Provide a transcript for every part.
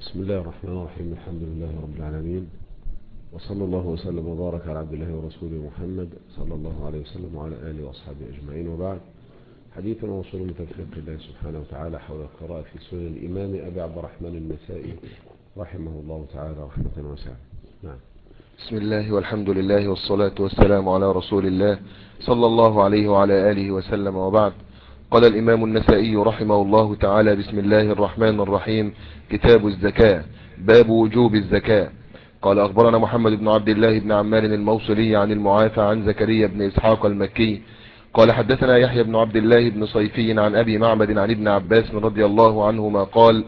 بسم الله الرحمن الرحيم. الحمد لله رب العالمين، وصلى الله وسلم وبارك على عبد الله ورسوله محمد صلى الله عليه وسلم وعلى آله وأصحابه أجمعين، وبعد. حديثنا وصول من توفيق الله سبحانه وتعالى حول القراءة في سنن الإمام أبي عبد الرحمن النسائي رحمه الله تعالى رحمة واسعة. نعم. بسم الله والحمد لله والصلاة والسلام على رسول الله صلى الله عليه وعلى آله وسلم، وبعد. قال الإمام النسائي رحمه الله تعالى: بسم الله الرحمن الرحيم. كتاب الزكاة، باب وجوب الزكاة. قال أخبرنا محمد بن عبد الله بن عمار الموصلي عن المعافى عن زكريا بن إسحاق المكي قال حدثنا يحيى بن عبد الله بن صيفي عن أبي معبد عن ابن عباس رضي الله عنهما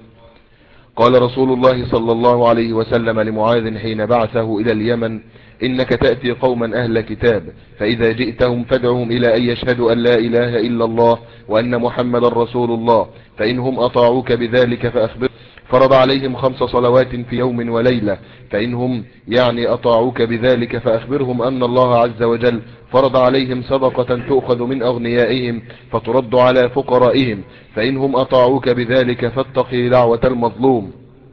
قال رسول الله صلى الله عليه وسلم لمعاذ حين بعثه إلى اليمن: إنك تأتي قوما أهل كتاب، فإذا جئتهم فادعهم إلى أن يشهدوا أن لا إله إلا الله وأن محمد رسول الله، فإنهم أطاعوك بذلك فأخبرهم. فرض عليهم 5 صلوات في يوم وليلة، فإنهم أطاعوك بذلك فأخبرهم أن الله عز وجل فرض عليهم صدقة تؤخذ من أغنيائهم فترد على فقرائهم، فإنهم أطاعوك بذلك فاتقي دعوة المظلوم.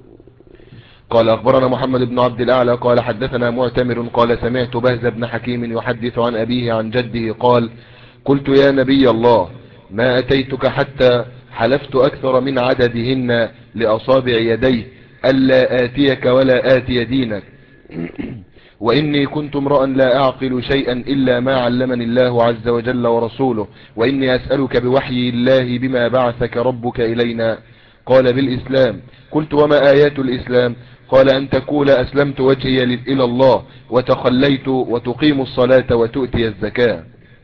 قال أخبرنا محمد بن عبد الأعلى قال حدثنا معتمر قال سمعت بهز بن حكيم يحدث عن أبيه عن جده قال: قلت يا نبي الله، ما أتيتك حتى حلفت أكثر من عددهن لأصابع يديه ألا آتيك ولا آتي دينك، وإني كنت امرأ لا أعقل شيئا إلا ما علمني الله عز وجل ورسوله، وإني أسألك بوحي الله بما بعثك ربك إلينا. قال: بالإسلام. قلت: وما آيات الإسلام؟ قال: أن تقول أسلمت وجهي إلى الله وتخليت وتقيم الصلاة وتؤتي الزكاة.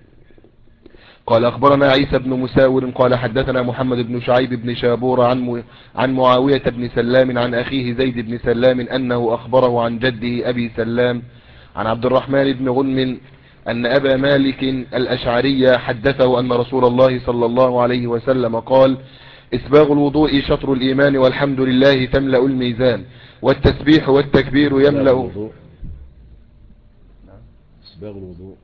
قال أخبرنا عيسى بن مساور قال حدثنا محمد بن شعيب بن شابور عن معاوية بن سلام عن أخيه زيد بن سلام أنه أخبره عن جده أبي سلام عن عبد الرحمن بن غنم أن أبا مالك الأشعري حدثه أن رسول الله صلى الله عليه وسلم قال: إسباغ الوضوء شطر الإيمان، والحمد لله تملأ الميزان، والتسبيح والتكبير يملأ. إسباغ الوضوء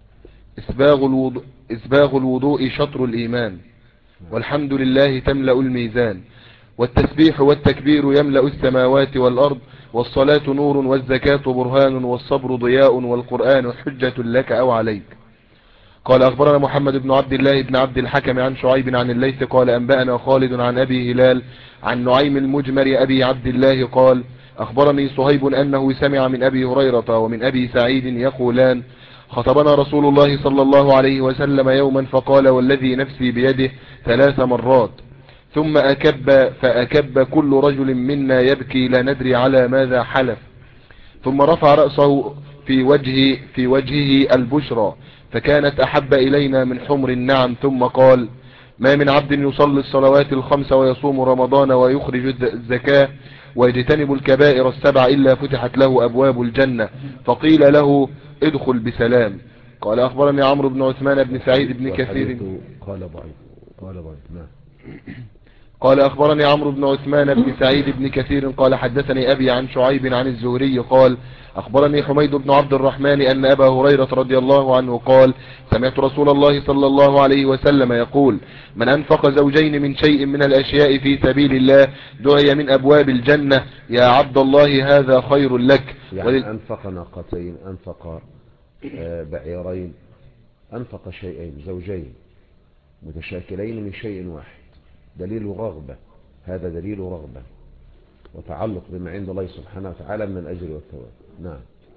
إسباغ الوضوء شطر الإيمان، والحمد لله تملأ الميزان، والتسبيح والتكبير يملأ السماوات والأرض، والصلاة نور، والزكاة برهان، والصبر ضياء، والقرآن حجة لك أو عليك. قال أخبرنا محمد بن عبد الله بن عبد الحكم عن شعيب عن الليث قال أنبأنا خالد عن أبي هلال عن نعيم المجمر أبي عبد الله قال: أخبرني صهيب أنه سمع من أبي هريرة ومن أبي سعيد يقولان: خطبنا رسول الله صلى الله عليه وسلم يوما فقال: والذي نفسي بيده 3 مرات، ثم فأكب كل رجل منا يبكي لا ندري على ماذا حلف، ثم رفع رأسه في وجهه البشرى، فكانت أحب إلينا من حمر النعم، ثم قال: ما من عبد يصلي الصلوات الخمس ويصوم رمضان ويخرج الزكاة ويجتنب الكبائر ال7 إلا فتحت له أبواب الجنة، فقيل له: ادخل بسلام. قال أخبرني عمرو بن عثمان بن سعيد بن كثير قال ضعيف. نعم. قال أخبرني عمرو بن عثمان بن سعيد بن كثير قال حدثني أبي عن شعيب عن الزهري قال: أخبرني حميد بن عبد الرحمن أن أبا هريرة رضي الله عنه قال: سمعت رسول الله صلى الله عليه وسلم يقول: من أنفق زوجين من شيء من الأشياء في سبيل الله دعي من أبواب الجنة يا عبد الله هذا خير لك. يعني أنفق ناقتين، أنفق بعيرين، أنفق شيئين، زوجين متشاكلين من شيء واحد، دليل رغبة، هذا دليل رغبة وتعلق بما عند الله سبحانه وتعالى من الأجر والثواب. نعم.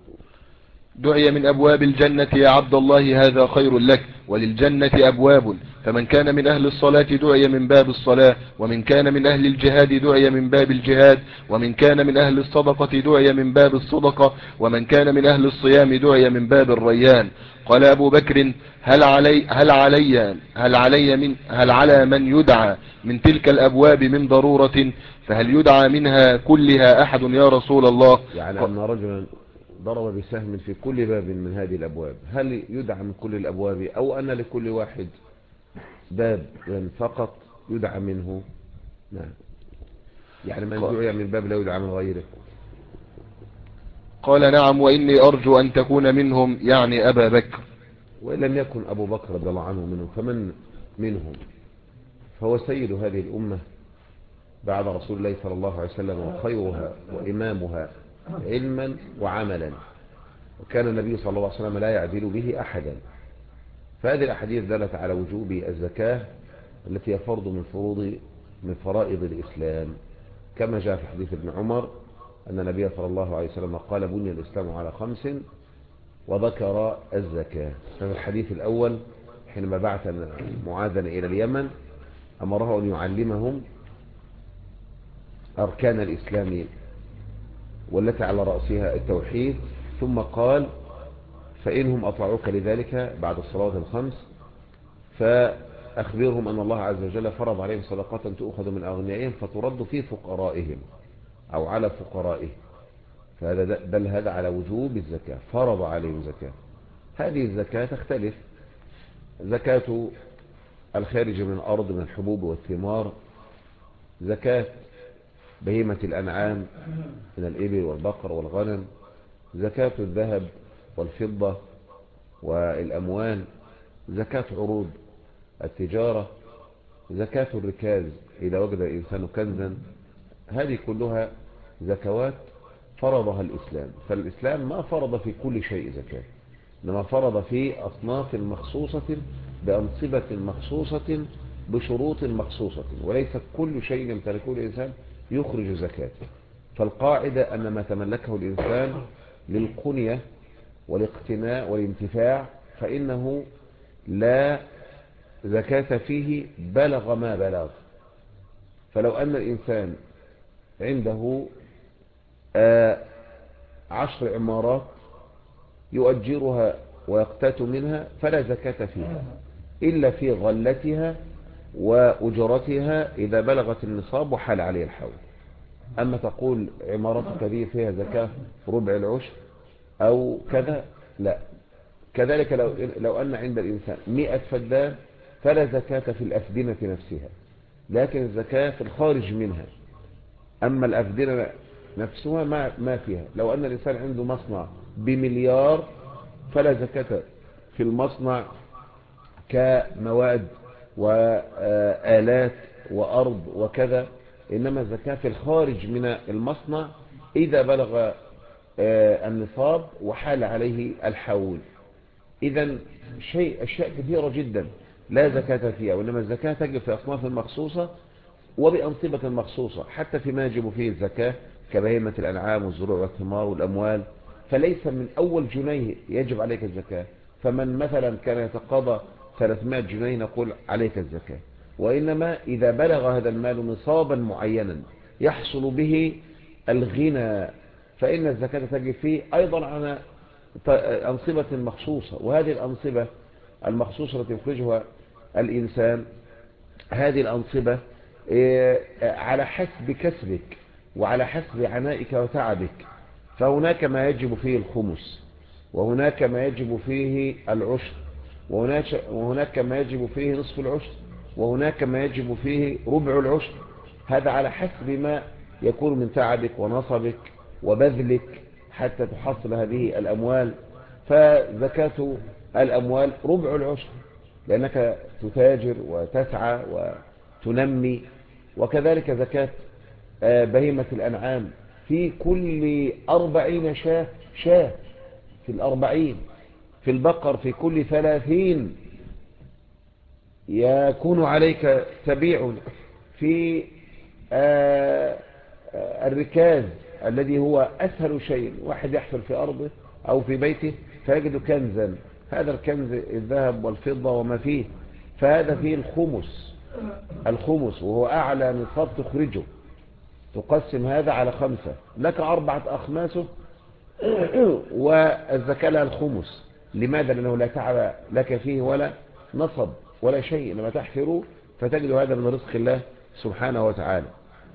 دعي من أبواب الجنة يا عبد الله هذا خير لك، وللجنة أبواب، فمن كان من أهل الصلاة دعي من باب الصلاة، ومن كان من أهل الجهاد دعي من باب الجهاد، ومن كان من أهل الصدقة دعي من باب الصدقة، ومن كان من أهل الصيام دعي من باب الريان. قال أبو بكر: هل على من يدعى من تلك الأبواب من ضرورة، فهل يدعى منها كلها أحد يا رسول الله؟ يعني أن رجلا ضرب بسهم في كل باب من هذه الأبواب، هل يدعى من كل الأبواب، أو أن لكل واحد باب فقط يدعى منه؟ نعم. يعني من دعي من باب لا يدعى من غيره. قال: نعم، وإني أرجو أن تكون منهم، يعني أبا بكر. وإن لم يكن أبو بكر رضي الله عنه منهم، فمن منهم؟ فهو سيد هذه الأمة بعد رسول الله صلى الله عليه وسلم وخيرها وإمامها علما وعملا، وكان النبي صلى الله عليه وسلم لا يعدل به أحدا. فهذه الأحاديث دلت على وجوب الزكاة التي هي فرض من فرائض الإسلام، كما جاء في حديث ابن عمر أن النبي صلى الله عليه وسلم قال بني الإسلام على 5 وذكر الزكاة. هذا الحديث الأول حينما بعث معاذا إلى اليمن أمره أن يعلمهم أركان الإسلام والتي على رأسها التوحيد، ثم قال فإنهم أطاعوك لذلك بعد الصلاة الخمس فأخبرهم أن الله عز وجل فرض عليهم صدقات تؤخذ من أغنيائهم فترد في فقرائهم أو على فقرائهم، فهذا دل هذا على وجوب الزكاة، فرض عليهم زكاة. هذه الزكاة تختلف، زكاة الخارج من الأرض من الحبوب والثمار، زكاة بهيمة الأنعام من الإبل والبقر والغنم، زكاة الذهب والفضة والأموال، زكاة عروض التجارة، زكاة الركاز إذا وجد الإنسان كنزا. هذه كلها زكوات فرضها الإسلام. فالإسلام ما فرض في كل شيء زكاة، إنما فرض في أصناف مخصوصة بأنصبة مخصوصة بشروط مخصوصة، وليس كل شيء يمتلكه الإنسان يخرج زكاته. فالقاعدة أن ما تملكه الإنسان للقنية والاقتناء والانتفاع فإنه لا زكاة فيه بلغ ما بلغ. فلو أن الإنسان عنده 10 عمارات يؤجرها ويقتات منها فلا زكاة فيها إلا في غلتها وأجرتها إذا بلغت النصاب وحال عليه الحول. أما تقول عمارتك هذه فيها زكاة ربع العشر أو كذا، لا. كذلك لو أن عند الإنسان 100 فدان فلا زكاة في الأفدنة نفسها، لكن الزكاة في الخارج منها. أما الأفدنة نفسها ما فيها. لو أن الإنسان عنده مصنع بمليار فلا زكاة في المصنع كمواد وآلات وأرض وكذا، إنما الزكاة في الخارج من المصنع إذا بلغ النصاب وحال عليه الحول. إذن أشياء كثيرة جدا لا زكاة فيها، وإنما الزكاة تجب في أصناف مخصوصة وبأنصبة مخصوصة، حتى فيما يجب فيه الزكاة كبهيمة الأنعام والزروع والثمار والأموال. فليس من أول جنيه يجب عليك الزكاة. فمن مثلا كان يتقاضى 300 جنيه نقول عليك الزكاة، وإنما إذا بلغ هذا المال نصابا معينا يحصل به الغنى فإن الزكاة تجب فيه أيضا على أنصبة مخصوصة. وهذه الأنصبة المخصوصة التي يخرجها الإنسان، هذه الأنصبة على حسب كسبك وعلى حسب عنائك وتعبك. فهناك ما يجب فيه الخمس، وهناك ما يجب فيه العشر، وهناك ما يجب فيه نصف العشر، وهناك ما يجب فيه ربع العشر. هذا على حسب ما يكون من تعبك ونصبك وبذلك حتى تحصل هذه الأموال. فزكاة الأموال ربع العشر لأنك تتاجر وتسعى وتنمي. وكذلك زكاة بهيمة الأنعام في كل 40 شاة في 40، في البقر في كل 30 يكون عليك تبيع، في الركاز الذي هو أسهل شيء، واحد يحفر في أرضه أو في بيته فيجد كنزا، هذا الكنز الذهب والفضة وما فيه، فهذا فيه الخمس وهو أعلى نصاب تخرجه. تقسم هذا على 5 لك 4 أخماسه والزكاة لها الخمس. لماذا؟ لأنه لا تعب لك فيه ولا نصب ولا شيء، لما تحفره فتجد هذا من رزق الله سبحانه وتعالى.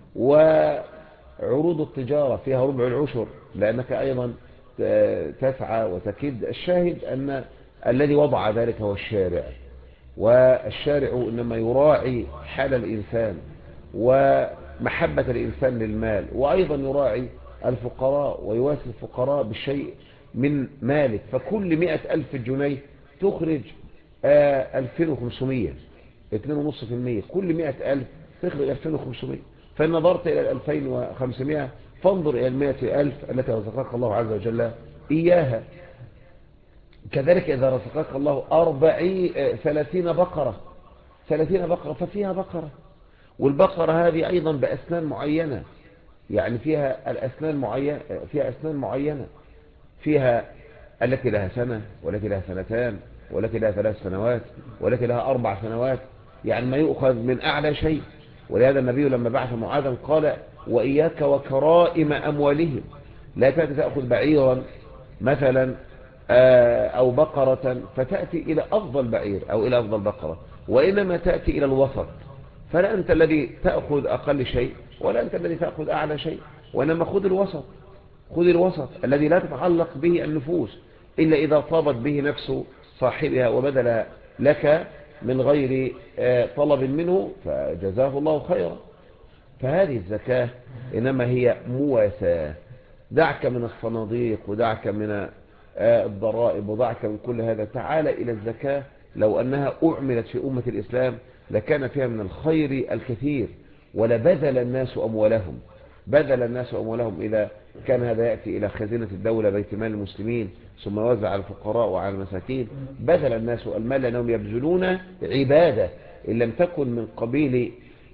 وعروض التجارة فيها ربع العشر لأنك أيضا تسعى وتكد. الشاهد أن الذي وضع ذلك هو الشارع، والشارع إنما يراعي حال الإنسان ومحبة الإنسان للمال، وأيضا يراعي الفقراء ويواسي الفقراء بالشيء من مالك. فكل 100,000 جنيه تخرج 2500، 2.5%. كل 100,000 تخرج 2500. فإن نظرت إلى 2500 فانظر إلى 100,000 التي رزقك الله عز وجل إياها. كذلك إذا رزقك الله 30 بقرة، 30 بقرة ففيها بقرة، والبقرة هذه أيضا بأسنان معينة، يعني فيها الأسنان معينة، فيها أسنان معينة، فيها التي لها سنة، والتي لها سنتان، والتي لها 3 سنوات، والتي لها 4 سنوات، يعني ما يؤخذ من أعلى شيء. ولهذا النبي لما بعث معاذا قال وإياك وكرائم أموالهم، لا تأخذ بعيرا مثلا أو بقرة فتأتي إلى أفضل بعير أو إلى أفضل بقرة، وإنما تأتي إلى الوسط، فلا أنت الذي تأخذ أقل شيء ولا أنت الذي تأخذ أعلى شيء، وإنما خذ الوسط، خذ الوسط الذي لا تتعلق به النفوس إلا إذا طابت به نفس صاحبها وبذل لك من غير طلب منه فجزاه الله خيرا. فهذه الزكاة إنما هي مواساة. دعك من الصناديق ودعك من الضرائب ودعك من كل هذا، تعال إلى الزكاة. لو أنها أعملت في أمة الإسلام لكان فيها من الخير الكثير، ولبذل الناس أموالهم، بذل الناس أموالهم. إذا كان هذا يأتي إلى خزينة الدولة بيت مال المسلمين ثم وزع على الفقراء وعلى المساكين، بذل الناس المال لأنهم يبذلون عبادة إن لم تكن من قبيل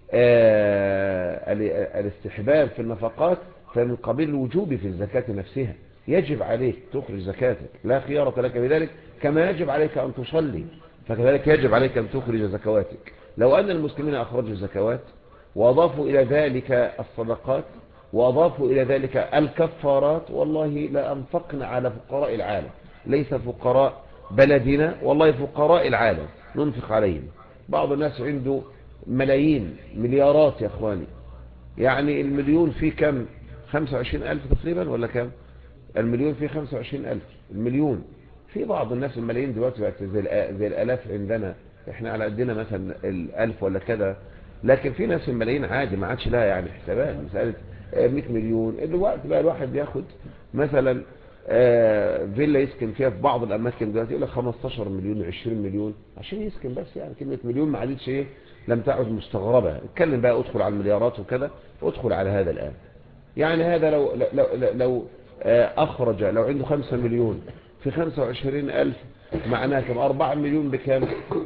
الاستحباب في النفقات فمن قبيل الوجوب في الزكاة نفسها. يجب عليك تخرج زكاتك، لا خيارة لك بذلك، كما يجب عليك أن تصلي فكذلك يجب عليك أن تخرج زكواتك. لو أن المسلمين أخرجوا الزكوات وأضافوا إلى ذلك الصدقات وأضافوا إلى ذلك الكفارات، والله لا أنفقنا على فقراء العالم، ليس فقراء بلدنا، والله فقراء العالم ننفق عليهم. بعض الناس عنده ملايين مليارات يا أخواني، يعني المليون فيه كم؟ 25,000 تقريبا ولا كم؟ المليون فيه 25,000 المليون. في بعض الناس الملايين دلوقتي بقت زي الآلاف عندنا، احنا على قدنا مثلا 1000 ولا كذا، لكن في ناس الملايين عادي ما عادش لها يعني حسابات. مسألة 100 مليون الوقت بقى الواحد بياخد مثلا فيلا يسكن فيها في بعض الأماكن دلوقتي يقول لك 15 مليون 20 مليون عشان يسكن بس. يعني كلمة مليون ما عادتش ايه، لم تعد مستغربة. اتكلم بقى ادخل على المليارات وكذا، ادخل على هذا الآن. يعني هذا لو أخرج، لو عنده 5 مليون في 25,000 معناه كم؟ 4 مليون بكام؟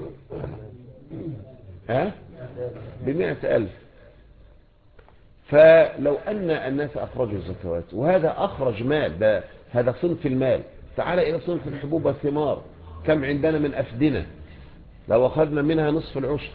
ب100,000. فلو أن الناس أخرجوا الزكوات وهذا أخرج مال، ده هذا صنف المال. تعال إلى صنف الحبوب والثمار، كم عندنا من أفدنة؟ لو أخذنا منها نصف العشر،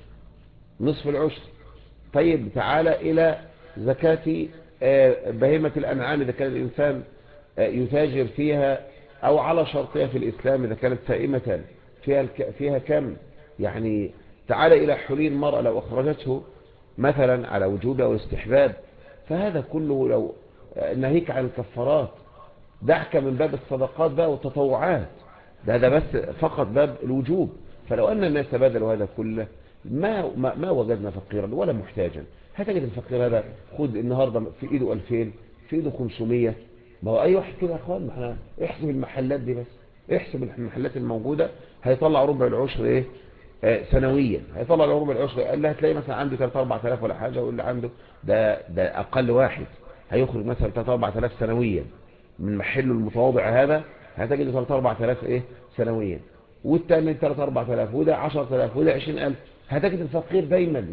نصف العشر. طيب تعال إلى زكاة بهيمة الأنعام إذا كان الإنسان يتاجر فيها أو على شرطها في الإسلام إذا كانت سائمة، فيها كم؟ يعني تعال إلى حلي المرأة لو أخرجته مثلا على وجوب أو استحباب، فهذا كله لو ناهيك عن الكفارات. دعك من باب الصدقات بقى والتطوعات، ده بس فقط باب الوجوب. فلو أن الناس بذلوا هذا كله ما وجدنا فقيرا ولا محتاجا. هتجد الفقير هذا خد النهاردة في إيده 2000 في إيده 500. ما هو أي واحد كده يا أخوان، ما احنا احسب المحلات دي بس، احسب المحلات الموجودة هيطلع ربع العشر ايه سنويا، هيطلع ربع العشر. اللي هتلاقي مثلا عنده 3-4 آلاف ولا حاجة، واللي عنده ده أقل واحد هيخرج مثلا 3-4 آلاف سنويا من محله المتواضع هذا، هتجد 3-4 آلاف ايه سنويا، والتاني 3-4 آلاف، وده 10,000 وده 20,000. هتجد الفقير دايما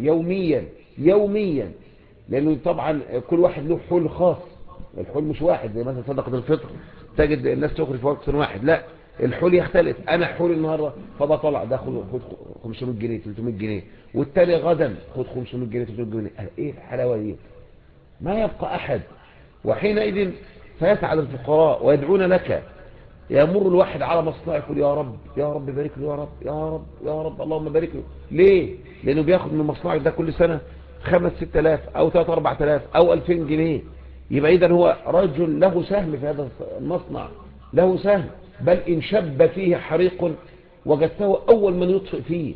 يوميا لأنه طبعا كل واحد له حول خاص. الحول مش واحد زي مثلا صدقة الفطر تجد الناس تخرج في وقت واحد، لا الحول يختلف. انا حول النهارده فده طلع ده خد 500 جنيه 300 جنيه، والتاني غدا خد 500 جنيه 300 جنيه. ايه الحلاوه دي؟ ما يبقى احد. وحينئذ سيسعد الفقراء ويدعون لك. يمر الواحد على مصنع يقول يا رب يا رب بارك له، يا رب يا رب يا رب اللهم بارك له. ليه؟ لانه بياخد من مصنعك ده كل سنه 5-6 آلاف او 3-4 آلاف او 2000 جنيه. يبقى اذا هو رجل له سهم في هذا المصنع، له سهم. بل ان شب فيه حريق وجدته اول من يطفئ فيه،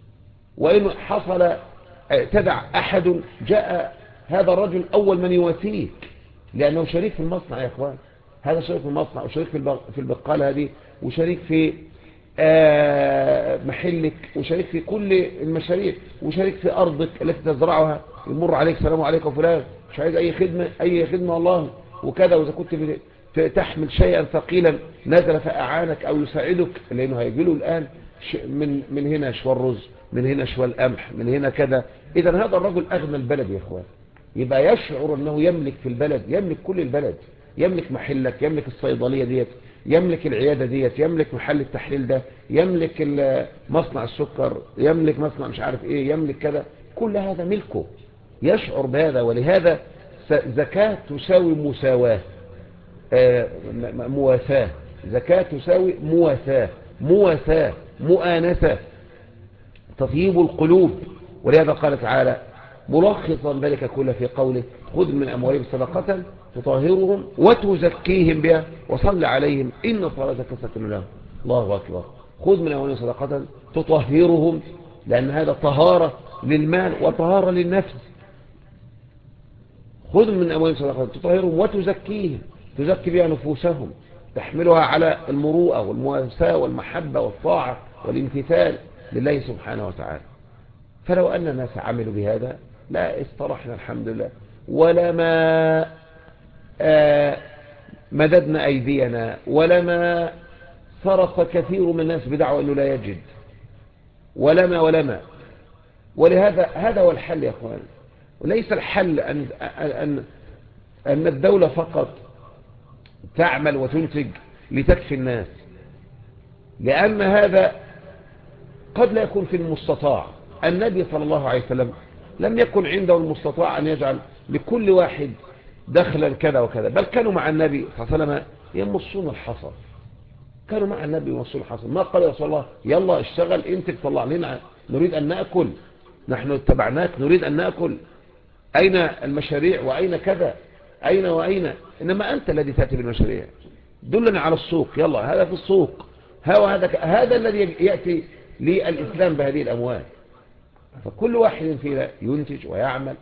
وان حصل اعتدع احد جاء هذا الرجل اول من يواسيك، لانه شريك في المصنع يا اخوان. هذا شريك في المصنع وشريك في البقالة هذه، وشريك في محلك، وشريك في كل المشاريع، وشريك في أرضك التي تزرعها. يمر عليك السلام عليكم فلان، مش عايز اي خدمة، اي خدمة والله وكذا، واذا كنت تحمل شيئا ثقيلا نزل فاعانك او يساعدك، لانه هيجي له الان من هنا شوى الرز، من هنا شوى القمح، من هنا كذا. اذا هذا الرجل اغنى البلد يا اخوان، يبقى يشعر انه يملك في البلد، يملك كل البلد، يملك محلك، يملك الصيدلية ديت، يملك العيادة ديت، يملك محل التحليل ده، يملك مصنع السكر، يملك مصنع مش عارف ايه، يملك كذا، كل هذا ملكه، يشعر بهذا. ولهذا زكاة تساوي مساواة، مواساة، زكاة تساوي مواساة، مواساة، مؤانسة، تطيب القلوب. ولهذا قال تعالى ملخصا ذلك كله في قوله خذ من أموالهم صدقة تطهرهم وتزكيهم بها وصل عليهم إن صلاتك سكن لهم. الله أكبر. خذ من أموالهم صدقة تطهرهم، لأن هذا طهارة للمال وطهارة للنفس. خذ من أموالهم صدقة تطهرهم وتزكيهم، تزكي بها نفوسهم، تحملها على المروءة والمواساة والمحبة والطاعة والامتثال لله سبحانه وتعالى. فلو أن الناس عملوا بهذا لا استرحنا الحمد لله، ولما مددنا أيدينا، ولما صرف كثير من الناس بدعوى أنه لا يجد، ولما. ولهذا هذا هو الحل يا أخوان. وليس الحل أن الدولة فقط تعمل وتنتج لتكفي الناس، لأن هذا قد لا يكون في المستطاع. النبي صلى الله عليه وسلم لم يكن عنده المستطاع أن يجعل لكل واحد دخلا كذا وكذا، بل كانوا مع النبي صلى الله عليه وسلم يمصون الحصى، كانوا مع النبي يمصون الحصى. ما قال يا رسول الله يلا اشتغل انت تطلع لنا، نريد أن نأكل، نحن اتبعناك نريد أن نأكل، أين المشاريع وأين كذا، أين وأين؟ إنما أنت الذي تأتي بالمشاريع، دلنا على السوق، يلا هذا في السوق، هذا الذي يأتي للإسلام بهذه الأموال. فكل واحد فينا ينتج ويعمل،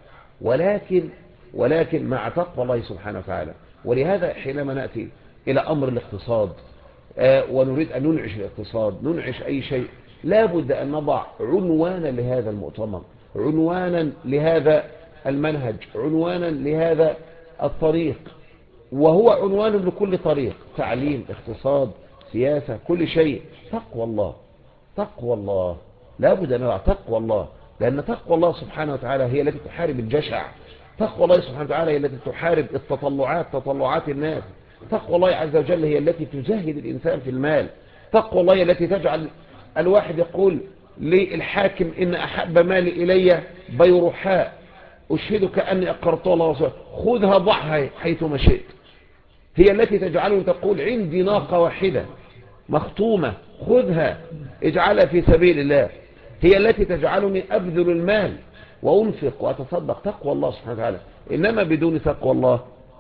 ولكن مع تقوى الله سبحانه وتعالى. ولهذا حينما نأتي إلى أمر الاقتصاد ونريد أن ننعش الاقتصاد، ننعش أي شيء، لابد أن نضع عنوانا لهذا المؤتمر، عنوانا لهذا المنهج، عنوانا لهذا الطريق، وهو عنوان لكل طريق، تعليم، اقتصاد، سياسة، كل شيء، تقوى الله. تقوى الله، لابد أن نضع تقوى الله، لأن تقوى الله سبحانه وتعالى هي التي تحارب الجشع، تقوى الله سبحانه وتعالى هي التي تحارب التطلعات، تطلعات الناس، تقوى الله عز وجل هي التي تزهد الإنسان في المال، تقوى الله هي التي تجعل الواحد يقول للحاكم إن أحب مالي إلي بيرحاء، أشهدك أني أقرت الله ورسوله، خذها ضعها حيثما شئت. هي التي تجعله تقول عندي ناقة واحدة مختومة، خذها اجعلها في سبيل الله. هي التي تجعلني أبذل المال وأنفق وأتصدق، تقوى الله سبحانه وتعالى. إنما بدون تقوى الله،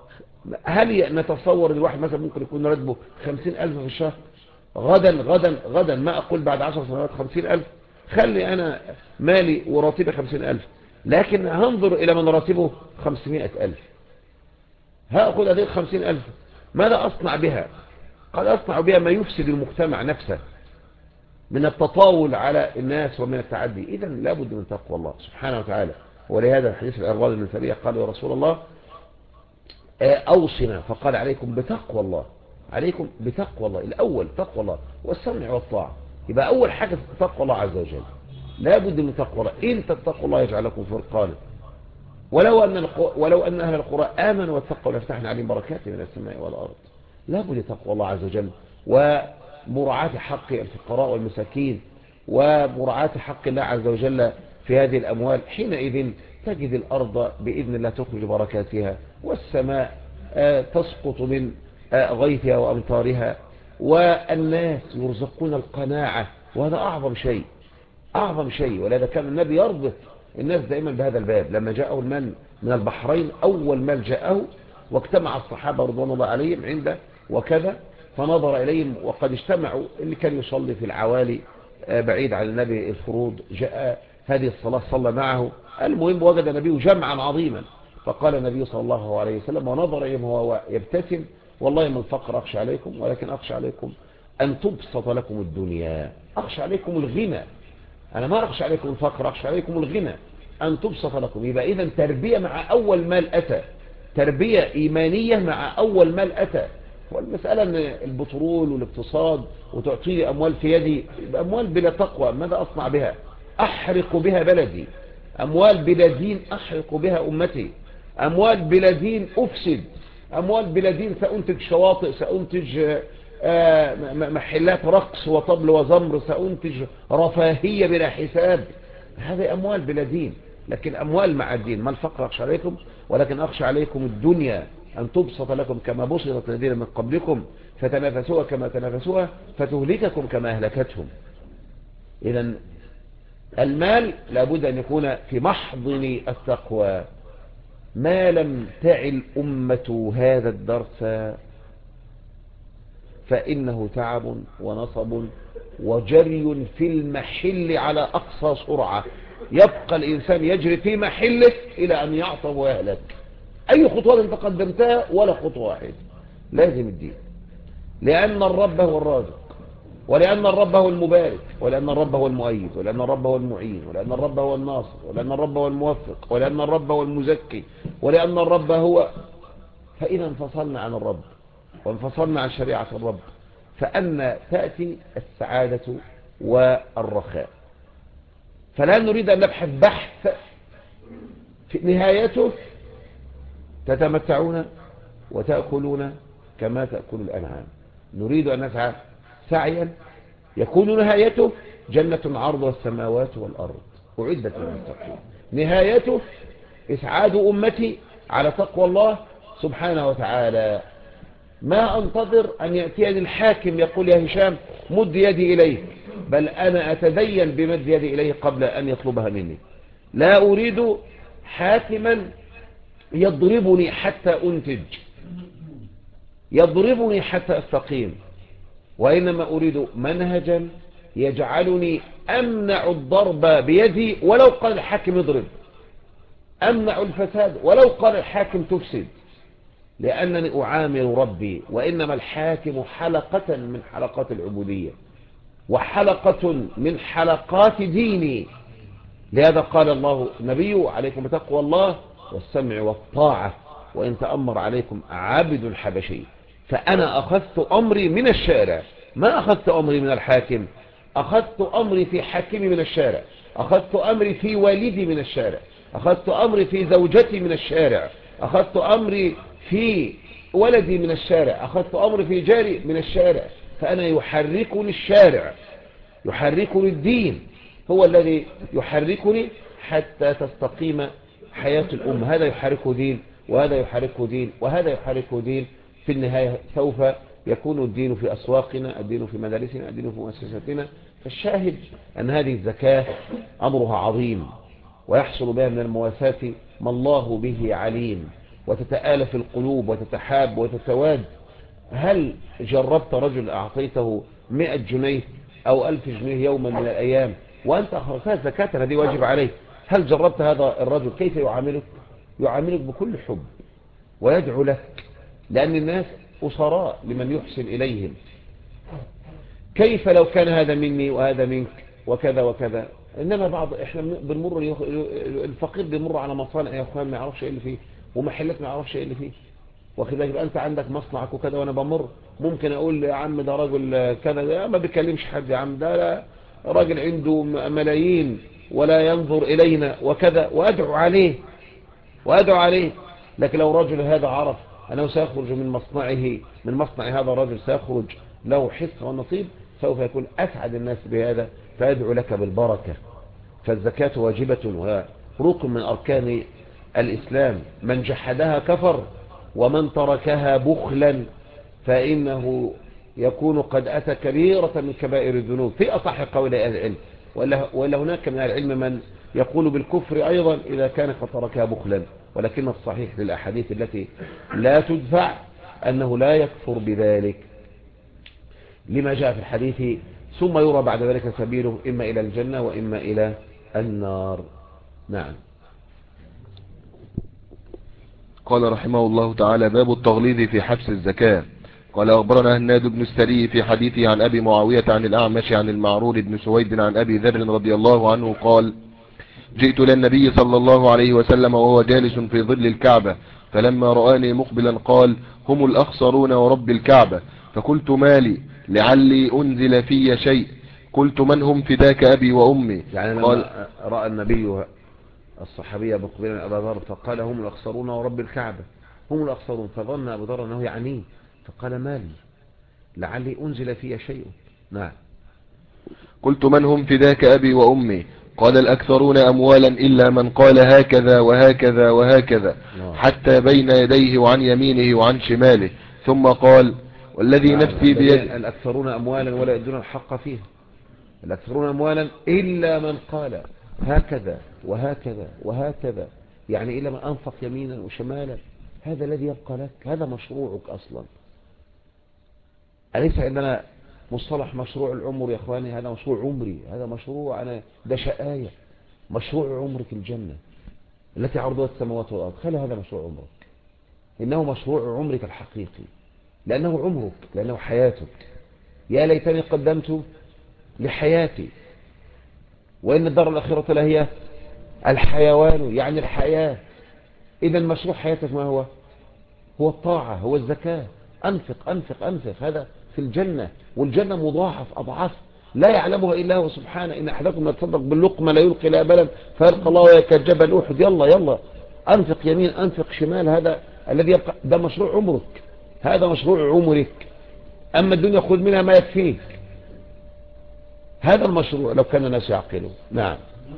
هل نتصور الواحد مثلا ممكن يكون راتبه 50,000 في الشهر، غدا ما أقول بعد 10 سنوات 50,000، خلي أنا مالي وراتبي 50,000، لكن هنظر إلى من راتبه 500,000، هأخذ هذه 50,000 ماذا أصنع بها؟ قد أصنع بها ما يفسد المجتمع نفسه من التطاول على الناس ومن التعدي. إذا لابد من تقوى الله سبحانه وتعالى. ولهذا الحديث الأرباض بن ثرية قال يا رسول الله أوصنا، فقال عليكم بتقوى الله، عليكم بتقوى الله. الأول تقوى الله والسمع والطاعة، يبقى أول حاجة تقوى الله عز وجل، لابد من تقوى الله. إن تتقوا الله يجعل لكم فرقانا، ولو أن أهل القرى آمنوا واتقوا لفتحنا عليهم بركات من السماء والأرض. لابد تقوى الله عز وجل، ومراعاة حق الفقراء والمساكين، ومراعاة حق الله عز وجل في هذه الأموال. حينئذ تجد الأرض بإذن الله تخرج بركاتها، والسماء تسقط من غيثها وأمطارها، والناس يرزقون القناعة، وهذا أعظم شيء، أعظم شيء. ولهذا كان النبي يربط الناس دائما بهذا الباب. لما جاءه المال من البحرين، أول مال جاءه، واجتمع الصحابة رضوان الله عليهم عنده وكذا، فنظر إليهم وقد اجتمعوا، اللي كان يصلي في العوالي بعيد عن النبي الفروض، جاء هذه الصلاة صلى معه. المهم وجد النبي جمعا عظيما، فقال النبي صلى الله عليه وسلم ونظر إليهم وهو يبتسم والله ما الفقر أخشى عليكم، ولكن أخشى عليكم أن تبسط لكم الدنيا، أخشى عليكم الغنى، أنا ما أخشى عليكم الفقر، أخشى عليكم الغنى، أن تبسط لكم. يبقى إذن تربية مع أول مال أتى، تربية إيمانية مع أول مال أتى. والمسألة أن البترول والاقتصاد وتعطيني أموال في يدي، أموال بلا تقوى ماذا أصنع بها؟ أحرق بها بلدي. أموال بلا دين أحرق بها أمتي. أموال بلا دين أفسد. أموال بلا دين سأنتج شواطئ، سأنتج محلات رقص وطبل وزمر، سأنتج رفاهية بلا حساب. هذه أموال بلا دين. لكن أموال مع الدين، ما الفقر أخشى عليكم، ولكن أخشى عليكم الدنيا أن تبسط لكم كما بسطت الذين من قبلكم فتنافسوها كما تنافسوها فتهلككم كما أهلكتهم. إذن المال لابد أن يكون في محضن التقوى. ما لم تعل أمة هذا الدرس فإنه تعب ونصب وجري في المحل على أقصى سرعة. يبقى الإنسان يجري في محله إلى أن يعطب ويهلك. أي خطوة انت قدمتها ولا خطوة واحدة. لازم الدين، لأن الرب هو الرازق، ولأن الرب هو المبارك، ولأن الرب هو المؤيد، ولأن الرب هو المعين، ولأن الرب هو الناصر، ولأن الرب هو الموفق، ولأن الرب هو المزكي، ولأن الرب هو. فإذا انفصلنا عن الرب وانفصلنا عن شريعة الرب فأن تأتي السعادة والرخاء. فلا نريد أن نبحث بحث في نهايته تتمتعون وتأكلون كما تأكل الأنعام. نريد أن نسعى سعيا يكون نهايته جنة عرضها السماوات والأرض أعدت للمتقين. نهايته إسعاد أمتي على تقوى الله سبحانه وتعالى. ما أنتظر أن يأتيني الحاكم يقول يا هشام مد يدي إليه، بل أنا أتدين بمد يدي إليه قبل أن يطلبها مني. لا أريد حاكما يضربني حتى أنتج، يضربني حتى أستقيم، وإنما أريد منهجا يجعلني أمنع الضرب بيدي ولو قال الحاكم اضرب، أمنع الفساد ولو قال الحاكم تفسد، لأنني أعامل ربي. وإنما الحاكم حلقة من حلقات العبودية وحلقة من حلقات ديني. لهذا قال الله النبي عليكم بتقوى الله والسمع والطاعة وإن تأمر عليكم عبد حبشي. فأنا أخذت أمري من الشارع، ما أخذت أمري من الحاكم. أخذت أمري في حاكمي من الشارع، أخذت أمري في والدي من الشارع، أخذت أمري في زوجتي من الشارع، أخذت أمري في ولدي من الشارع، أخذت أمري في جاري من الشارع. فأنا يحركني الشارع، يحركني الدين، هو الذي يحركني حتى تستقيم حياة الأمة. هذا يحركه دين وهذا يحركه دين وهذا يحركه دين. في النهاية سوف يكون الدين في أسواقنا، الدين في مدارسنا، الدين في مؤسساتنا. فالشاهد أن هذه الزكاة أمرها عظيم ويحصل بها من المواساة ما الله به عليم، وتتآلف القلوب وتتحاب وتتواد. هل جربت رجل أعطيته 100 جنيه أو 1000 جنيه يوما من الأيام وأنت أخرجتها زكاة؟ هذه واجب عليك. هل جربت هذا الرجل كيف يعاملك؟ يعاملك بكل حب ويدعو لك، لأن الناس أسراء لمن يحسن إليهم. كيف لو كان هذا مني وهذا منك وكذا وكذا؟ إنما بعض إحنا بنمر، الفقير بيمر على مصانع يا أخوان ما يعرفش إيه اللي فيه، ومحلات ما يعرفش إيه اللي فيه، واخد بالك؟ يبقى أنت عندك مصنعك وكذا وأنا بمر ممكن أقول يا عم ده راجل كذا، ده ما بيكلمش حد، يا عم ده لا راجل عنده ملايين ولا ينظر إلينا وكذا، وأدعو عليه وأدعو عليه. لكن لو رجل هذا عرف أنه سيخرج من مصنعه، من مصنع هذا الرجل سيخرج له حصة ونصيب، سوف يكون أسعد الناس بهذا، فيدعو لك بالبركة. فالزكاة واجبة وركن من أركان الإسلام. من جحدها كفر ومن تركها بخلا فإنه يكون قد أتى كبيرة من كبائر الذنوب في أصح قول أهل العلم. ولا هناك من أهل العلم من يقول بالكفر أيضا إذا كان قد تركها بخلا، ولكن الصحيح للأحاديث التي لا تدفع أنه لا يكفر بذلك، لما جاء في الحديث ثم يرى بعد ذلك سبيله إما إلى الجنة وإما إلى النار. نعم. قال رحمه الله تعالى: باب التغليظ في حبس الزكاة. قال أخبرنا هناد بن السري في حديثه عن أبي معاوية عن الأعمش عن المعرور بن سويد عن أبي ذر رضي الله عنه قال: جئت للنبي صلى الله عليه وسلم وهو جالس في ظل الكعبة، فلما رآني مقبلا قال: هم الأخسرون ورب الكعبة. فقلت: مالي؟ لعلي أنزل في شيء. قلت: من هم؟ فداك أبي وأمي. يعني قال: لما رأى النبي الصحابية مقبلا أبا ذر فقال: هم الأخسرون ورب الكعبة، هم الأخسرون. فظن أبو ذر أنه يعنيه، فقال: مالي؟ لعلي أنزل في شيء. نعم. قلت: من هم؟ فداك أبي وأمي. قال: الأكثرون أموالا إلا من قال هكذا وهكذا وهكذا، حتى بين يديه وعن يمينه وعن شماله، ثم قال: والذي نفسي بيده. الأكثرون أموالا ولا يدون الحق فيها. الأكثرون أموالا إلا من قال هكذا وهكذا وهكذا، يعني إلا من أنفق يمينا وشمالا. هذا الذي يبقى لك، هذا مشروعك أصلا. أليس عندنا مصطلح مشروع العمر يا أخواني؟ هذا مشروع عمري، هذا مشروع أنا، ده شقاية. مشروع عمرك الجنة التي عرضها السماوات والأرض، خلي هذا مشروع عمرك. إنه مشروع عمرك الحقيقي، لأنه عمرك، لأنه حياتك. يا ليتني قدمت لحياتي، وإن الدار الأخيرة لهي الحيوان، يعني الحياة. إذا مشروع حياتك ما هو؟ هو الطاعة، هو الزكاة. أنفق أنفق أنفق، هذا في الجنة، والجنة مضاعف أضعاف لا يعلمها إلا هو سبحانه. إن أحدكم يتصدق باللقمة لا يلقي لا بلا فيلقى الله كالجبل أحد. يلا يلا أنفق يمين أنفق شمال، هذا الذي يبقى، ده مشروع عمرك، هذا مشروع عمرك. أما الدنيا خذ منها ما يكفيك. هذا المشروع لو كان الناس يعقلون. نعم.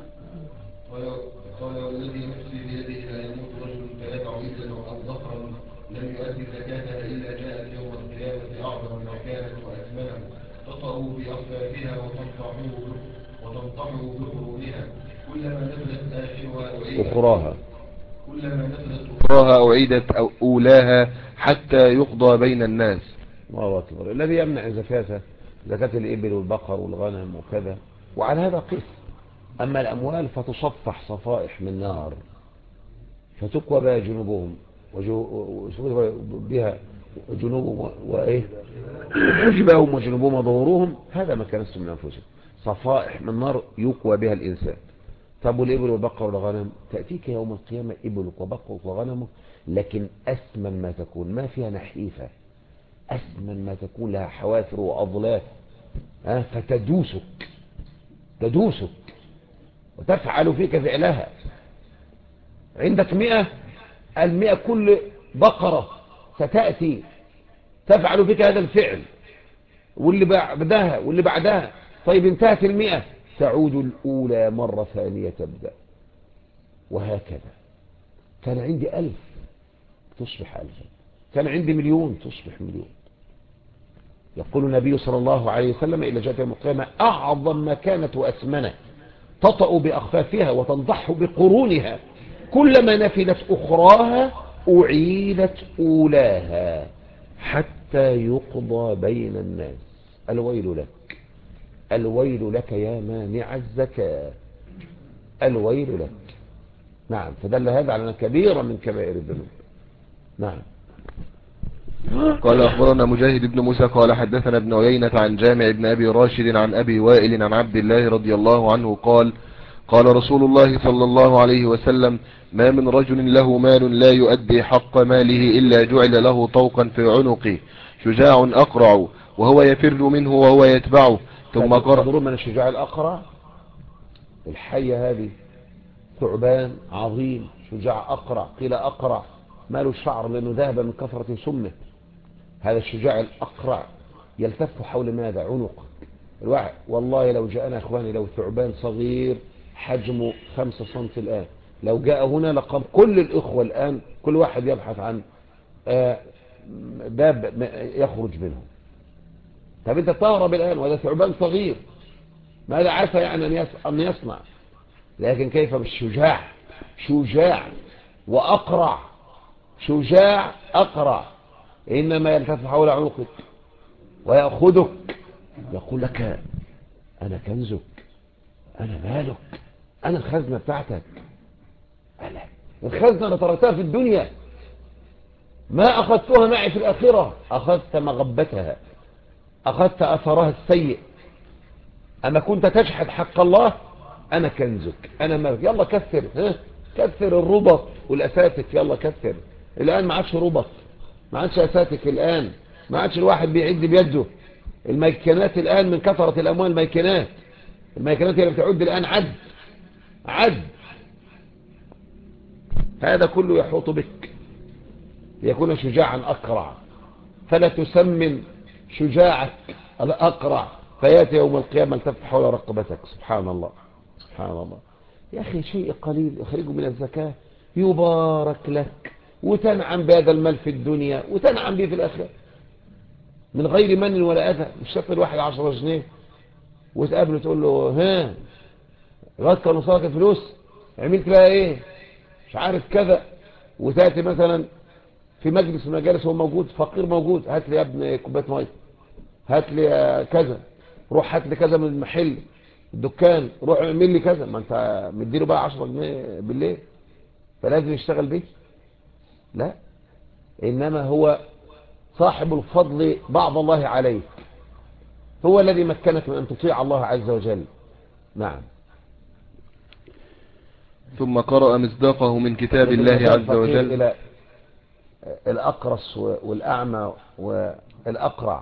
قال: والذي نفسي بيده لا يموت رجل فيدع إبلا أو ظفرا لم يؤدي زكاتها إلا جاءت يوم القيامة أعظم ما كانت وأثمنه، تطأ بأخفافها وتنطحه بقرونها، كلما نزلت آخرها أعيدت أخراها، كلما نزلت أخراها أعيدت أو أولاها حتى يقضى بين الناس. الله أكبر. الذي يمنع زكاة الإبل والبقر والغنم وكذا، وعلى هذا قس. أما الأموال فتصفح صفائح من نار، فتكوى بها جنوبهم بها جنوبهم وإيه وجبههم وجنوبهم وظهورهم، هذا ما كنستم من أنفسهم. صفائح من نار يكوى بها الإنسان. طب والإبل والبقر والغنم تأتيك يوم القيامة إبلك وبقرك وغنمك، لكن أسمن ما تكون، ما فيها نحيفة، أسمن ما تكون، لها حوافر وأضلاف، فتدوسك، تدوسك وتفعل فيك فعلها. عندك 100، 100 كل بقرة ستأتي تفعل فيك هذا الفعل، واللي بعدها واللي بعدها. طيب انتهت 100، تعود الأولى مرة ثانية تبدأ، وهكذا. كان عندي 1000 تصبح 1000، كان عندي 1,000,000 تصبح 1,000,000. يقول النبي صلى الله عليه وسلم: إلى جاءت يوم القيامة أعظم ما كانت وأثمنه، تطأ بأخفافها وتنضح بقرونها، كلما نفدت أخراها أعيدت أولاها حتى يقضى بين الناس. الويل لك، الويل لك يا مانع الزكاة، الويل لك. نعم. فدل هذا على كبيرة من كبائر الذنوب. نعم. قال: أخبرنا مجاهد بن موسى قال: حدثنا ابن عيينة عن جامع بن أبي راشد عن أبي وائل عن عبد الله رضي الله عنه قال: قال رسول الله صلى الله عليه وسلم: ما من رجل له مال لا يؤدي حق ماله إلا جعل له طوقا في عنقه شجاع أقرع وهو يفر منه وهو يتبعه. ثم قرأ. تدرون من الشجاع الأقرع؟ الحية هذه ثعبان عظيم شجاع أقرع، قيل أقرع ماله الشعر لأنه ذهب من كثرة سمه. هذا الشجاع الأقرع يلتف حول ماذا؟ عنق الواحد. والله لو جاءنا اخواني، لو ثعبان صغير حجمه 5 سنتي الآن لو جاء هنا لقد كل الإخوة الآن كل واحد يبحث عن باب يخرج منه. طب انت تهرب الآن وهذا ثعبان صغير، ماذا عسى يعني أن يصنع؟ لكن كيف بالشجاع؟ شجاع وأقرع، شجاع أقرع، إنما يلتف حول عنقك ويأخذك، يقول لك: أنا كنزك، أنا مالك، أنا الخزنة بتاعتك. ألا الخزنة اللي تركتها في الدنيا ما أخذتها معي في الآخرة، أخذت مغبتها، أخذت أثرها السيء. أما كنت تجحد حق الله انا كنزك، انا مالك، يلا كثر، ها كثر الربط والاساتك، يلا كثر. الان ما عادش ربط، ما عادش اساتك، الان ما عادش الواحد بيعد بيده. الميكنات الان من كثرة الاموال، الميكنات هي اللي بتعد الان عد. هذا كله يحوط بك ليكون شجاعا اقرع، فلا تسمن شجاعك الاقرع فياتي يوم القيامة التف حول رقبتك. سبحان الله، سبحان الله. يا أخي شيء قليل اخرجه من الزكاة يبارك لك، وتنعم بهذا المال في الدنيا وتنعم به في الآخرة من غير من ولا أذى. مش شاف الواحد 10 جنيه وتقابله تقول له ها غطى نصارك الفلوس عملت لها ايه، مش عارف كذا، وتأتي مثلا في مجلس من المجالس هو موجود فقير موجود، هات لي يا ابن كوبايه ميه، هات لي كذا، روح هات لي كذا من المحل الدكان، روح اعمل لي كذا. ما انت مديله بقى 10 جنيه بالليل فلازم يشتغل بيه؟ لا، انما هو صاحب الفضل بعض الله عليك، هو الذي مكنك من ان تطيع الله عز وجل. نعم. ثم قرأ مصداقه من كتاب الله عز وجل. إلى الأقرص والأعمى والأقرع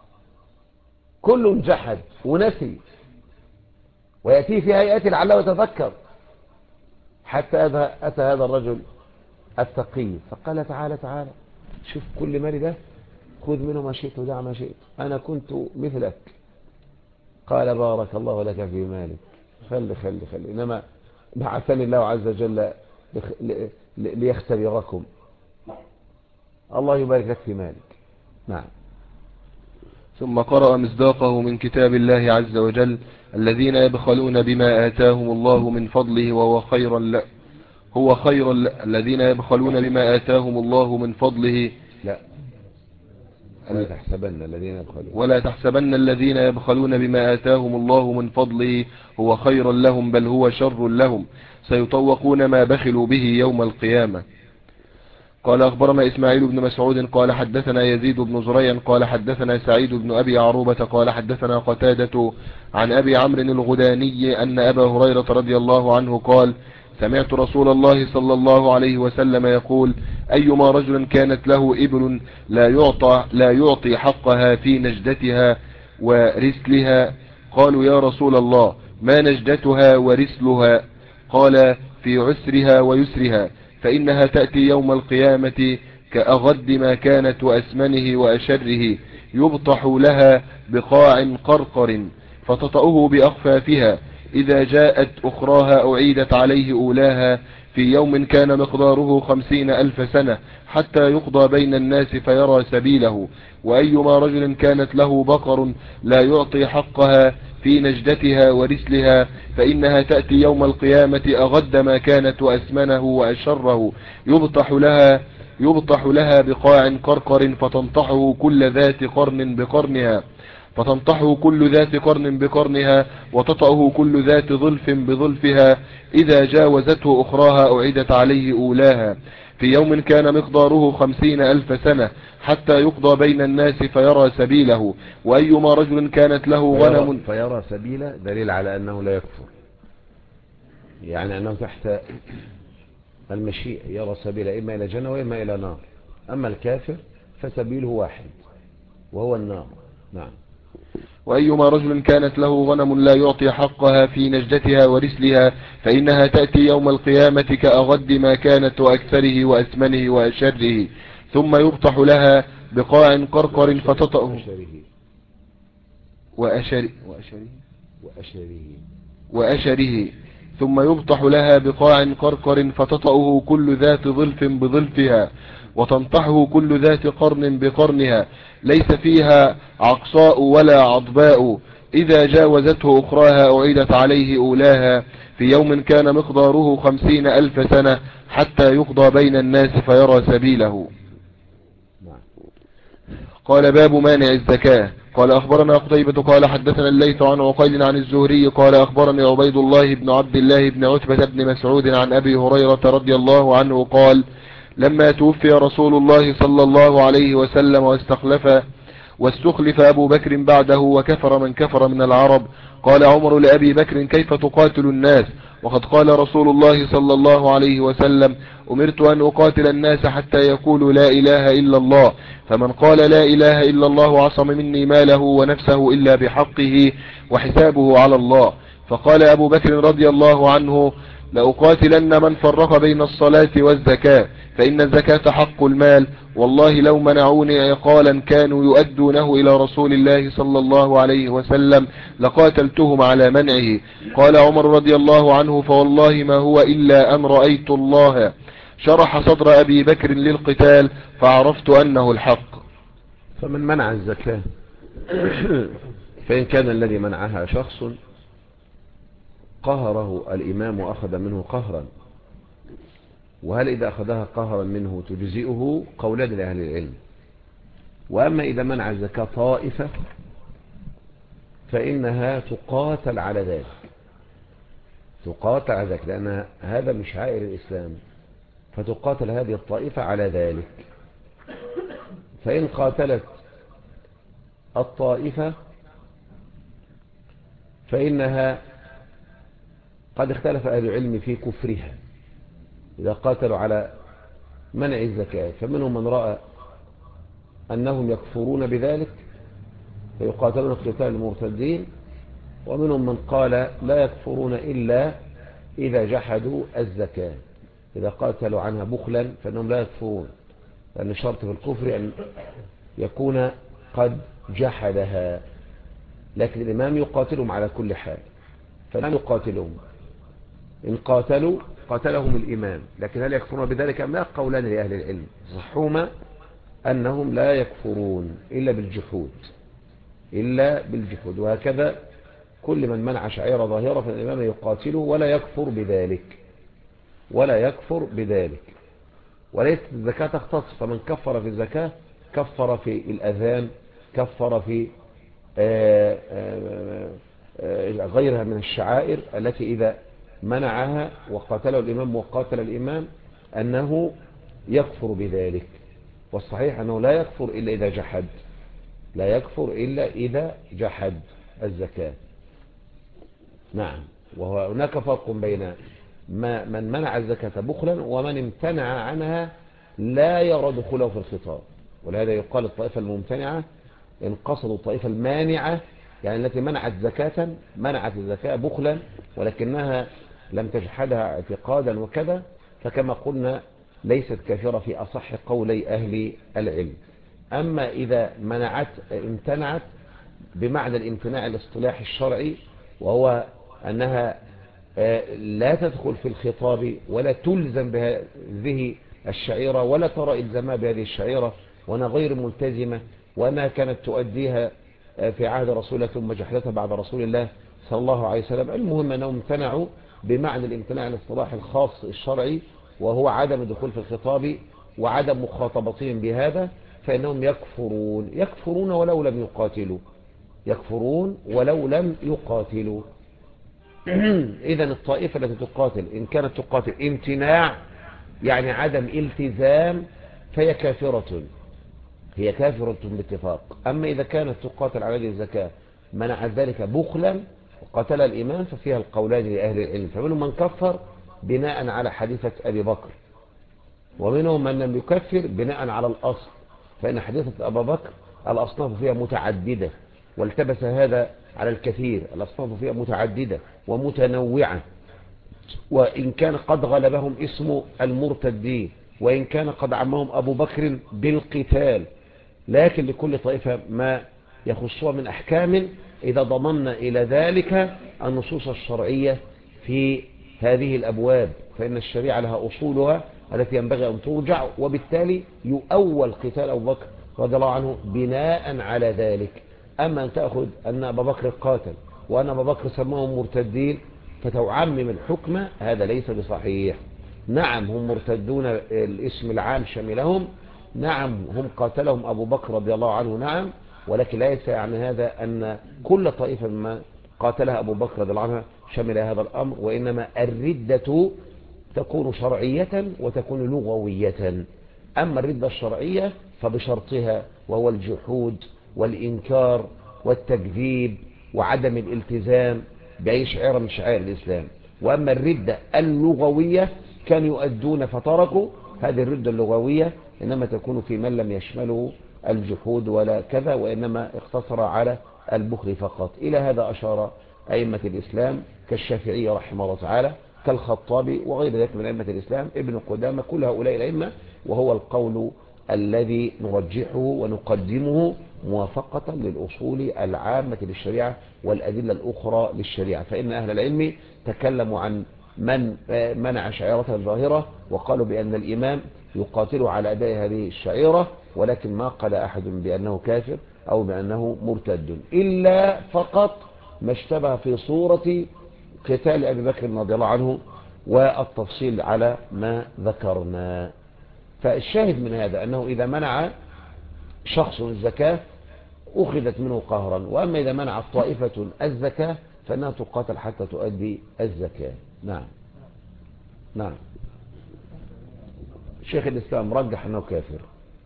كل جحد ونسي، ويأتيه في هيئة لعله يتذكر، حتى أتى هذا الرجل التقي فقال تعالى شوف كل مالي ده، خذ منه ما شئت ودع ما شئت، أنا كنت مثلك. قال بارك الله لك في مالك، خلي إنما بعثني الله عز وجل ليختبركم، الله يبارك لك في مالك. نعم. ثم قرأ مصداقه من كتاب الله عز وجل: الذين يبخلون بما آتاهم الله من فضله وهو خير الذين يبخلون بما آتاهم الله من فضله. لا، ولا تحسبن الذين يبخلون بما آتاهم الله من فضله هو خير لهم، بل هو شر لهم، سيطوقون ما بخلوا به يوم القيامة. قال أخبرنا إسماعيل بن مسعود قال حدثنا يزيد بن زريع قال حدثنا سعيد بن أبي عروبة قال حدثنا قتادة عن أبي عمرو الغداني أن أبا هريرة رضي الله عنه قال: سمعت رسول الله صلى الله عليه وسلم يقول: أيما رجل كانت له إبل لا يعطي حقها في نجدتها ورسلها. قالوا: يا رسول الله، ما نجدتها ورسلها؟ قال: في عسرها ويسرها، فإنها تأتي يوم القيامة كأغد ما كانت وأسمنه وأشره، يبطح لها بقاع قرقر فتطأه بأخفافها، إذا جاءت أخراها أعيدت عليه أولاها، في يوم كان مقداره 50,000 سنة، حتى يقضى بين الناس فيرى سبيله. وأيما رجل كانت له بقر لا يعطي حقها في نجدتها ورسلها، فإنها تأتي يوم القيامة أغد ما كانت وأسمنه وأشره، يبطح لها بقاع قرقر فتنطحه كل ذات قرن بقرنها وتطأه كل ذات ظلف بظلفها، إذا جاوزته أخراها أعيدت عليه أولاها، في يوم كان مقداره 50,000 سنة، حتى يقضى بين الناس فيرى سبيله. وأيما رجل كانت له غنم فيرى سبيله دليل على أنه لا يكفر، يعني أنه تحت المشيئة، يرى سبيله إما إلى جنة وإما إلى نار. أما الكافر فسبيله واحد وهو النار. نعم. وأيما رجل كانت له غنم لا يعطي حقها في نجدتها ورسلها، فإنها تأتي يوم القيامة كأغد ما كانت وأكثره وأسمنه وأشره، ثم يبطح لها بقاع قرقر فتطأه وأشره، ثم يبطح لها بقاع قرقر فتطأه كل ذات ظلف بظلفها، وتنطحه كل ذات قرن بقرنها، ليس فيها عقصاء ولا عضباء، إذا جاوزته أخراها أعيدت عليه أولاها، في يوم كان مقداره 50,000 سنة، حتى يقضى بين الناس فيرى سبيله. قال: باب مانع الزكاة. قال أخبرنا قتيبة قال حدثنا الليث عن عقيل عن الزهري قال أخبرني عبيد الله بن عبد الله بن عتبة بن مسعود عن أبي هريرة رضي الله عنه قال: لما توفي رسول الله صلى الله عليه وسلم واستخلف أبو بكر بعده وكفر من كفر من العرب. قال عمر لأبي بكر: كيف تقاتل الناس وقد قال رسول الله صلى الله عليه وسلم: أمرت أن أقاتل الناس حتى يقولوا لا إله إلا الله، فمن قال لا إله إلا الله عصم مني ماله ونفسه إلا بحقه وحسابه على الله. فقال أبو بكر رضي الله عنه: لأقاتلن من فرق بين الصلاة والزكاة، فإن الزكاة حق المال، والله لو منعوني عقالا كانوا يؤدونه إلى رسول الله صلى الله عليه وسلم لقاتلتهم على منعه. قال عمر رضي الله عنه: فوالله ما هو إلا أن رأيت الله شرح صدر أبي بكر للقتال فعرفت أنه الحق. فمن منع الزكاة فإن كان الذي منعها شخص قهره الإمام وأخذ منه قهرا، وهل إذا أخذها قهرا منه تجزئه؟ قولان لأهل العلم. وأما إذا منع الزكاة طائفة فإنها تقاتل على ذلك، تقاتل على ذلك، لأن هذا من شعائر الإسلام، فتقاتل هذه الطائفة على ذلك. فإن قاتلت الطائفة فإنها قد اختلف أهل العلم في كفرها إذا قاتلوا على منع الزكاة، فمنهم من رأى أنهم يكفرون بذلك فيقاتلون قتال المرتدين، ومنهم من قال لا يكفرون إلا إذا جحدوا الزكاة، إذا قاتلوا عنها بخلا فإنهم لا يكفرون، لأن شرط في الكفر أن يكون قد جحدها. لكن الإمام يقاتلهم على كل حال، فلا يقاتلهم، إن قاتلوا قاتلهم الإمام، لكن هل يكفرون بذلك أم لا؟ قولان لأهل العلم، صحهما أنهم لا يكفرون إلا بالجحود، إلا بالجحود. وهكذا كل من منع شعيرة ظاهرة فالإمام يقاتله ولا يكفر بذلك، ولا يكفر بذلك. وليست الزكاة تختص، فمن كفر في الزكاة كفر في الأذان، كفر في غيرها من الشعائر التي إذا منعها وقاتله الإمام وقاتل الإمام أنه يكفر بذلك. والصحيح أنه لا يكفر إلا إذا جحد، لا يكفر إلا إذا جحد الزكاة. نعم. وهناك فرق بين من منع الزكاة بخلا ومن امتنع عنها لا يرى دخوله في الخطاب. ولهذا يقال الطائفة الممتنعة إن قصدوا الطائفة المانعة، يعني التي منعت زكاة، منعت الزكاة بخلا ولكنها لم تجحدها اعتقادا وكذا، فكما قلنا ليست كافرة في أصح قولي أهل العلم. أما إذا امتنعت بمعنى الامتناع الاصطلاحي الشرعي، وهو أنها لا تدخل في الخطاب ولا تلزم بهذه الشعيرة ولا ترى إلزامها بهذه الشعيرة، وأنا غير ملتزمة، وأنها كانت تؤديها في عهد رسول الله ثم جحدتها بعد رسول الله صلى الله عليه وسلم. المهم أنهم امتنعوا بمعنى الامتناع الاصطلاحي الخاص الشرعي، وهو عدم الدخول في الخطاب وعدم مخاطبتهم بهذا، فإنهم يكفرون ولو لم يقاتلوا، يكفرون ولو لم يقاتلوا. إذن الطائفة التي تقاتل إن كانت تقاتل امتناع يعني عدم التزام فهي كافرة، هي كافرة باتفاق. أما إذا كانت تقاتل على وجه الزكاة منع ذلك بخلا وقاتل الإمام ففيها القولان لأهل العلم، فمنهم من كفر بناء على حديثة أبي بكر، ومنهم من لم يكفر بناء على الأصل، فإن حديثة أبا بكر الأصناف فيها متعددة، والتبس هذا على الكثير، الأصناف فيها متعددة ومتنوعة، وإن كان قد غلبهم اسم المرتدين، وإن كان قد عمهم أبو بكر بالقتال، لكن لكل طائفة ما يخصها من أحكام إذا ضممنا إلى ذلك النصوص الشرعية في هذه الأبواب، فإن الشريعة لها أصولها التي ينبغي أن ترجع، وبالتالي يؤول قتال أبو بكر رضي الله عنه بناء على ذلك. أما أن تأخذ أن أبا بكر قاتل وأن أبا بكر سماهم مرتدين فتعمم الحكم، هذا ليس بصحيح. نعم هم مرتدون، الاسم العام شملهم، نعم هم قاتلهم أبو بكر رضي الله عنه، نعم، ولكن ليس يعني هذا أن كل طائفة مما قاتلها أبو بكر رضي الله عنه شمل هذا الأمر، وإنما الردة تكون شرعية وتكون لغوية. أما الردة الشرعية فبشرطها وهو الجحود والإنكار والتكذيب وعدم الالتزام بأي شعيرة من شعائر الإسلام. وأما الردة اللغوية كانوا يؤدون فتركوا. هذه الردة اللغوية إنما تكون في من لم يشمله الجحود ولا كذا، وإنما اقتصر على البخل فقط. إلى هذا أشار أئمة الإسلام كالشافعي رحمه الله تعالى، كالخطابي وغير ذلك من أئمة الإسلام، ابن قدامة، كل هؤلاء الأئمة، وهو القول الذي نرجحه ونقدمه موافقة للأصول العامة للشريعة والأدلة الأخرى للشريعة. فإن أهل العلم تكلموا عن من منع شعيرة الظاهرة وقالوا بأن الإمام يقاتل على أداء هذه الشعيرة، ولكن ما قال أحد بأنه كافر أو بأنه مرتد، إلا فقط ما اشتبه في صورة قتال أبي بكر رضي الله عنه والتفصيل على ما ذكرنا. فالشاهد من هذا أنه إذا منع شخص الزكاة أخذت منه قهرا، وأما إذا منعت طائفة الزكاة فإنها تقاتل حتى تؤدي الزكاة. نعم. نعم. شيخ الإسلام رجح أنه كافر.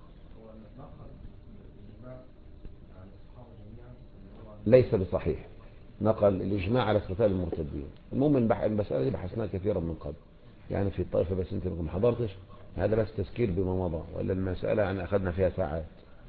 ليس بصحيح، نقل الإجماع على قتال المرتدين. المهم المسألة دي بحثناها كثيرا من قبل يعني في الطائفة، بس انت ما حضرتش، هذا بس تذكير بما مضى، ولا المسألة يعني أخذنا فيها ساعات.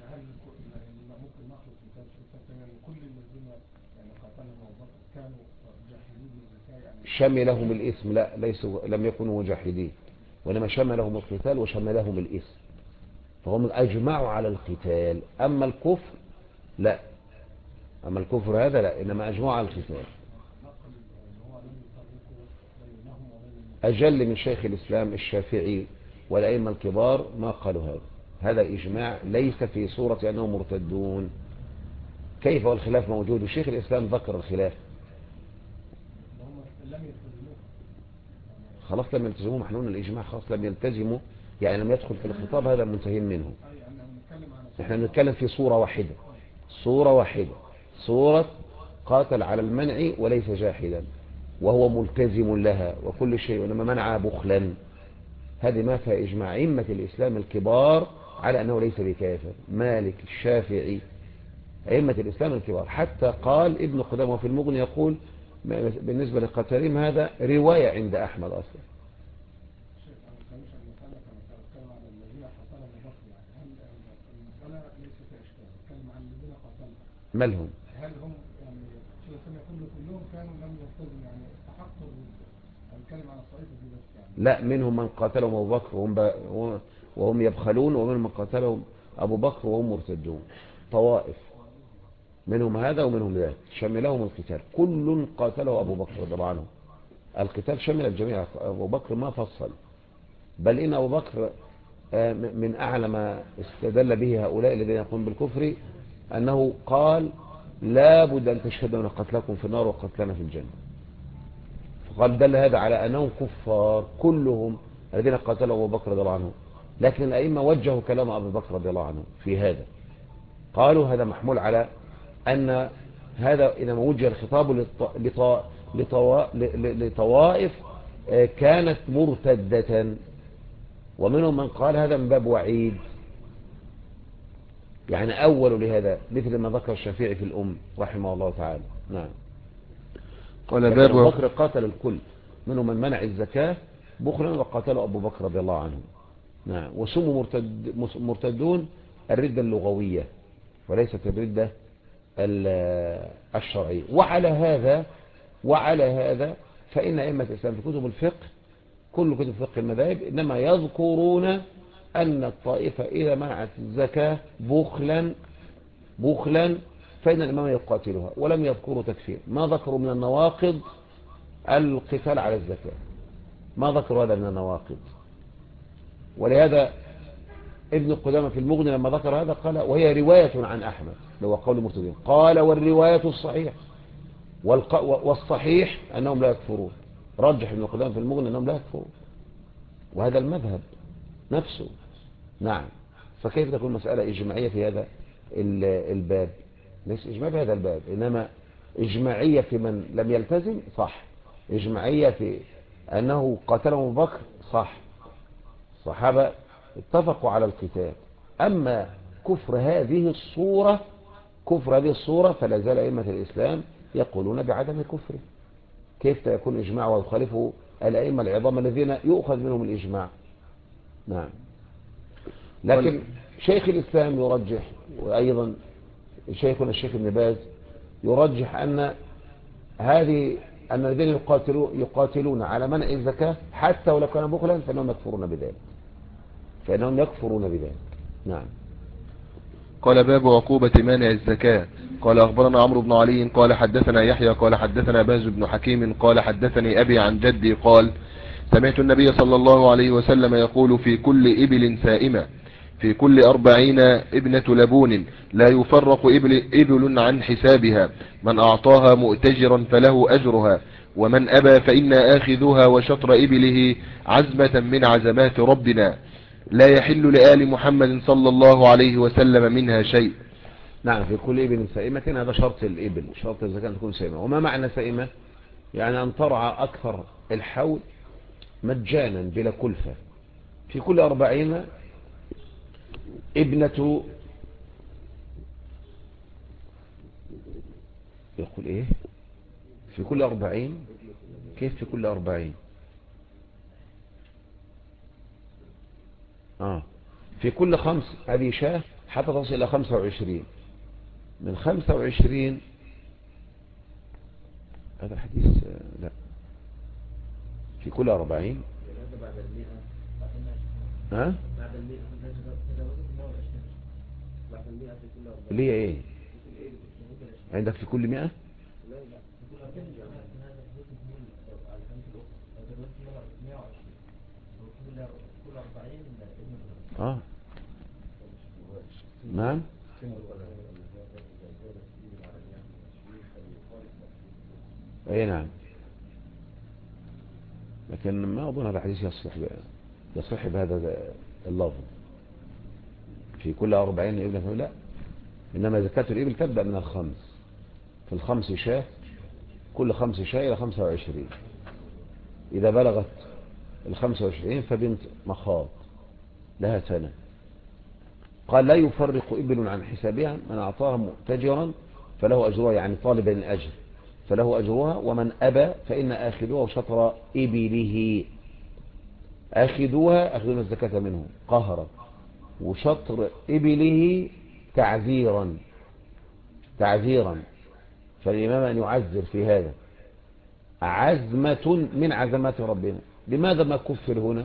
شملهم الاسم، لا ليسوا لم يكونوا مجاهدين، وإنما شملهم القتال وشملهم الاسم، فهم أجمعوا على القتال. أما الكفر لا، أما الكفر هذا لا، إنما أجمعوا على القتال. أجل من شيخ الإسلام الشافعي والأئمة الكبار ما قالوا هذا. هذا إجماع ليس في صورة أنهم مرتدون. كيف والخلاف موجود؟ وشيخ الإسلام ذكر الخلاف. خلاص لم يلتزموا، محنون الإجماع خلاص لم يلتزموا، يعني لم يدخل في الخطاب، هذا منتهين منه. نحن نتكلم في صورة واحدة، صورة واحدة، صورة قاتل على المنع وليس جاحدا وهو ملتزم لها وكل شيء، وإنما منع بخلا. هذه ما فيها إجماع أئمة الإسلام الكبار على أنه ليس بكافر، مالك، الشافعي، أئمة الإسلام الكبار. حتى قال ابن قدامة في المغني يقول بالنسبة لقتالهم هذا رواية عند أحمد أصلا. مالهم؟ هل هم يعني شو كلهم كانوا لم يلتزموا يعني استحقوا الكلام عن الطائفة دي بس يعني؟ لا، منهم من قاتلهم أبو بكر وهم يبخلون، ومنهم من قاتلهم أبو بكر وهم مرتدون. طوائف منهم هذا ومنهم ذاك، شملهم القتال، كل قاتله أبو بكر رضي الله عنه. القتال شمل الجميع، أبو بكر ما فصل، بل إن أبو بكر من أعلى ما استدل به هؤلاء الذين يقومون بالكفر أنه قال لا بد أن تشهدوا أن قتلكم في النار وقتلنا في الجنة. فقال دل هذا على أنهم كفار كلهم الذين قاتلوا أبو بكر رضي الله عنه. لكن الأئمة وجهوا كلام أبو بكر رضي الله عنه في هذا، قالوا هذا محمول على أن هذا إنما وجه الخطاب لطوائف كانت مرتدة، ومنهم من قال هذا من باب وعيد، يعني أول لهذا مثل ما ذكر الشافعي في الأم رحمه الله تعالى. نعم. قال لكن باب أبو بكر قاتل الكل، منهم من منع الزكاة بخلا وقاتله أبو بكر رضي الله عنه. نعم. وسموا مرتدون الردة اللغوية وليست الردة الشرعية. وعلى هذا فإن أئمة الإسلام في كتب الفقه، كل كتب فقه المذاهب، إنما يذكرون أن الطائفة إذا منعت الزكاة بخلا فإن الإمام يقاتلها، ولم يذكروا تكفير. ما ذكروا من النواقض القتال على الزكاة، ما ذكروا هذا من النواقض. ولهذا ابن قدامة في المغني لما ذكر هذا قال وهي رواية عن أحمد، لو قول المرتدين، قال والرواية الصحيح والصحيح أنهم لا يكفرون. رجح ابن قدامة في المغني أنهم لا يكفرون، وهذا المذهب نفسه. نعم. فكيف تكون مسألة إجماعية في هذا الباب؟ ليس إجماع في هذا الباب، إنما إجماعية في من لم يلتزم، صح. إجماعية في أنه قاتله أبو بكر، صح، الصحابة اتفقوا على القتال. أما كفر هذه الصورة كفر هذه الصورة فلا زال أئمة الإسلام يقولون بعدم كفره. كيف يكون إجماع ويخالفه الأئمة العظام الذين يؤخذ منهم الإجماع؟ نعم. لكن شيخ الإسلام يرجح، وأيضا شيخنا الشيخ ابن باز يرجح أن الذين يقاتلون على منع الزكاة حتى ولو كان بخلا فإنهم يكفرون بذلك. نعم. قال باب عقوبة مانع الزكاة. قال أخبرنا عمرو بن علي قال حدثنا يحيى قال حدثنا باز بن حكيم قال حدثني أبي عن جدي قال سمعت النبي صلى الله عليه وسلم يقول في كل إبل سائمة في كل 40 ابنة لبون لا يفرق إبل عن حسابها، من أعطاها مؤتجرا فله أجرها، ومن أبى فإنا آخذها وشطر إبله عزمة من عزمات ربنا لا يحل لآل محمد صلى الله عليه وسلم منها شيء. نعم. في كل إبل سائمة، هذا شرط الإبل، شرط الزكاة تكون سائمة. وما معنى سائمة؟ يعني أن ترعى أكثر الحول مجانا بلا كلفة. في كل 40 ابنة، يقول إيه؟ في كل 40. كيف في كل 40؟ في كل 5 هذه شاة حتى تصل إلى 25. من 25 هذا الحديث لا، في كل 40 اللي هي ايه عندك في كل 100؟ نعم. اي نعم. لكن ما اظن هذا الحديث يصح بهذا اللفظ في كل 40 ابن. لا، انما زكاة الابل تبدأ من الخمس. في الخمس شاة، كل 5 شاة الى 25. اذا بلغت 25 فبنت مخاض لها سنة. قال لا يفرق إبل عن حسابها، من أعطاها مؤتجرا فله أجرها، يعني طالبا الأجر فله أجرها، ومن أبى فإن آخذوها وشطر إبله. آخذون الزكاة منه قهرا، وشطر إبله تعذيرا. فالإمام أن يعذر في هذا عزمة من عزمات ربنا. لماذا ما كفر هنا؟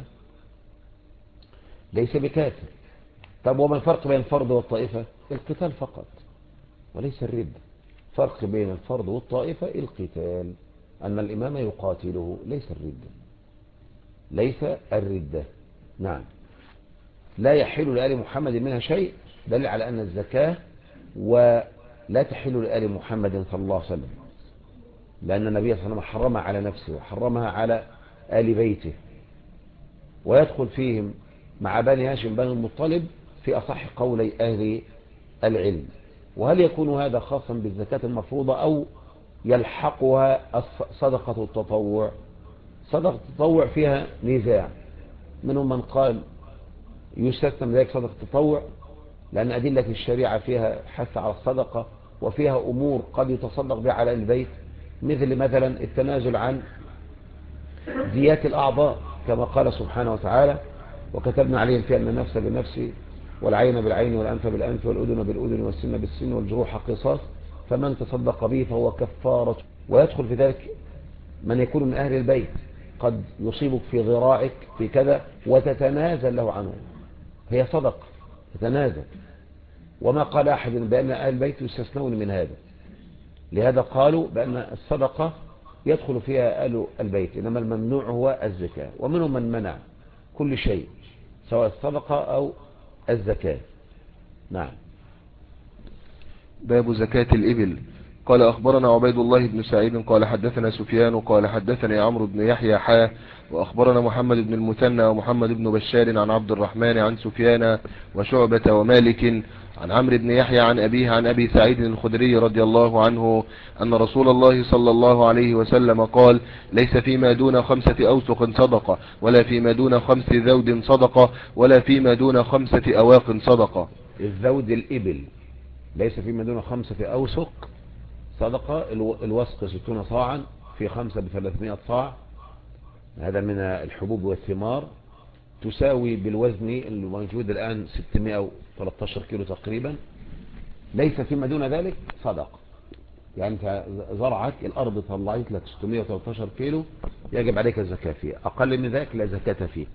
ليس بكافر. طب وما الفرق بين الفرض والطائفة؟ القتال فقط وليس الردة. فرق بين الفرض والطائفة القتال، أن الإمام يقاتله، ليس الردة. نعم. لا يحل لآل محمد منها شيء، دليل على أن الزكاة ولا تحل لآل محمد صلى الله عليه وسلم، لأن النبي صلى الله عليه وسلم حرمها على نفسه وحرمها على آل بيته، ويدخل فيهم مع بني هاشم بني المطلب في أصح قولي أهل العلم. وهل يكون هذا خاصا بالزكاة المفروضة أو يلحقها صدقة التطوع؟ صدقة التطوع فيها نزاع، منهم من قال يستثنى من ذلك صدقة التطوع لأن أدلة الشريعة فيها حث على الصدقة، وفيها أمور قد يتصدق بها على البيت، مثلا التنازل عن ديات الأعضاء، كما قال سبحانه وتعالى وكتبنا عليهم فيها أن النفس بالنفس والعين بالعين والأنف بالأنف والأذن بالأذن والسن بالسن والجروح قصاص، فمن تصدق به فهو كفارة. ويدخل في ذلك من يكون من أهل البيت، قد يصيبك في ذراعك في كذا وتتنازل له عنه، هي صدق تتنازل. وما قال أحد بأن أهل البيت يستثنون من هذا، لهذا قالوا بأن الصدقة يدخل فيها أهل البيت، إنما الممنوع هو الزكاة. ومنهم من منع كل شيء سواء الصدقة أو الزكاة. نعم. باب زكاة الإبل. قال أخبرنا عبيد الله بن سعيد قال حدثنا سفيان قال حدثني عمرو بن يحيى وأخبرنا محمد بن المثنى ومحمد بن بشار عن عبد الرحمن عن سفيان وشعبة ومالك عن عمرو بن يحيى عن أبيه عن أبي سعيد الخدري رضي الله عنه أن رسول الله صلى الله عليه وسلم قال ليس فيما دون 5 أوسق صدقة، ولا فيما دون 5 ذود صدقة، ولا فيما دون 5 أواق صدقة. الذود الإبل ليس فيما دون 5 أوسق صدقة. الوسق 60 صاعا، في 5 ب300 صاع، هذا من الحبوب والثمار، تساوي بالوزن الموجود الآن 613 كيلو تقريبا. ليس فيما دون ذلك صدقة. يعني انت زرعك الأرض طلعت لك 613 كيلو، يجب عليك الزكاة فيه. أقل من ذلك لا زكاة فيه.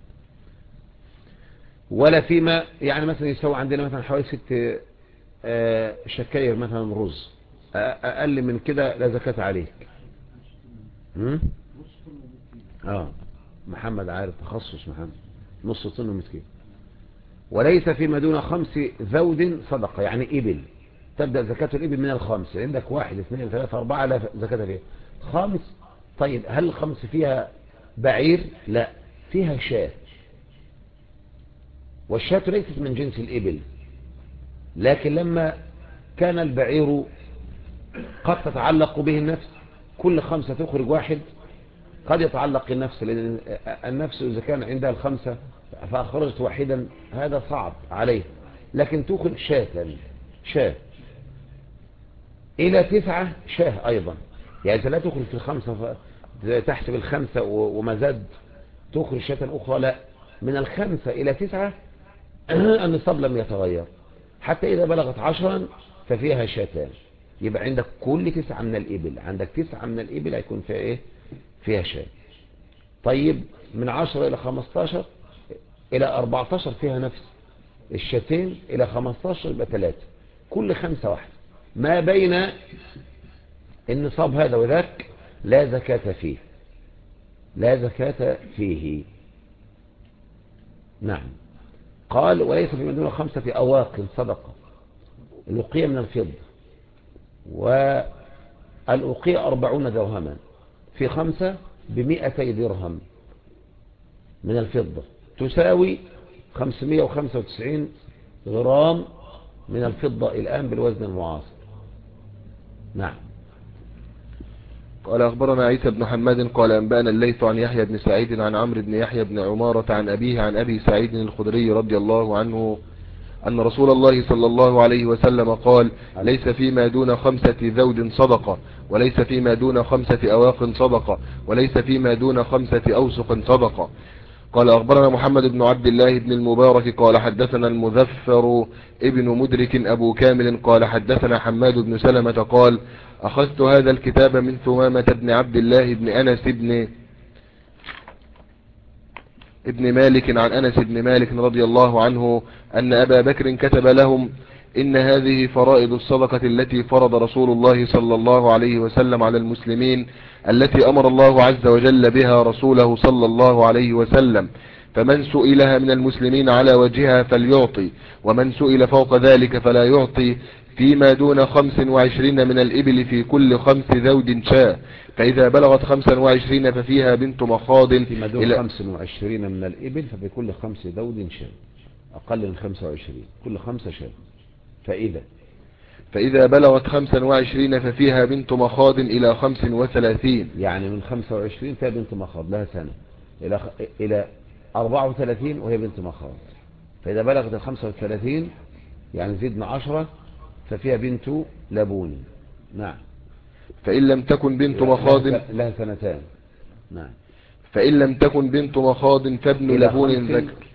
ولا فيما يعني مثلا يساوي عندنا مثلا حوالي 6 شكاير مثلا رز، أقل من كده لا زكاة عليك. محمد عارف تخصص محمد، نص طن 100 كيلو. وليس فيما دون 5 ذود صدقة، يعني إبل. تبدأ زكاة الإبل من ال5. عندك 1 2 3 4 لا زكاة فيها. 5. طيب هل 5 فيها بعير؟ لا، فيها شاة. والشاة ليست من جنس الإبل، لكن لما كان البعير قد تتعلق به النفس، كل 5 تخرج 1. قد يتعلق النفس، لأن النفس إذا كان عندها 5 فأخرجت واحدا هذا صعب عليه، لكن تخرج شاة إلى 9 شاة أيضا. يعني أنت لا تخرج في 5 تحسب 5 وما زاد تخرج شاة أخرى، لا، من 5 إلى 9 النصاب لم يتغير. حتى إذا بلغت 10 ففيها شاتان. يبقى عندك كل 9 من الإبل، عندك 9 من الإبل هيكون فيها إيه؟ فيها شاة. طيب من 10 إلى 15 إلى 14 فيها نفس الشاتين، إلى 15 يبقى 3، كل 5 واحد. ما بين النصاب هذا وذاك لا زكاة فيه، لا زكاة فيه. نعم. قال وليس في دون 5 أواق صدقة. الوقية من الفضة، والوقية 40 درهما، في 5 ب200 درهم من الفضة، تساوي 595 غرام من الفضة الآن بالوزن المعاصر. نعم. قال أخبرنا عيسى بن حماد قال أنبأنا الليث عن يحيى بن سعيد عن عمرو بن يحيى بن عمارة عن أبيه عن أبي سعيد الخدري رضي الله عنه أن رسول الله صلى الله عليه وسلم قال: ليس فيما دون 5 ذود صدقة، وليس فيما دون 5 أواق صدقة، وليس فيما دون 5 أوسق صدقة. قال أخبرنا محمد بن عبد الله بن المبارك قال حدثنا المذفر ابن مدرك أبو كامل قال حدثنا حماد بن سلمة قال: أخذت هذا الكتاب من ثمامة بن عبد الله بن أنس ابن مالك عن أنس بن مالك رضي الله عنه أن أبا بكر كتب لهم: إن هذه فرائض الصدقة التي فرض رسول الله صلى الله عليه وسلم على المسلمين، التي أمر الله عز وجل بها رسوله صلى الله عليه وسلم، فمن سئلها من المسلمين على وجهها فليعطي، ومن سئل فوق ذلك فلا يعطي. فيما دون 25 من الإبل في كل 5 ذود شاة، فإذا بلغت 25 ففيها بنت مخاض. فيما دون 25 من الإبل ففي كل 5 ذود شاة، أقل من 25 كل 5 شاة. فإذا بلغت 25 ففيها بنت مخاض إلى 35، يعني من 25 فيها بنت مخاض لها سنة إلى 34 وهي بنت مخاض. فإذا بلغت 35 يعني زدنا 10 ففيها بنت لبون. نعم. فإن لم تكن بنت مخاض لها 2 سنة. نعم. فإن لم تكن بنت مخاض فابن لبون ذكر.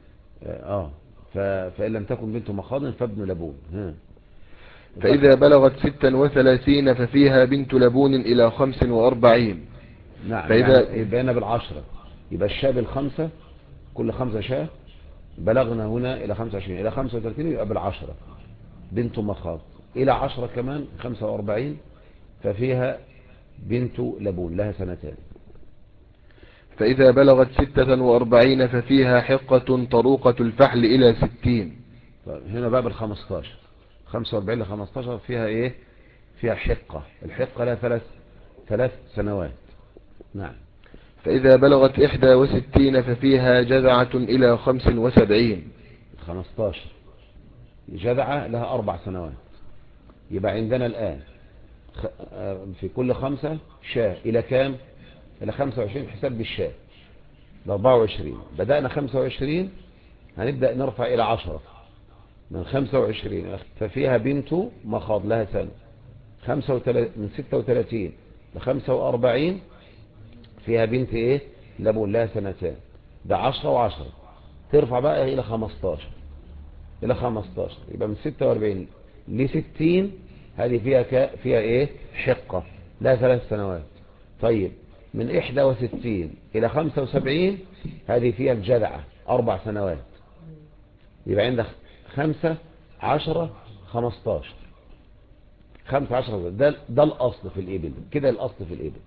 فإن لم تكن بنت مخاض فابن لبون. فإذا بلغت 36 ففيها بنت لبون إلى 45. نعم. يعني بينا بالعشرة، يبقى الشاب 5 كل 5 شاه. بلغنا هنا إلى 25 إلى 35 يبقى بالعشرة بنت مخاض، إلى 10 كمان 45 ففيها بنت لبون لها 2 سنة. فإذا بلغت 46 ففيها حقة طروقة الفحل إلى 60. هنا باب 15 45 ل 15 فيها إيه؟ فيها حقة. الحقة لها 3 سنوات. نعم. فإذا بلغت 61 ففيها جذعة إلى 75. 15 جذعة لها 4 سنوات. يبقى عندنا الآن في كل 5 شاة إلى كام؟ إلى 25 حساب بالشاة ل 24. بدأنا 25 هنبدأ نرفع إلى 10 من 25 ففيها بنت مخاض لها سنة. من 36 ل 45 فيها بنت ايه لبون لها سنتان. ده 10 و10. ترفع بقى الى 15. يبقى من 46 ل 60 هذه فيها ايه حقة لها 3 سنوات. طيب من 61 الى 75 هذه فيها الجذعة 4 سنوات. يبقى عندك 5 10 15. 5 10 ده الاصل في الابل كده. الاصل في الابل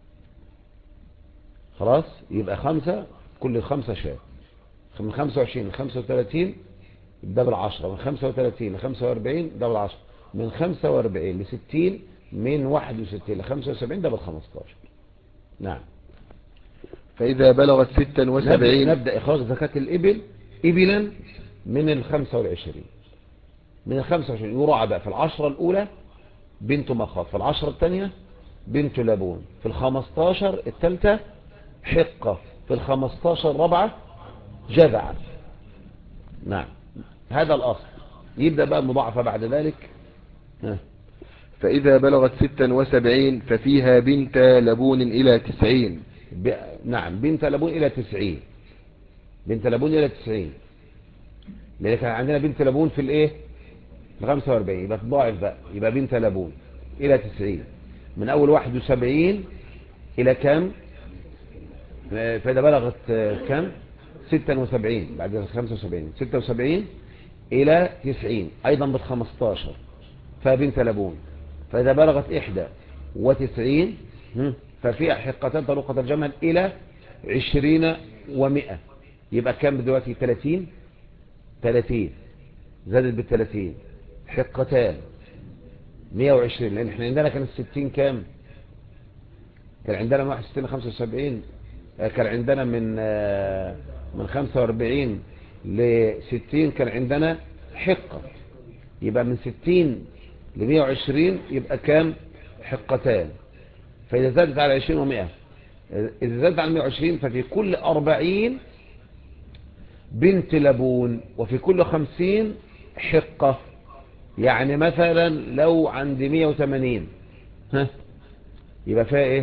خلاص. يبقى 5 كل 5 شاة. من 25 ل 35 ده بال10. من 35 ل 45 ده بال10. من 45 ل 60 من 61 ل 75 ده بال15. نعم. فإذا بلغت 76. نبدأ إخراج زكاة الإبل إبلا من 25. من 25 يراعى بقى في 10 الأولى بنت مخاض، في 10 الثانية بنت لبون، في 15 الثالثة حقة، في 15 الرابعة جذعة. نعم هذا الأصل. يبدأ بقى المضاعفة بعد ذلك. فإذا بلغت 76 ففيها بنت لبون إلى 90. نعم بنت لبون إلى 90. بنت لبون إلى 90 لأن كان عندنا بنت لبون في الإيه في 45. يبقى تضاعف بقى. يبقى بنت لبون إلى 90 من أول 71 إلى كم. فإذا بلغت كم 76 بعد 75 76 إلى 90 أيضا بال15 فبنت لبون. فإذا بلغت 91 ففيها حقتان طريقة الجمل إلى 20 و100. يبقى كم دلوقتي 30 زادت بال30 حقتان 120. لأن احنا عندنا كان 60 كام. كان عندنا من 61 ل 75 كان عندنا من 45 ل 60 كان عندنا حقة. يبقى من 60 ل 120 يبقى كام حقتان. فإذا زادت على 20 و100 إذا زادت على 120 ففي كل 40 بنت لبون وفي كل 50 حقة. يعني مثلا لو عندي 180 يبقى فيها ايه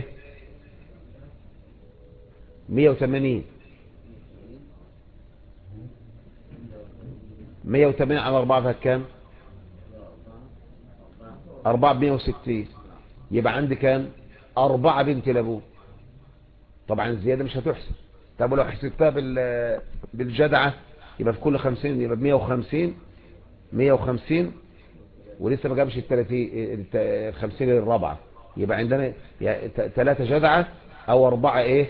180 على 4 فيها كام 4 160. يبقى عندي كام 4 بنت لبون. طبعا الزيادة مش هتحسب. طب ولو حسبتها بالجدعة يبقى في كل 50 يبقى 150 ولسه ما جابش ال 50 الرابعة. يبقى عندنا 3 جدعة او 4 ايه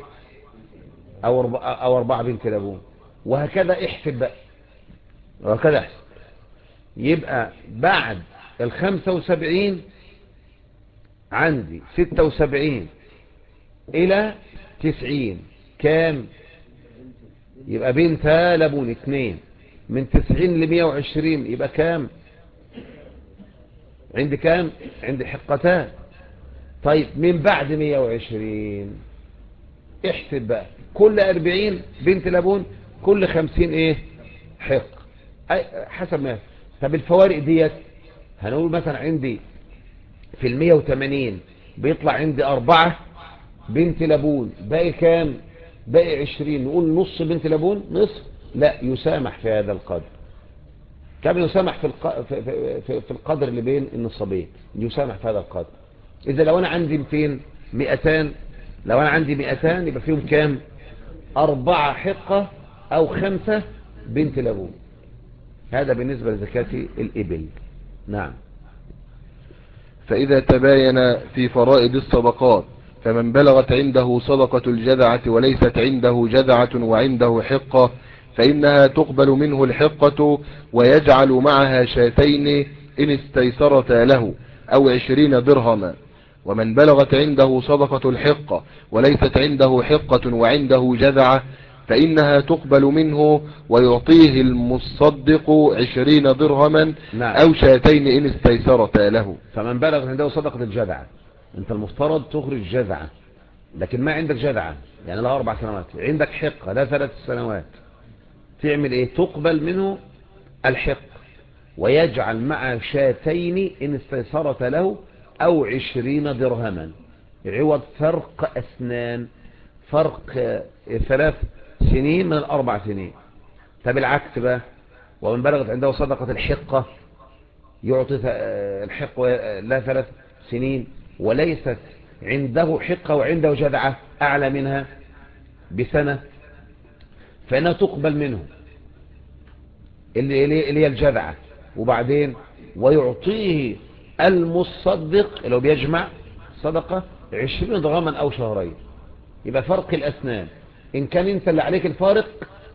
او 4 بنت لبون. وهكذا احسب بقى. وهكذا احسب. يبقى بعد ال 75 عندي 76 الى 90 كام. يبقى بنت لبون 2. من 90 ل 120 يبقى كام عندي كام عندي حقتان. طيب من بعد 120 احسب بقى كل 40 بنت لبون كل 50 ايه حق حسب ما. طب الفوارق ديت هنقول مثلا عندي في 180 بيطلع عندي 4 بنت لبون باقي كام باقي 20. نقول نص بنت لبون نصف. لا يسامح في هذا القدر. كم يسامح في القدر اللي بين النصابين يسامح في هذا القدر. إذا لو أنا عندي 200 لو أنا عندي 200 يبقى فيهم كام 4 حقة أو 5 بنت لبون. هذا بالنسبة لزكاة الإبل. نعم. فإذا تباين في فرائض الصدقات فمن بلغت عنده صدقة الجذعة وليست عنده جذعة وعنده حقة فإنها تقبل منه الحقة ويجعل معها شاتين إن استيسرتا له أو 20 درهما. ومن بلغت عنده صدقة الحقة وليست عنده حقة وعنده جذعة فإنها تقبل منه ويعطيه المصدق 20 درهما نعم. أو شاتين إن استيسرتا له. فمن بلغ عنده صدقة الجذعة انت المفترض تخرج جذعة لكن ما عندك جذعة يعني لها 4 سنوات. عندك حقة لها 3 سنوات. تعمل ايه تقبل منه الحق ويجعل معه شاتين إن استيسرت له أو 20 درهما عوض فرق أسنان، فرق 3 سنين من 4 سنين. طب العكس بقى، ومن بلغت عنده صدقة الحقة يعطي الحقة لا 3 سنين وليست عنده حقة وعنده جذعة أعلى منها بسنة، فإنها تقبل منه اللي هي الجذعة، وبعدين ويعطيه المصدق لو بيجمع صدقة 20 درهما أو شهرين. يبقى فرق الأسنان إن كان أنت اللي عليك الفارق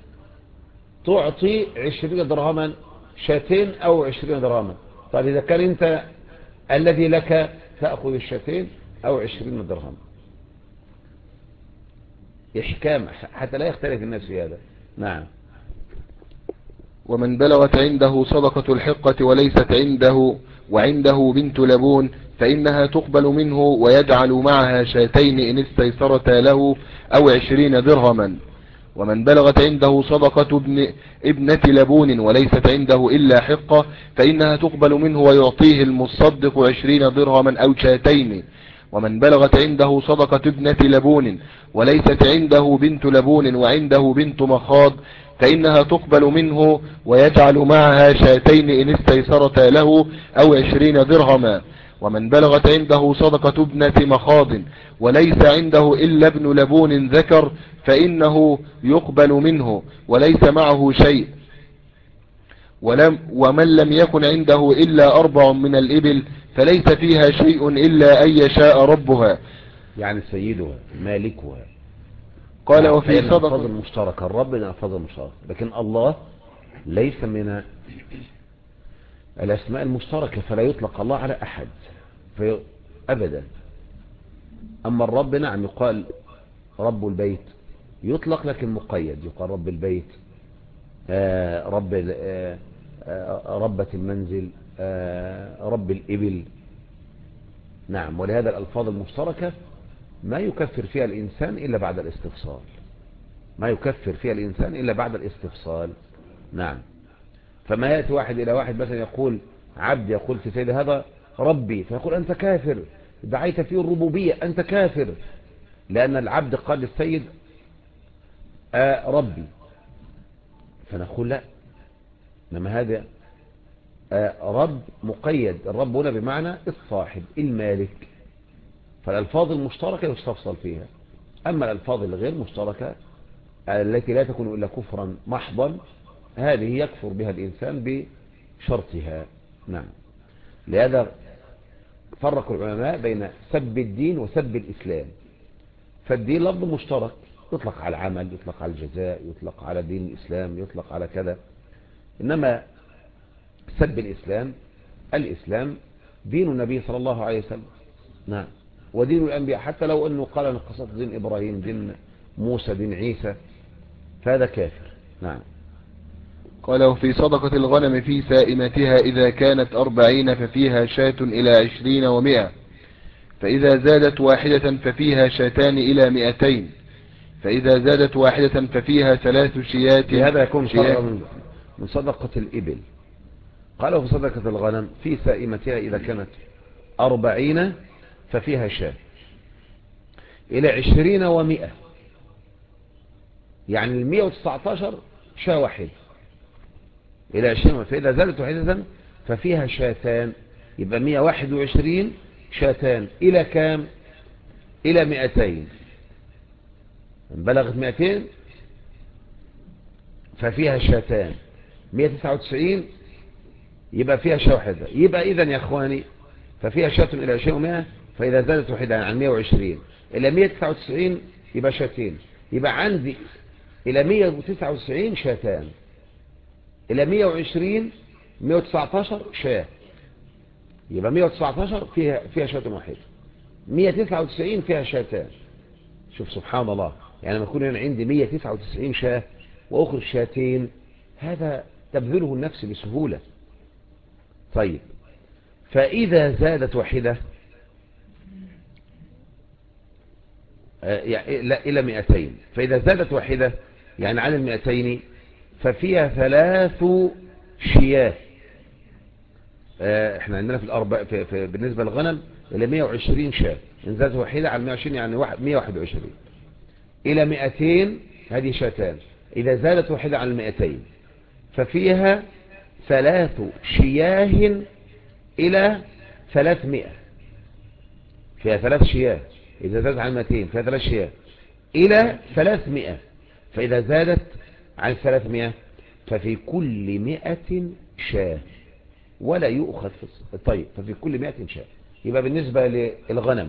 تعطي 20 درهما شاتين أو 20 درهما. طيب إذا كان أنت الذي لك تأخذ الشاتين أو 20 درهما. إحكام حتى لا يختلف الناس في هذا. نعم. ومن بلغت عنده صدقة الحقة وليست عنده وعنده بنت لبون فإنها تقبل منه ويجعل معها شاتين إن استيسرتا له أو 20 درهما. ومن بلغت عنده صدقة ابنة لبون وليست عنده إلا حقة فإنها تقبل منه ويعطيه المصدق 20 درهما أو شاتين. ومن بلغت عنده صدقة ابنة لبون وليست عنده بنت لبون وعنده بنت مخاض فإنها تقبل منه ويجعل معها شاتين إن استيسرتا له أو 20 درهما. ومن بلغت عنده صدقة ابنة مخاض وليس عنده إلا ابن لبون ذكر فإنه يقبل منه وليس معه شيء. ومن لم يكن عنده إلا 4 من الإبل فليس فيها شيء إلا أن يشاء ربها، يعني سيدها مالكها. قال نعم. وفي الألفاظ صدقة المشتركة، الرب من الألفاظ المشتركة، لكن الله ليس من الأسماء المشتركة فلا يطلق الله على أحد أبدا. أما الرب نعم يقال رب البيت يطلق لكن مقيد، يقال رب البيت، ربة المنزل، رب الإبل. نعم. ولهذا الألفاظ المشتركة ما يكفر فيها الإنسان إلا بعد الاستفصال، ما يكفر فيها الإنسان إلا بعد الاستفصال. نعم. فما يأتي واحد إلى واحد مثلا يقول عبد، يقول في سيد هذا ربي، فيقول أنت كافر، دعيت فيه الربوبية أنت كافر، لأن العبد قال للسيد ربي، فنقول لا، إنما هذا رب مقيد، الرب هنا بمعنى الصاحب المالك. فالألفاظ المشتركة يستفصل فيها. أما الألفاظ الغير مشتركة التي لا تكون إلا كفرا محضا هذه يكفر بها الإنسان بشرطها. نعم. لهذا فرق العلماء بين سب الدين وسب الإسلام. فالدين لفظ مشترك يطلق على العمل، يطلق على الجزاء، يطلق على دين الإسلام، يطلق على كذا. إنما سب الإسلام، الإسلام دين النبي صلى الله عليه وسلم. نعم. ودين الأنبياء، حتى لو أنه قال أنا قصدت دين إبراهيم، دين موسى، دين عيسى، فهذا كافر. نعم. قال وفي صدقة الغنم في سائمتها إذا كانت 40 ففيها شاة إلى 20 و100، فإذا زادت واحدة ففيها شاتان إلى 200، فإذا زادت واحدة ففيها 3 شيات. لهذا يكون فرق من صدقة الإبل. قالوا في صدقة الغنم في سائمتها إذا كانت 40 ففيها شاة إلى 20 و100، يعني 119 شاة واحد إلى 20. فإذا زادت واحدة ففيها شاتان، يبقى 121 شاتان إلى كام؟ إلى 200. بلغت 200 ففيها شاتان. 199 يبقى فيها شاة واحدة. يبقى إذن يا أخواني ففيها شاة إلى 20 و100، فإذا زادت واحدة عن 120 إلى 199 يبقى شاتين، يبقى عندي إلى 199 شاتان، إلى 120 119 شاة، يبقى 119 فيها شاة واحدة، 199 فيها شاتان. شوف سبحان الله، يعني لما يكون عندي 199 شاة وأخرج شاتين هذا تبذله النفس بسهولة. طيب فإذا زادت واحدة إلى 200، فإذا زادت واحدة يعني على 200 ففيها 3 شياه، احنا عندنا في الأربع بالنسبة للغنم إلى 120 شاة، إن زادت واحدة على 120 يعني 121. إلى 200 هذه شاتان، إذا زادت واحدة على 200 ففيها 3 شياه إلى 300. فيها 3 شياه، إذا زادت عن 200 فيها 3 شياه إلى 300. فإذا زادت عن 300 ففي كل 100 شاه ولا يؤخذ طيب، ففي كل 100 شاه. يبقى بالنسبة للغنم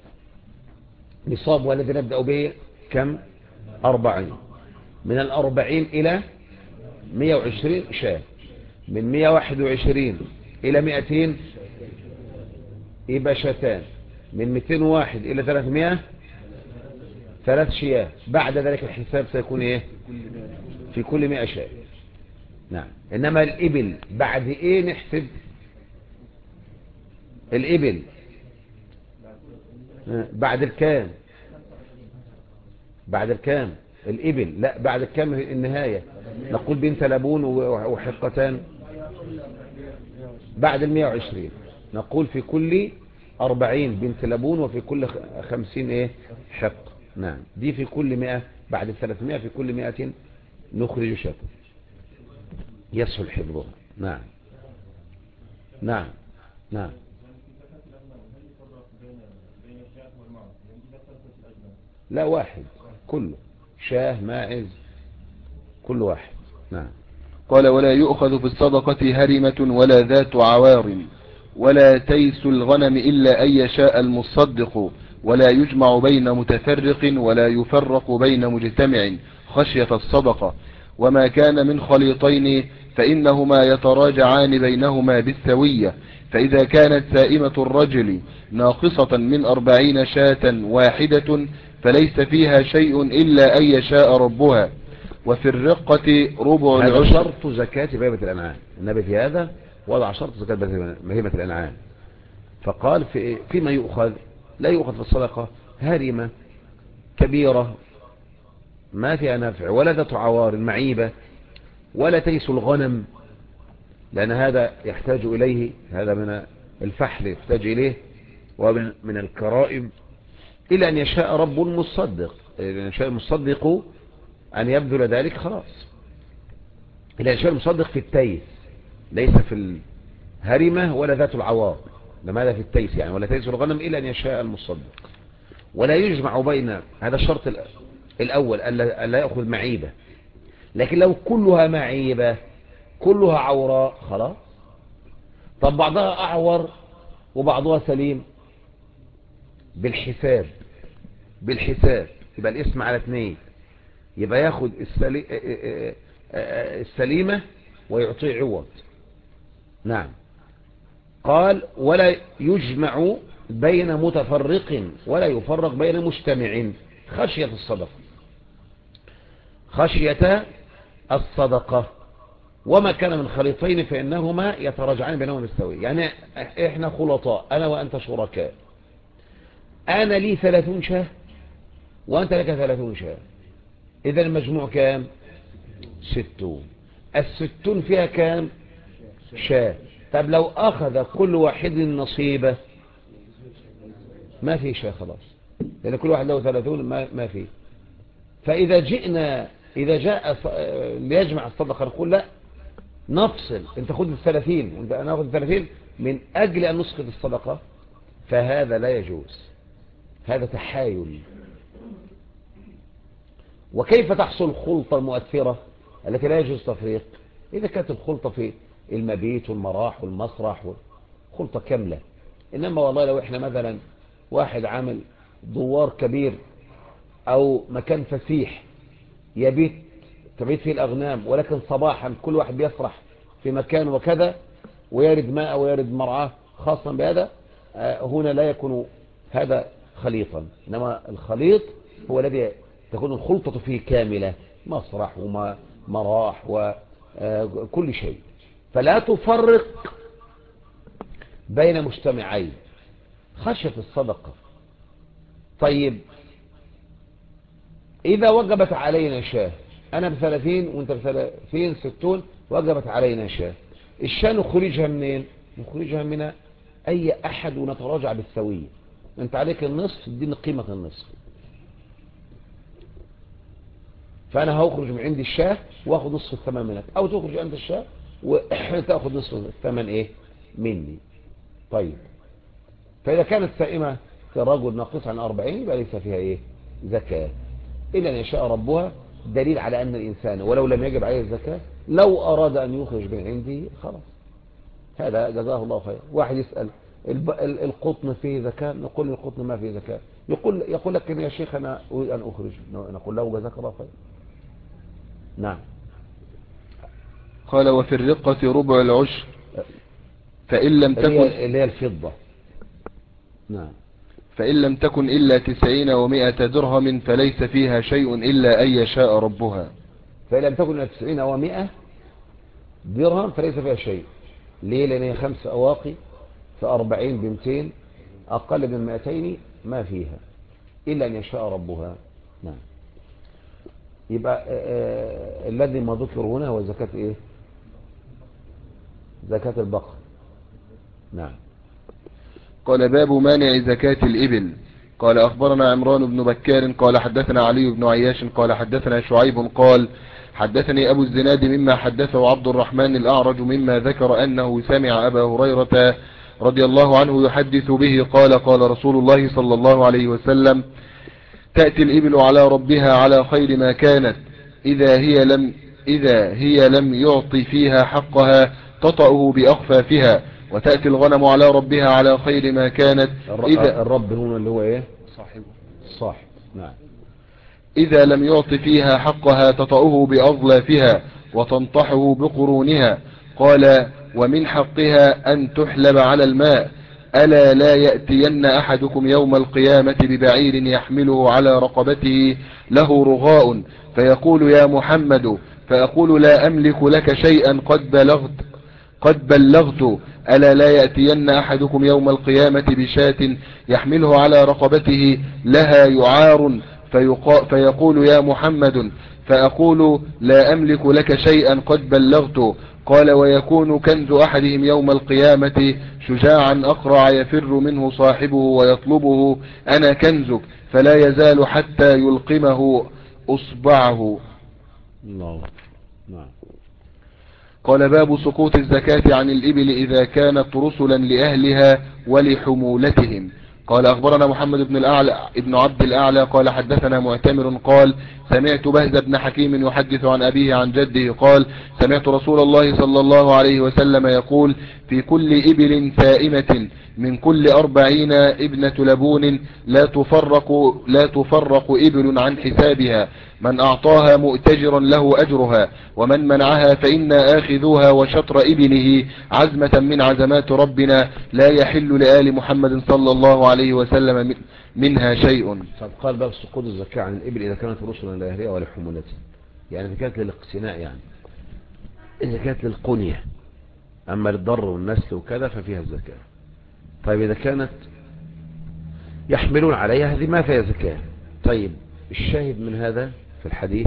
نصاب والذي نبدأ به كم؟ 40. من 40 إلى 120 شاه، من 121 إلى 200 يبقى شاتان، من 201 إلى 300 3 شياه. بعد ذلك الحساب سيكون ايه؟ في كل 100 شاه. نعم. انما الابل بعد ايه نحسب؟ الابل بعد الكام؟ بعد الكام الابل؟ لا، بعد الكام النهاية؟ نقول بنت لبون وحقتان بعد 120. نقول في كل 40 بنت لبون وفي كل 50 ايه حق. نعم. دي في كل 100. بعد 300 في كل 100 نخرج شاة يسهل حفظها. نعم نعم نعم. لا، واحد كله، شاه ماعز كل واحد. نعم. قال ولا يؤخذ في الصدقة هرمة ولا ذات عوار ولا تيس الغنم إلا أن يشاء المصدق ولا يجمع بين متفرق ولا يفرق بين مجتمع خشية الصدقة. وما كان من خليطين فإنهما يتراجعان بينهما بالسوية، فإذا كانت سائمة الرجل ناقصة من 40 شاة واحدة فليس فيها شيء إلا أن يشاء ربها. وفي الرقة ربع هذا العشر. شرط زكاة بهيمة الأنعام. النبي في هذا وضع شرط زكاة بهيمة الأنعام، فقال فيما يؤخذ. لا يؤخذ في الصدقة هرمة كبيرة ما فيها نفع، ولا ذات عوار معيبة، ولا تيس الغنم، لأن هذا يحتاج إليه، هذا من الفحل يحتاج إليه، ومن الكرائم، إلا أن يشاء رب المصدق. إن يشاء المصدق أن يبذل ذلك خلاص. إلا أن يشاء المصدق في التيس، ليس في الهرمة ولا ذات العوار، لما هذا في التيس يعني. ولا تيس الغنم إلا أن يشاء المصدق. ولا يجمع بين هذا الشرط الأول ألا يأخذ معيبة. لكن لو كلها معيبة كلها عوراء خلاص. طب بعضها أعور وبعضها سليم، بالحساب يبقى الاسم على 2، يبقى ياخد السليمة ويعطيه عوض. نعم. قال ولا يجمع بين متفرق ولا يفرق بين مجتمع خشية الصدقة. خشية الصدقة. وما كان من خليطين فإنهما يتراجعان بينهما بالسوية. يعني احنا خلطاء، انا وانت شركاء، انا لي 30 شاه وانت لك 30 شاه، اذا المجموع كام؟ 60. 60 فيها كام شاه؟ طب لو اخذ كل واحد نصيبه ما في شاه خلاص، لان كل واحد له 30 ما في. فاذا اذا جاء ليجمع الصدقه نقول لا، نفصل، انت خد 30 وانت انا اخذ 30 من اجل ان نسقط الصدقه، فهذا لا يجوز، هذا تحايل. وكيف تحصل الخلطة المؤثرة التي لا يجوز تفريق؟ إذا كانت الخلطة في المبيت والمراح والمسرح خلطة كاملة. إنما والله لو إحنا مثلا واحد عامل دوار كبير أو مكان فسيح تبيت فيه الأغنام، ولكن صباحا كل واحد بيسرح في مكان وكذا ويرد ماء ويرد مرعاه خاصا بهذا، هنا لا يكون هذا خليطا. إنما الخليط هو الذي تكون الخلطة فيه كاملة، مسرح ومراح وكل شيء. فلا تفرق بين مجتمعين خشية الصدقة. طيب إذا وجبت علينا شاه، أنا ب30 وأنت ب30 60، وجبت علينا شاه، الشاه نخرجها منين؟ نخرجها من أي أحد ونتراجع بالسوية. أنت عليك النصف، اديني قيمة النصف. فأنا هخرج من عندي الشاه وأخذ نصف الثمن منك، أو تخرج عند الشاه وتأخذ نصف الثمن إيه مني. طيب، فإذا كانت سائمة كرجل ناقص عن 40 يبقى ليس فيها إيه زكاة، إلا أن يشاء ربها. دليل على أن الإنسان ولو لم يجب عليه الزكاة لو أراد أن يخرج من عنده خلاص، هذا جزاه الله خير. واحد يسأل القطن فيه زكاة، نقول القطن ما فيه زكاة، يقول لك يا شيخ أنا أريد أن أخرج، نقول له جزاك الله خير. نعم. قال وفي الرقة ربع العشر فإن لم تكن اللي هي الفضة. نعم. فإن لم تكن إلا 90 و100 درهم فليس فيها شيء إلا أن يشاء ربها. فإن لم تكن إلا 90 أو 100 درهم فليس فيها شيء. ليه؟ لأن هي 5 أواقي ف40 ب200، أقل من 200 ما فيها إلا أن يشاء ربها. نعم. يبقى الذي ما ذكر هنا هو زكاة إيه؟ زكاة البقر. نعم. قال باب مانع زكاة الإبل. قال أخبرنا عمران بن بكار قال حدثنا علي بن عياش قال حدثنا شعيب قال حدثني أبو الزناد مما حدثه عبد الرحمن الأعرج مما ذكر أنه سمع أبا هريرة رضي الله عنه يحدث به قال قال رسول الله صلى الله عليه وسلم تأتي الإبل على ربها على خير ما كانت إذا هي لم يعطي فيها حقها تطأه بأخفافها، وتأتي الغنم على ربها على خير ما كانت الرب هنا اللي هو ايه؟ صاحبه صاحب. نعم. إذا لم يعط فيها حقها تطأه بأظلافها وتنطحه بقرونها. قال ومن حقها أن تحلب على الماء. ألا لا يأتين أحدكم يوم القيامة ببعير يحمله على رقبته له رغاء فيقول يا محمد، فأقول لا أملك لك شيئا قد بلغت. ألا لا يأتين أحدكم يوم القيامة بشاة يحمله على رقبته لها يعار فيقول يا محمد، فأقول لا أملك لك شيئا قد بلغت. قال ويكون كنز أحدهم يوم القيامة شجاعا أقرع يفر منه صاحبه ويطلبه أنا كنزك، فلا يزال حتى يلقمه أصبعه. الله. نعم. قال باب سقوط الزكاة عن الإبل إذا كانت رسلا لأهلها ولحمولتهم. قال أخبرنا محمد ابن عبد الأعلى قال حدثنا معتمر قال سمعت بهز بن حكيم يحدث عن أبيه عن جده قال سمعت رسول الله صلى الله عليه وسلم يقول في كل إبل سائمة من كل 40 ابنة لبون لا تفرق إبل عن حسابها، من أعطاها مؤتجرا له أجرها، ومن منعها فإنا آخذوها وشطر إبله عزمة من عزمات ربنا لا يحل لآل محمد صلى الله عليه وسلم منها شيء. قال باب سقوط الزكاة عن الإبل إذا كانت رسلا لأهلها ولحمولتها، يعني إذا كانت للاقتناء، يعني إذا كانت للقنية، أما للضر والنسل وكذا ففيها الزكاة. طيب إذا كانت يحملون عليها هذه ما فيها زكاة. طيب الشاهد من هذا في الحديث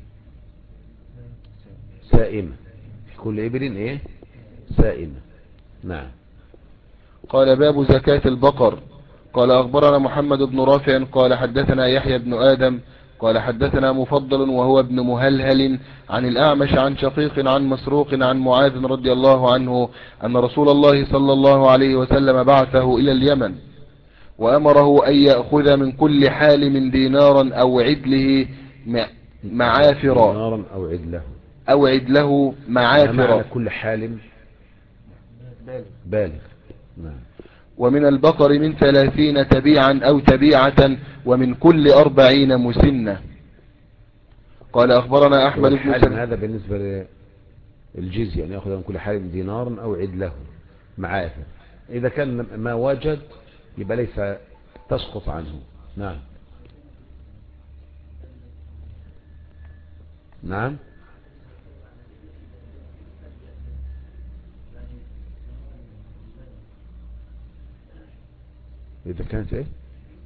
سائمة، في كل إبل إيه سائمة. نعم. قال باب زكاة البقر. قال أخبرنا محمد بن رافع قال حدثنا يحيى بن آدم قال حدثنا مفضل وهو ابن مهلهل عن الأعمش عن شقيق عن مسروق عن معاذ رضي الله عنه أن رسول الله صلى الله عليه وسلم بعثه إلى اليمن وأمره أن يأخذ من كل حالم دينارا أو عدله معافرا دينارا أو عدله ما معنى معافرا كل حالم؟ بالغ. نعم. ومن البقر من 30 تبيعا أو تبيعة ومن كل 40 مسنة. قال أخبرنا أحمد بن الحالم هذا بالنسبة للجزية، يعني يأخذ من كل حالم دينارا أو عدله معافر. إذا كان ما وجد يبقى ليس تسقط عنه. نعم. نعم. إذا كانت إيه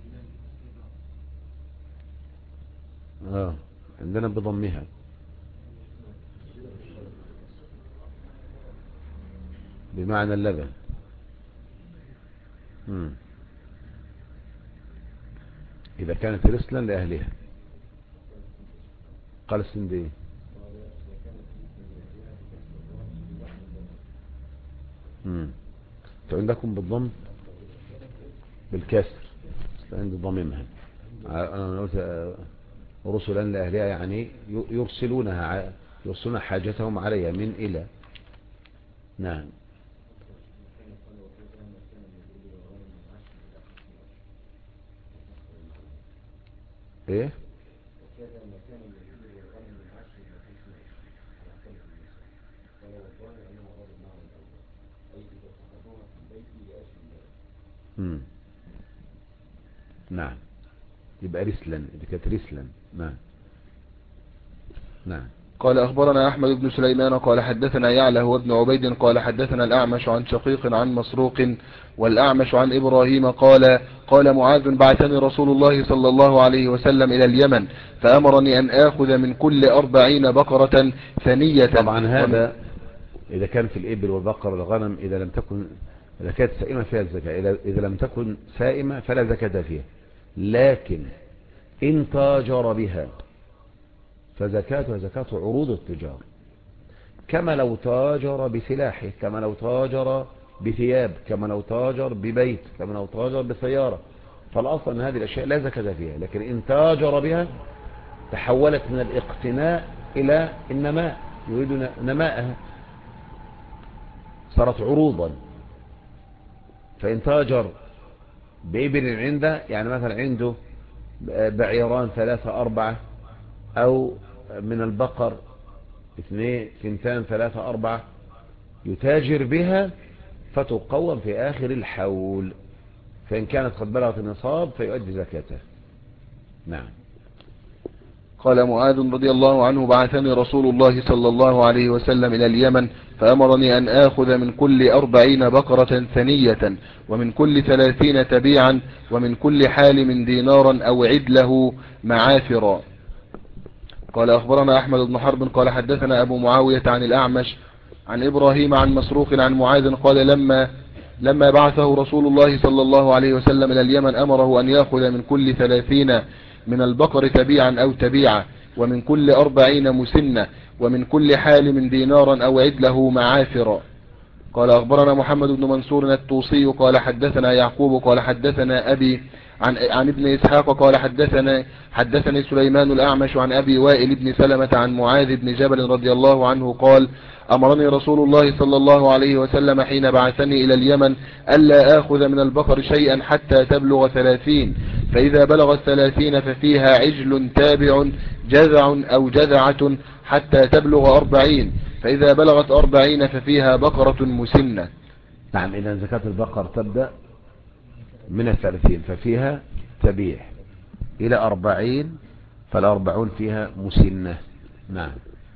عندنا بضمها بمعنى اللبن. مم. إذا كانت رسلا لأهلها. قال السندي. عندكم بالضم بالكسر عند ضميمها. أنا قلت رسلا لأهلها يعني يرسلون حاجتهم عليها من إلى. نعم. ايه نعم. يبقى رسلا إذا كانت رسلا. نعم. نعم. قال أخبرنا أحمد بن سليمان قال حدثنا يعلى هو ابن عبيد قال حدثنا الأعمش عن شقيق عن مسروق والأعمش عن إبراهيم قال معاذ بعثني رسول الله صلى الله عليه وسلم إلى اليمن فأمرني أن آخذ من كل 40 بقرة ثنية. طبعا هذا إذا كان في الإبل والبقر والغنم إذا كانت سائمة فيها الزكاة. إذا لم تكن سائمة فلا زكاة فيها. لكن إن تاجر بها فزكاتها زكاة عروض التجار، كما لو تاجر بسلاحه، كما لو تاجر بثياب، كما لو تاجر ببيت، كما لو تاجر بسيارة. فالأصل أن هذه الأشياء لا زكاة فيها. لكن إن تاجر بها تحولت من الاقتناء إلى النماء، يريد نماءها، صارت عروضا. فإن تاجر بإبل عنده، يعني مثلا عنده بعيران 3 4 أو من البقر 2 2 3 4 يتاجر بها فتقوم في آخر الحول، فإن كانت قد بلغت النصاب فيؤدي زكاته. نعم. قال معاذ رضي الله عنه بعثني رسول الله صلى الله عليه وسلم إلى اليمن فأمرني أن آخذ من كل 40 بقرة ثنية ومن كل 30 تبيعا ومن كل حالم دينارا أو عدله معافرا. قال أخبرنا أحمد بن حرب قال حدثنا أبو معاوية عن الأعمش عن إبراهيم عن مسروق عن معاذ قال لما بعثه رسول الله صلى الله عليه وسلم إلى اليمن أمره أن يأخذ من كل 30 من البقر تبيعا أو تبيعة ومن كل 40 مسنة ومن كل حالم دينارا أو عدله معافرا. قال أخبرنا محمد بن منصور الطوسي قال حدثنا يعقوب قال حدثنا أبي عن ابن إسحاق قال حدثني سليمان الأعمش عن أبي وائل بن سلمة عن معاذ بن جبل رضي الله عنه قال أمرني رسول الله صلى الله عليه وسلم حين بعثني إلى اليمن ألا آخذ من البقر شيئا حتى تبلغ 30، فإذا بلغت 30 ففيها عجل تابع جذع أو جذعة حتى تبلغ 40، فإذا بلغت 40 ففيها بقرة مسنة. نعم. إذا زكاة البقر تبدأ من 30 ففيها تبيع إلى 40 فال40 فيها مسنة. نعم.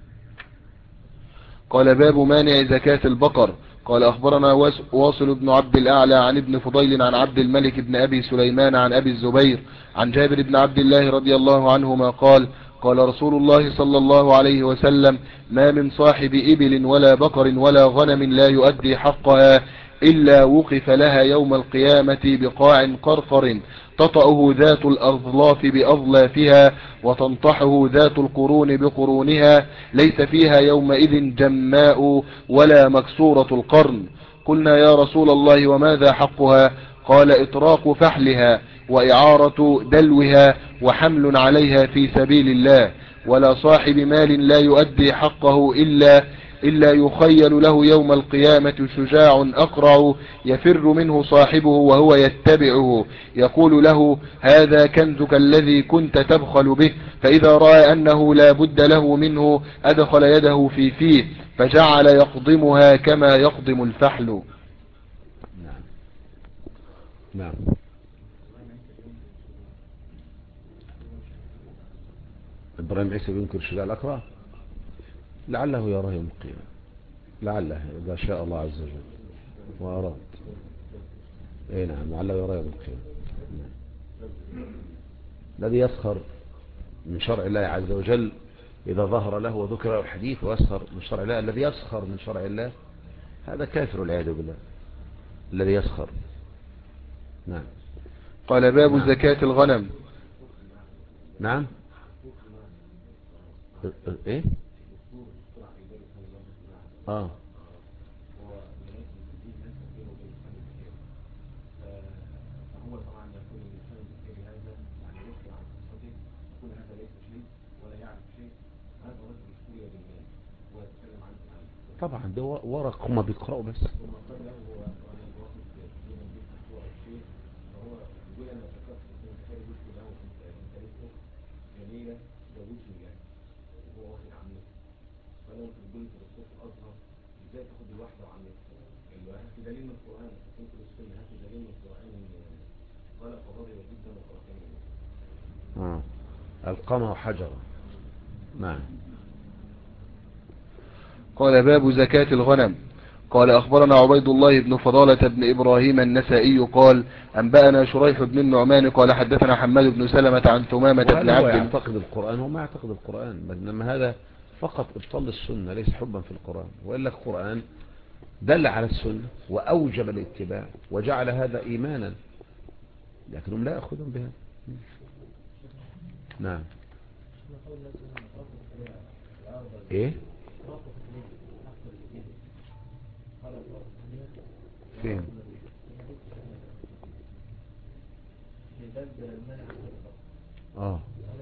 قال باب مانع زكاة البقر. قال أخبرنا واصل بن عبد الأعلى عن ابن فضيل عن عبد الملك بن أبي سليمان عن أبي الزبير عن جابر بن عبد الله رضي الله عنهما قال رسول الله صلى الله عليه وسلم ما من صاحب إبل ولا بقر ولا غنم لا يؤدي حقها إلا وقف لها يوم القيامة بقاع قرقر تطأه ذات الأظلاف بأظلافها وتنطحه ذات القرون بقرونها ليس فيها يومئذ جماء ولا مكسورة القرن. قلنا يا رسول الله وماذا حقها؟ قال إطراق فحلها وإعارة دلوها وحمل عليها في سبيل الله، ولا صاحب مال لا يؤدي حقه إلا يخيل له يوم القيامة شجاع أقرع يفر منه صاحبه وهو يتبعه يقول له هذا كنزك الذي كنت تبخل به، فإذا رأى أنه لا بد له منه أدخل يده في فيه فجعل يقضمها كما يقضم الفحل. نعم. نعم. إبراهيم عيسى ينكر شجاع الأقرع، لعله يراه يوم القيامة، لعله إذا شاء الله عز وجل وأراد. اي نعم، لعله يراه يوم القيامة. الذي يسخر من شرع الله عز وجل إذا ظهر له وذكر الحديث ويسخر من شرع الله، الذي يسخر من شرع الله هذا كافر والعياذ بالله. الذي يسخر نعم. قال باب نعم. زكاة الغنم. نعم. ايه. اه. فهو طبعا يقول الإنسان بالتالي هذا يعني يخبر عن قصته، يقول هذا ليس شيء ولا يعرف شيء، هذا رجل اشتري بالمال ويتكلم عنه الآن. طبعا ده ورق هما بيقرأوا بس. ثم قال له هو أنا واخد جدا بيت مشروع أو شيء، فهو يقول أنا فكرت في الزكاة، قلت له أنت لسه جميلة زوجني يعني، وهو واخد عمته، فلو أنت بتقول أنت دكتور في الأزهر إزاي تاخد الواحدة وعمتها؟ قال له هات دليل من القرآن، كنت بتسمي هات دليل من القرآن قال فغضب جدا وتركني. القمه حجرا. نعم. قال باب زكاة الغنم. قال أخبرنا عبيد الله بن فضالة بن إبراهيم النسائي قال أنبأنا شريح بن النعمان قال حدثنا حماد بن سلمة عن ثمامة بن وهل هو عبد. يعتقد القرآن؟ هو ما يعتقد القرآن، إنما هذا فقط ابطال السنة ليس حبا في القرآن، وإلا القرآن دل على السنة وأوجب الاتباع وجعل هذا إيمانا، لكنهم لا يأخذون بها. نعم. إيه؟ فين؟ آه.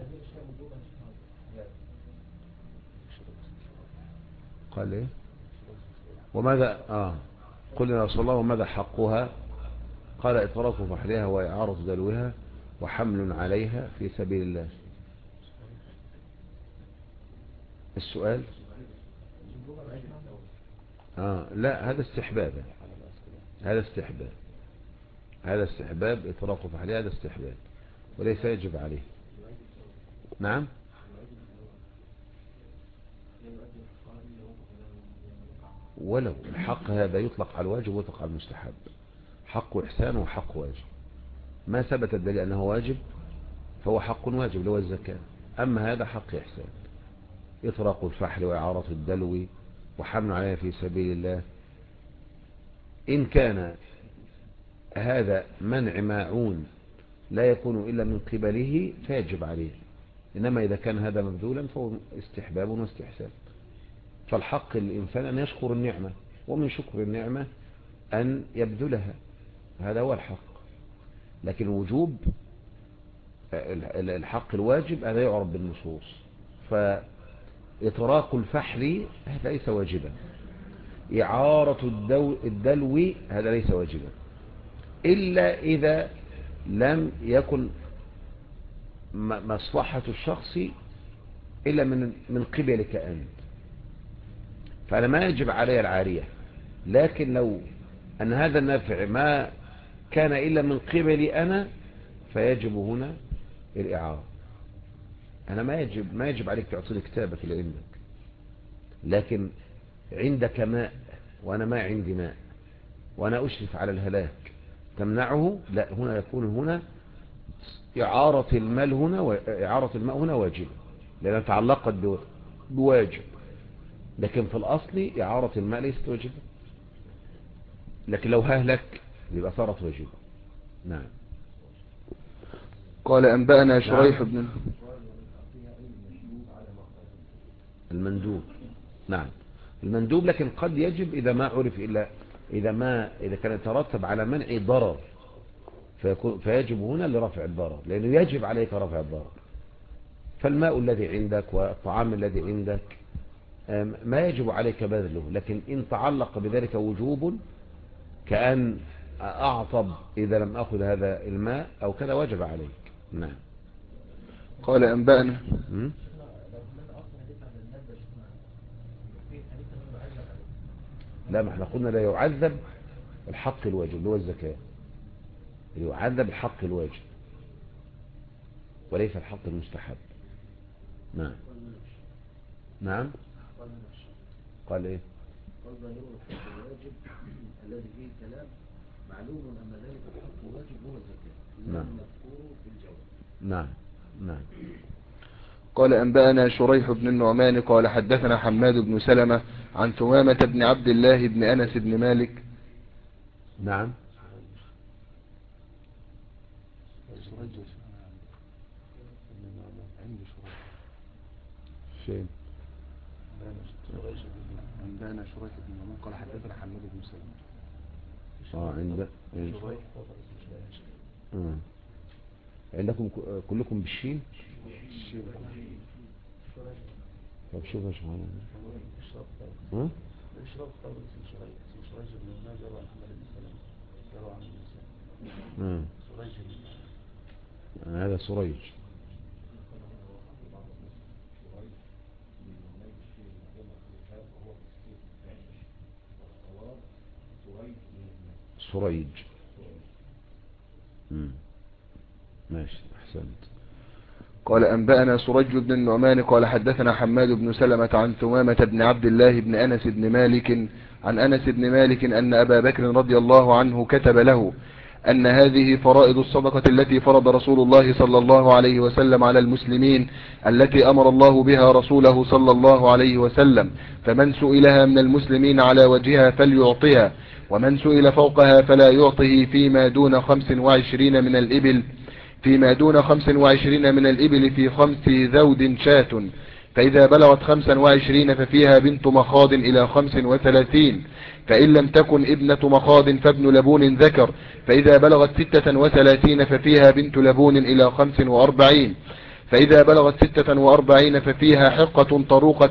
قال إيه؟ وماذا قل يا رسول الله وماذا حقها؟ قال إطراق فحلها وإعارة دلوها وحمل عليها في سبيل الله. السؤال لا، هذا استحباب، هذا استحباب إطراق فحلها، هذا استحباب وليس يجب عليه. نعم. ولو الحق هذا يطلق على الواجب ويطلق على المستحب، حق إحسان وحق واجب. ما ثبت الدليل أنه واجب فهو حق واجب اللي هو الزكاة، أما هذا حق إحسان، إطراق الفحل وإعارة الدلو وحمل عليها في سبيل الله. إن كان هذا منع ماعون لا يكون إلا من قبله فيجب عليه، إنما إذا كان هذا مبذولا فهو استحباب واستحسان. فالحق للإنسان أن يشكر النعمة، ومن شكر النعمة أن يبذلها، هذا هو الحق. لكن وجوب الحق الواجب هذا يعرف بالنصوص، فإطراق الفحل هذا ليس واجبا، إعارة الدلو هذا ليس واجبا، إلا إذا لم يكن مصلحة الشخص إلا من قبلك أنت، فأنا ما يجب علي العارية. لكن لو أن هذا النفع ما كان إلا من قبلي أنا فيجب هنا الإعارة. أنا ما يجب عليك تعطيني كتابك اللي عندك، لكن عندك ماء وأنا ما عندي ماء وأنا أشرف على الهلاك تمنعه، لا، هنا يكون هنا إعارة المال هنا وإعارة الماء هنا واجبة لأنها تعلقت بواجب، لكن في الأصل إعارة الماء ليست واجبة، لكن لو هلك يبقى صارت واجبة. نعم. قال أنبأنا شريح بن المندوب. نعم المندوب، لكن قد يجب إذا ما عرف إلا إذا كان يترتب على منع ضرر فيجب هنا لرفع الضرر، لأنه يجب عليك رفع الضرر. فالماء الذي عندك والطعام الذي عندك ما يجب عليك بذله، لكن إن تعلق بذلك وجوب كأن أعطب إذا لم أخذ هذا الماء أو كذا وجب عليك. نعم. قال أنبأنا لا، ما احنا قلنا لا يعذب الحق الواجب اللي هو الزكاة، يعذب الحق الواجب وليس الحق المستحب. نعم. نعم. قال ايه؟ قال ظاهر الحق الواجب الذي فيه كلام معلوم أن ذلك الحق الواجب هو الزكاة، نعم. مذكور في الجواب. نعم. نعم. قال أنبأنا شريح بن النعمان قال حدثنا حماد بن سلمة عن ثمامة بن عبد الله بن أنس بن مالك. نعم. عندي شريك فين؟ عندنا شريك بن نعمان قال حدثنا حماد بن سلمة. عندكم كلكم بالشين؟ الشيخ طب شوف يا شمال. اشرب قبل اسم شريك بن نعمان يروى عن حماد بن سلمة يروى عن النساء. شريك هذا سريج. سريج. ماشي احسنت. قال أنبأنا سرج بن النعمان قال حدثنا حماد بن سلمة عن ثمامة بن عبد الله بن أنس بن مالك عن أنس بن مالك أن أبا بكر رضي الله عنه كتب له أن هذه فرائض الصدقة التي فرض رسول الله صلى الله عليه وسلم على المسلمين التي أمر الله بها رسوله صلى الله عليه وسلم، فمن سئلها من المسلمين على وجهها فليعطها، ومن سئل فوقها فلا يعطه فيما دون 25 من الإبل في 5 ذود شاة، فإذا بلغت 25 ففيها بنت مخاض إلى 35، فإن لم تكن ابنة مخاض فابن لبون ذكر، فإذا بلغت 36 ففيها بنت لبون إلى 45، فإذا بلغت 46 ففيها حقة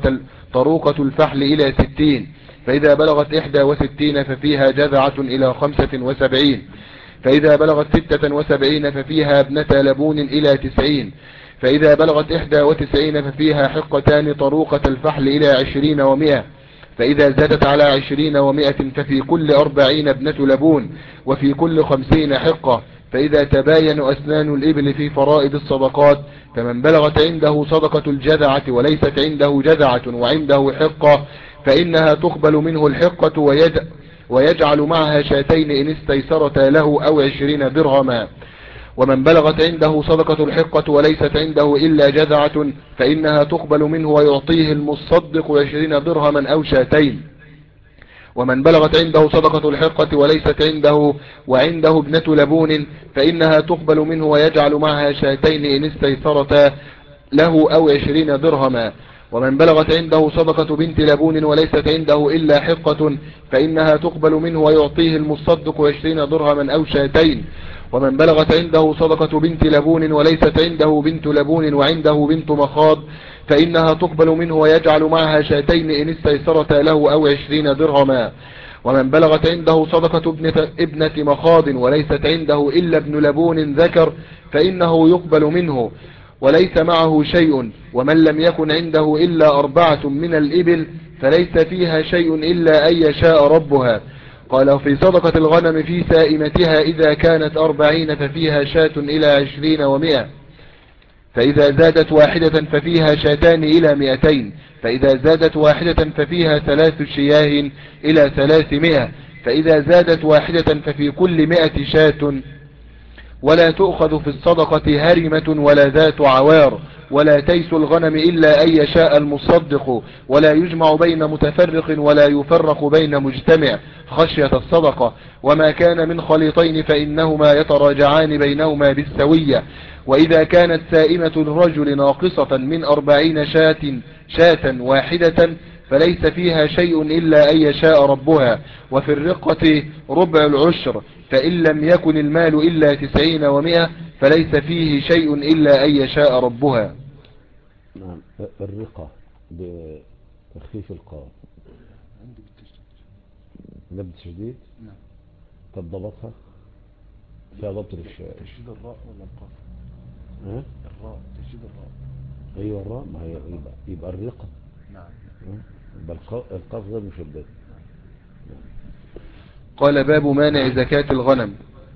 طروقة الفحل إلى 60، فإذا بلغت 61 ففيها جذعة إلى 75، فإذا بلغت 76 ففيها ابنة لبون إلى 90، فإذا بلغت 91 ففيها حقتان طروقة الفحل إلى 20 و100، فإذا زادت على 20 و100 ففي كل 40 ابنة لبون، وفي كل 50 حقة. فإذا تباين أسنان الإبل في فرائض الصدقات، فمن بلغت عنده صدقة الجذعة وليست عنده جذعة وعنده حقة فإنها تقبل منه الحقة ويجعل معها شاتين إن استيسرتا له أو 20 درهما. ومن بلغت عنده صدقة الحقة وليست عنده إلا جذعة فإنها تقبل منه ويعطيه المصدق 20 درهما أو شاتين. ومن بلغت عنده صدقة الحقة وليست عنده وعنده ابنة لبون فإنها تقبل منه ويجعل معها شاتين إن استيسرتا له أو 20 درهما. ومن بلغت عنده صدقة بنت لبون وليست عنده إلا حقة فإنها تقبل منه ويعطيه المصدق 20 درهما أو شاتين. ومن بلغت عنده صدقة بنت لبون وليست عنده بنت لبون وعنده بنت مخاض فإنها تقبل منه ويجعل معها شاتين إن استيسرتا له أو 20 درهما. ومن بلغت عنده صدقة ابنة مخاض وليست عنده إلا ابن لبون ذكر فإنه يقبل منه وليس معه شيء. ومن لم يكن عنده إلا 4 من الإبل فليس فيها شيء إلا أن يشاء ربها. قال في صدقة الغنم في سائمتها إذا كانت 40 ففيها شاة إلى 20 و100، فإذا زادت واحدة ففيها شاتان إلى 200، فإذا زادت واحدة ففيها 3 شياه إلى 300، فإذا زادت واحدة ففي كل 100 شاة. ولا تؤخذ في الصدقة هرمة ولا ذات عوار ولا تيس الغنم إلا أن يشاء المصدق، ولا يجمع بين متفرق ولا يفرق بين مجتمع خشية الصدقة. وما كان من خليطين فإنهما يتراجعان بينهما بالسوية. وإذا كانت سائمة الرجل ناقصة من 40 شاة واحدة فليس فيها شيء إلا أن يشاء ربها. وفي الرقة ربع العشر، فإن لم يكن المال إلا 90 و100 فليس فيه شيء إلا أن يشاء ربها. نعم. الرقة بتخفيف القاف عندي بالتشديد. ده بالتشديد؟ نعم. طب ضبطها فيها ضبط تشديد الراء ولا القاف؟ الراء، تشديد الراء. ايوه الراء، ما هي يبقى الرقة. نعم. يبقى القاف غير مشدد. قال باب مانع زكاة الغنم.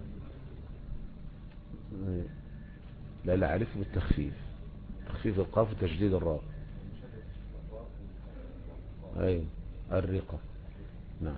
لا عرفه بالتخفيف، تخفيف القاف وتشديد الراء. ايوه الرقة. نعم.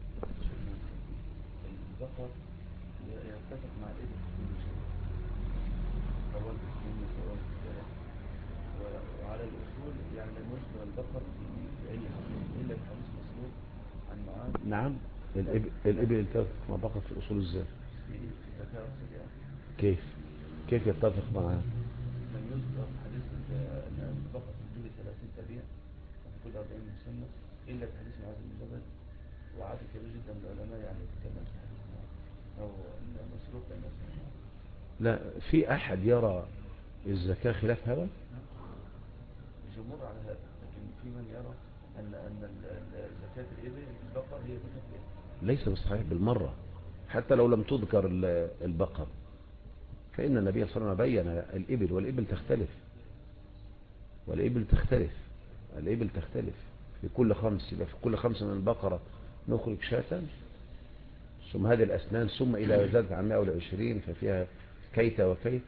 الذكر يتفق مع الإبل في كل شيء، سواء السن سواء السلام، وعلى الأصول يعني لم يذكر الذكر في أي حديث إلا الحديث مسلوق عن معاذ. نعم. الإبل التفت ما بقت في الأصول ازاي؟ في زكاة الصدقة. كيف؟ كيف يتفق معها؟ لم يذكر حديث أن البقر تجيب 30 تبيع وفي كل 40 مسنة إلا في حديث معاذ بن جبل، وعدد كبير جدا من العلماء يعني يتكلم في حديث معاذ أو أن مسروق لم يذكر معاذ. لا، في أحد يرى الزكاة خلاف هذا؟ الجمهور على هذا، لكن في من يرى أن زكاة الإبل البقر هي زكاة الإبل. ليس بصحيح بالمرة، حتى لو لم تذكر البقر، فإن النبي صلى الله عليه وسلم بين الإبل، والإبل تختلف، والإبل تختلف، الإبل تختلف في كل خمس، يبقى في كل خمسة من البقرة نخرج شاة، ثم هذه الأسنان، ثم إلى زادت عن 120 ففيها كيت وكيت.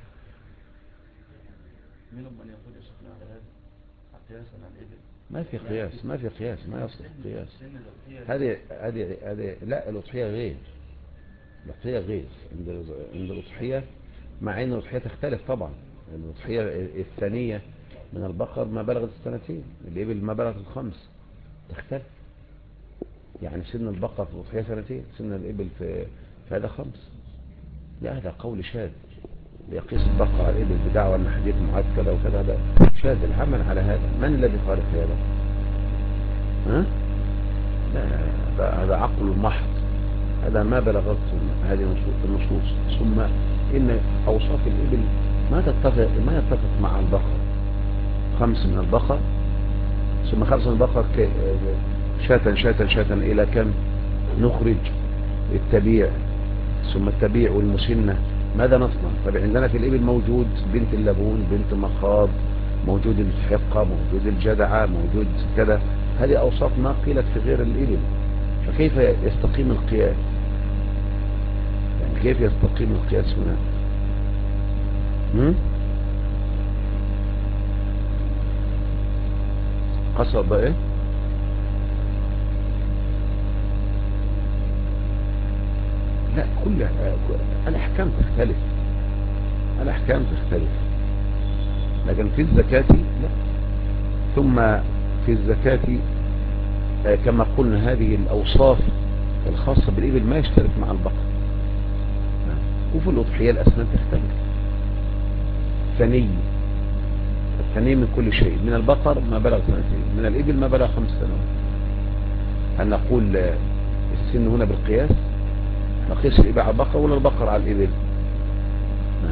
منهم من يقول يا شيخنا على هذا قياسا على الإبل. ما في قياس، ما في قياس، ما يصلح قياس. سن الأضحية هذه لا، الأضحية غير، الأضحية غير. عند الأضحية، مع أن الأضحية تختلف طبعا، الأضحية الثانية من البقر ما بلغت السنتين، الإبل ما بلغت الخمس، تختلف. يعني سن البقر في الأضحية سنتين، سن الإبل في هذا خمس. لا، هذا قول شاذ، يقيس البقر على الإبل بدعوى أن حديث معاذ كذا وكذا، هذا شاذ. العمل على هذا، من الذي قال في هذا؟ ها؟ لا، هذا عقل محض، هذا ما بلغتهم هذه النصوص. ثم إن أوصاف الإبل ما يتفق مع البقر. 5 من البقر، ثم 5 من البقر شاة إلى كم نخرج؟ التبيع، ثم التبيع والمسنة. ماذا نصنع؟ طب عندنا في الإبل موجود بنت اللبون، بنت المخاض، موجود الحقة، موجود الجدعة، موجود كذا. هذه أوصاف ما قيلت في غير الإبل، فكيف يستقيم القياس؟ يعني كيف يستقيم القياس هنا؟ قصد ايه؟ لا، كل الأحكام تختلف، الأحكام تختلف، لكن في الزكاة لا. ثم في الزكاة كما قلنا هذه الأوصاف الخاصة بالإبل ما يشترك مع البقر. وفي الأضحية الأسنان تختلف. الثني من كل شيء، من البقر ما بلغ 2 سنين، من الإبل ما بلغ 5 سنوات. هل نقول السن هنا بالقياس؟ نقيس الإبل على البقر ولا البقر على الإبل؟ نعم.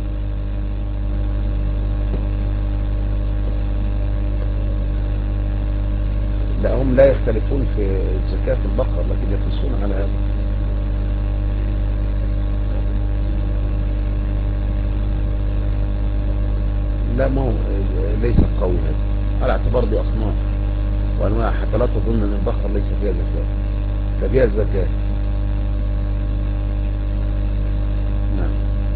لا، هم لا يختلفون في زكاة البقر، لكن يقيسون على هذا. لا، ما هو ليس قوي هذا، على اعتبار دي أصناف وأنواع، حتى لا تظن أن البقر ليس فيها زكاة، ففيها الزكاة. نعم.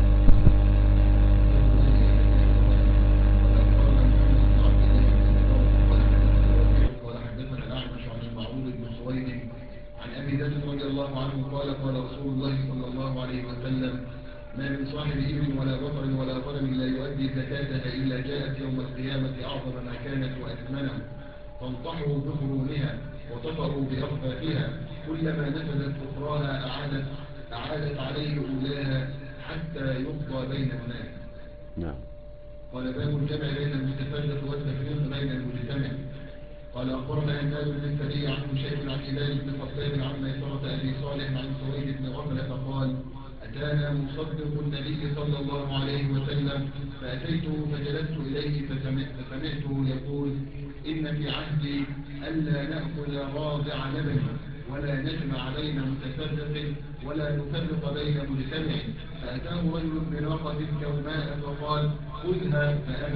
عن أبي ذر رضي الله عنه قال قال رسول الله صلى الله عليه وسلم: ما من صاحب إبل ولا بقر ولا غنم لا يؤدي زكاتها إلا جاءت يوم القيامة أعظم ما كانت وأثمنه، فانطحوا بقرونها وطفأوا بأخفافها، كلما نفذت أخراها أعادت عليه أولاها حتى يقضى بين الناس. نعم. قال: باب الجمع بين المتفرق والتفريق بين المجتمع. قال: أخبرنا هناد بن سري عن هشيم عن هلال بن خباب عن ميسرة أبي صالح عن سويد بن غفلة قال: أتانا مصدق النبي صلى الله عليه وسلم فأتيته فجلست إليه فسمعته يقول: إن في عهدي ألا نأكل راضع لبن ولا نجمع بين متفرق ولا نفرق بين مجتمع. فأتاه رجل بناقة كوماء فقال: خذها، فأبى.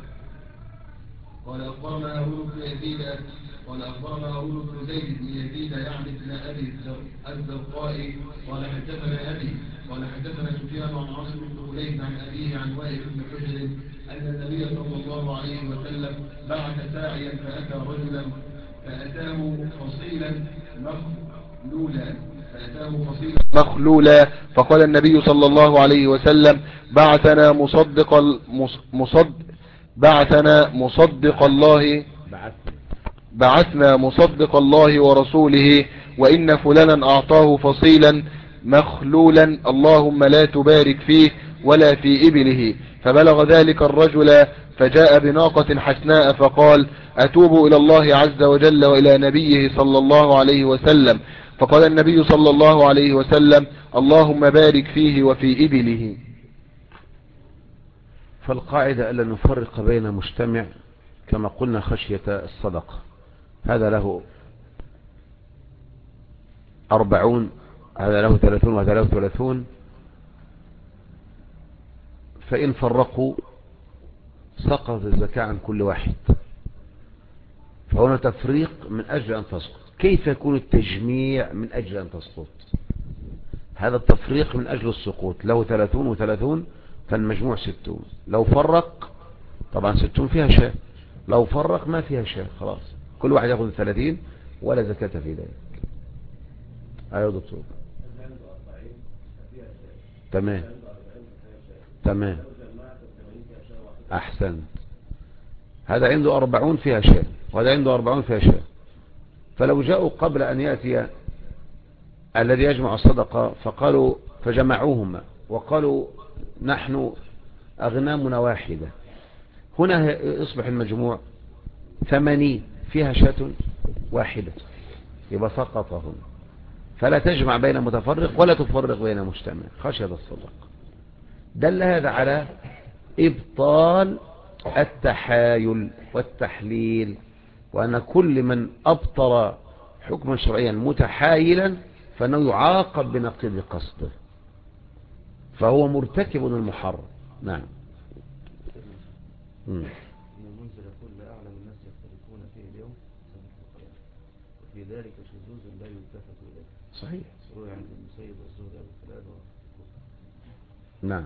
قال: أخبرنا هارون بن يزيد بن زيد بن يزيد يعني ابن أبي الزرقاء قال: حدثنا أبي قال: حدثنا سفيان عن عاصم بن خليد عن أبيه عن وائل بن حجر أن النبي صلى الله عليه وسلم بعث ساعيا فأتى رجلا فأتاه فصيلا مخلولا فقال النبي صلى الله عليه وسلم: بعثنا مصدق الله ورسوله، وإن فلانا أعطاه فصيلا مخلولا، اللهم لا تبارك فيه. ولا في إبله. فبلغ ذلك الرجل فجاء بناقة حسناء فقال أتوب إلى الله عز وجل وإلى نبيه صلى الله عليه وسلم. فقال النبي صلى الله عليه وسلم اللهم بارك فيه وفي إبله. فالقاعدة ألا نفرق بين مجتمع كما قلنا خشية الصدقة، هذا له 40 هذا له 30 وهذا له 30، فإن فرقوا سقط الزكاة عن كل واحد، فهنا تفريق من أجل أن تسقط. كيف يكون التجميع من أجل أن تسقط؟ هذا التفريق من أجل السقوط، له 30 و30 فالمجموع 60، لو فرق طبعا 60 فيها شاة، لو فرق ما فيها شاة، خلاص كل واحد يأخذ 30 ولا زكاة في ذلك. أيوة دكتور، تمام تمام أحسن. هذا عنده 40 فيها شاة وهذا عنده 40 فيها شاة، فلو جاءوا قبل أن يأتي الذي يجمع الصدقة فقالوا فجمعوهما وقالوا نحن أغنامنا واحدة، هنا يصبح المجموع 80 فيها شاة واحدة، يبقى سقطهم. فلا تجمع بين متفرق ولا تفرق بين مجتمع خشية الصدقة. دل هذا على إبطال التحايل والتحليل، وأن كل من أبطل حكما شرعيا متحايلا فإنه يعاقب بنقيض قصده، فهو مرتكب المحرم. نعم. المنزل يقول لا أعلم الناس يختلفون فيه اليوم وفي ذلك شذوذ لا يلتفت إليه. صحيح. روي عند المسيب والزهري أبو الفلاد. نعم.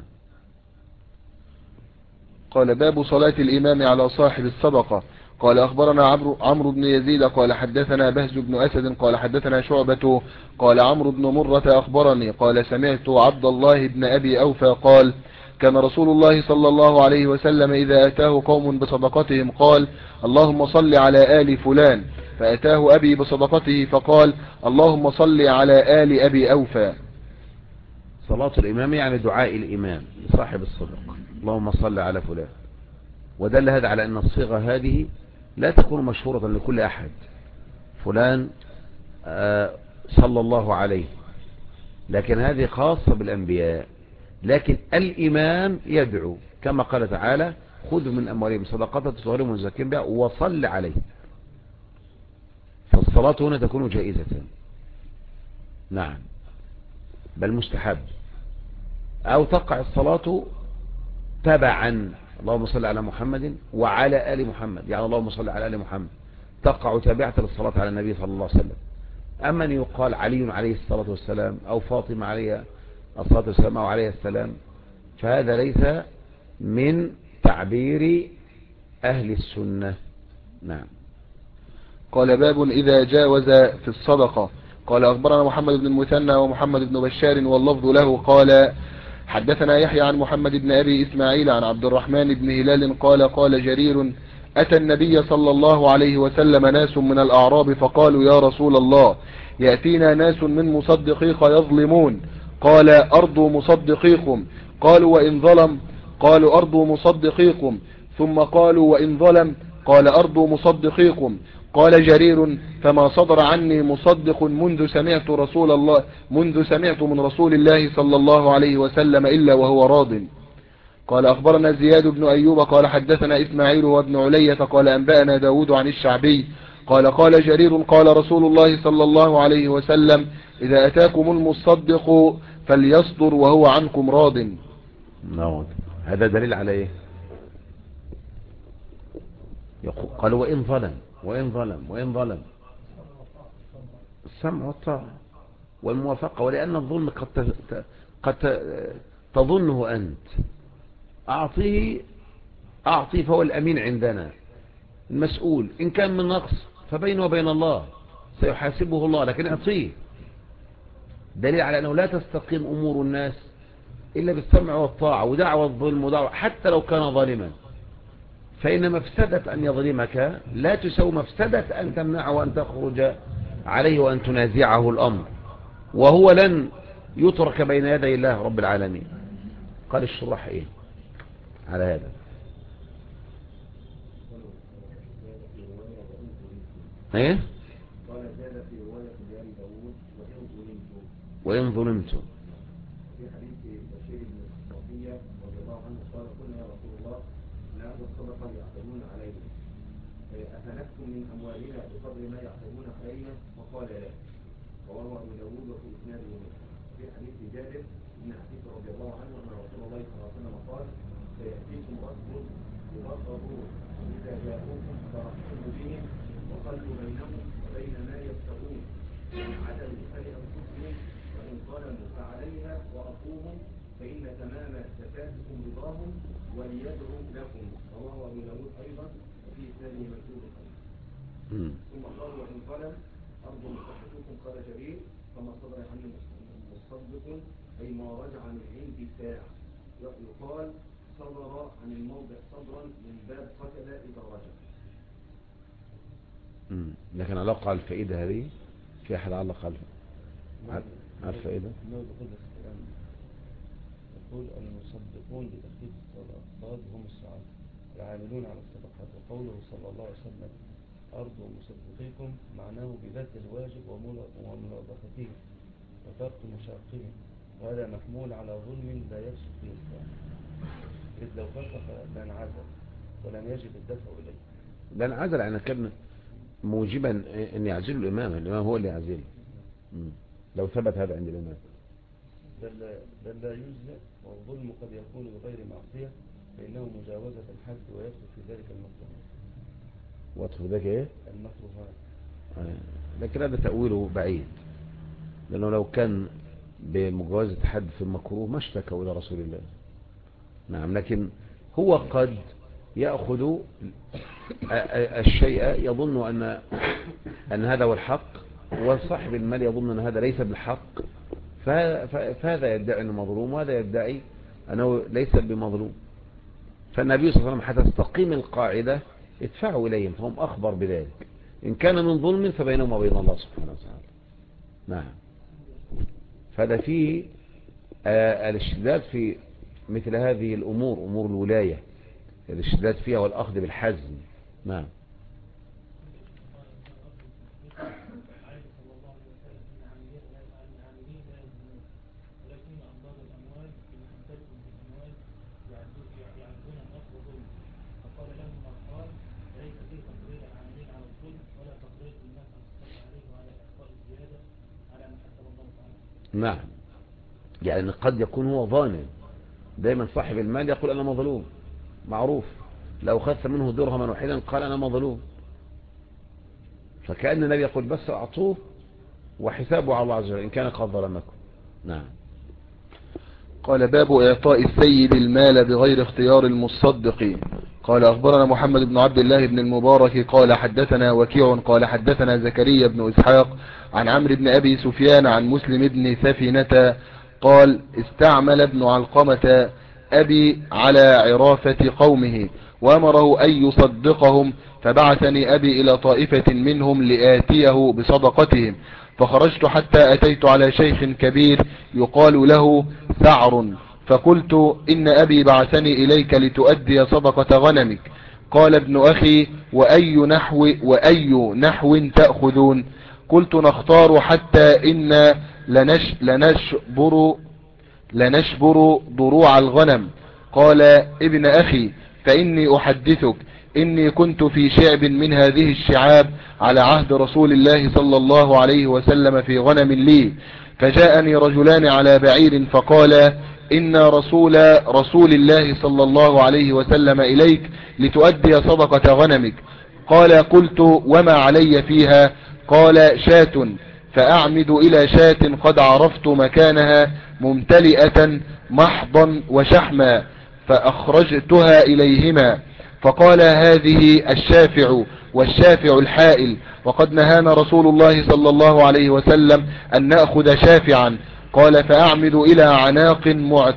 قال باب صلاة الإمام على صاحب الصدقة. قال أخبرنا عمرو بن يزيد قال حدثنا بهز بن أسد قال حدثنا شعبة قال عمرو بن مرة أخبرني قال سمعت عبد الله بن أبي أوفى قال كان رسول الله صلى الله عليه وسلم إذا أتاه قوم بصدقتهم قال اللهم صل على آل فلان، فأتاه أبي بصدقته فقال اللهم صل على آل أبي أوفى. صلاة الإمام يعني دعاء الإمام صاحب الصدقة، اللهم صل على فلان. ودل هذا على أن الصيغة هذه لا تكون مشهورة لكل أحد، فلان صلى الله عليه، لكن هذه خاصة بالأنبياء. لكن الإمام يدعو كما قال تعالى خذ من أموالهم صدقة تطهرهم وتزكيهم بها وصل عليه، فالصلاة هنا تكون جائزة. نعم، بل مستحب، أو تقع الصلاة تبعا اللهم صل على محمد وعلى آل محمد، يعني اللهم صل على آل محمد تقع تابعة للصلاة على النبي صلى الله عليه وسلم. أما أن يقال علي عليه الصلاة والسلام أو فاطمة عليه الصلاة والسلام أو عليه السلام، فهذا ليس من تعبير أهل السنة. نعم. قال باب إذا جاوز في الصدقة. قال أخبرنا محمد بن المثنى ومحمد بن بشار واللفظ له قال حدثنا يحيى عن محمد بن أبي إسماعيل عن عبد الرحمن بن هلال قال قال جرير أتى النبي صلى الله عليه وسلم ناس من الأعراب فقالوا يا رسول الله يأتينا ناس من مصدقيك يظلمون، قال أرضوا مصدقيكم، قالوا وإن ظلم، قالوا أرضوا مصدقيكم، ثم قالوا وإن ظلم، قال أرضوا مصدقيكم. قال جرير فما صدر عني مصدق منذ سمعت من رسول الله صلى الله عليه وسلم إلا وهو راض. قال أخبرنا زياد بن أيوب قال حدثنا إسماعيل وابن علية قال أنبأنا داود عن الشعبي قال قال جرير قال رسول الله صلى الله عليه وسلم إذا أتاكم المصدق فليصدر وهو عنكم راض. هذا دليل على إيه؟ قالوا وإن ظلم السمع والطاعة والموافقة، ولأن الظلم قد تظنه أنت. أعطي فهو الأمين عندنا المسؤول، إن كان من نقص فبينه وبين الله سيحاسبه الله، لكن أعطيه. دليل على أنه لا تستقيم أمور الناس إلا بالسمع والطاعة ودعوة الظلم ودعوة حتى لو كان ظالما، فإن مفسدة أن يظلمك لا تسوي مفسدة أن تمنعه وأن تخرج عليه وأن تنازعه الأمر، وهو لن يترك بين يدي الله رب العالمين. قال الشراح ايه على هذا؟ ايه؟ قال زاد في رواية لآل داود وإن ظلمتم. وإن ظلمتم. في حديث بشير بن صفية رضي الله عنه قال قلنا يا رسول الله نأخذ الصدقة يعتدون علينا أفنكتم من أموالنا بقدر ما يعتدون علينا؟ فقال لا. رواه أبو داود وفي إسناده مسلم. في حديث جابر بن عتيق رضي الله عنه أن رسول الله صلى الله عليه وسلم قال سيأتيكم ركب يبصرون إذا جاءوكم فرحبوا بهم وخلوا بينهم وبين ما يبتغون إن عدلوا فلأنفسهم وإن ظلموا فعليها وأخوهم فإن تمام زكاتكم رضاهم وليدعوا لكم. رواه أبو داود أيضا وفي إسناده مكتوب ثم قال وإن ظلم أرض مصدقكم قال جرير فما صدر عنه مصدق أي ما رجع من عند ساعة. يقال صدر عن الموضع صدرا من باب قتل إذا رجع. لكن علاقة على الفائدة هذه في أحد علق على الفائدة؟ يقول المصدقون بتخفيف الصاد هم السعادة العاملون على الصدقات. وقوله صلى الله عليه وسلم أرض مصدقيكم معناه بذات الواجب وملاضفته وترك مشاقه، وهذا محمول على ظلم لا يفسق فيه الإسلام، إذ لو فسق لانعزل ولم يجب الدفع إليه. لانعزل يعني كان موجبا أن يعزل الإمام هو اللي يعزله لو ثبت هذا عند الإمام. بل لا يجزئ، والظلم قد يكون بغير معصية فإنه مجاوزة الحد ويدخل في ذلك المكروهات. وادخل ذلك ايه؟ المكروهات. لكن هذا تأويله بعيد، لأنه لو كان بمجاوزة حد في المكروه ما اشتكوا إلى رسول الله. نعم، لكن هو قد يأخذ الشيء يظن أن هذا هو الحق، وصاحب المال يظن أن هذا ليس بالحق، فهذا يدعي أنه مظلوم وهذا يدعي أنه ليس بمظلوم. فالنبي صلى الله عليه وسلم حتى تستقيم القاعدة ادفعوا إليهم، فهم أخبر بذلك. إن كان من ظلم فبينهم وبين الله سبحانه وتعالى. نعم، فهذا فيه الاشتداد في مثل هذه الأمور، أمور الولاية، الاشتداد فيها والأخذ بالحزم. نعم. نعم، يعني قد يكون هو ظالم. دايما صاحب المال يقول أنا مظلوم، معروف. لو خذت منه درهما واحدا قال أنا مظلوم، فكأن النبي يقول بس أعطوه وحسابه على الله عز وجل إن كان قد ظلمكم. نعم. قال باب إعطاء السيد المال بغير اختيار المصدق. قال أخبرنا محمد بن عبد الله بن المبارك قال حدثنا وكيع قال حدثنا زكريا بن إسحاق عن عمرو بن أبي سفيان عن مسلم بن سفينة قال استعمل ابن علقمة أبي على عرافة قومه وأمره أن يصدقهم، فبعثني أبي إلى طائفة منهم لآتيه بصدقتهم، فخرجت حتى أتيت على شيخ كبير يقال له سعر، فقلت إن أبي بعثني إليك لتؤدي صدقة غنمك. قال ابن أخي وأي نحو تأخذون؟ قلت نختار حتى إن لنشبر ضروع الغنم. قال ابن أخي فإني أحدثك إني كنت في شعب من هذه الشعاب على عهد رسول الله صلى الله عليه وسلم في غنم لي، فجاءني رجلان على بعير فقال إن رسول الله صلى الله عليه وسلم إليك لتؤدي صدقة غنمك. قال قلت وما علي فيها؟ قال شاة، فأعمد إلى شاة قد عرفت مكانها ممتلئة محضا وشحما، فأخرجتها إليهما. فقال هذه الشافع والشافع الحائل، وقد نهانا رسول الله صلى الله عليه وسلم أن نأخذ شافعا. قال فأعمد إلى عناق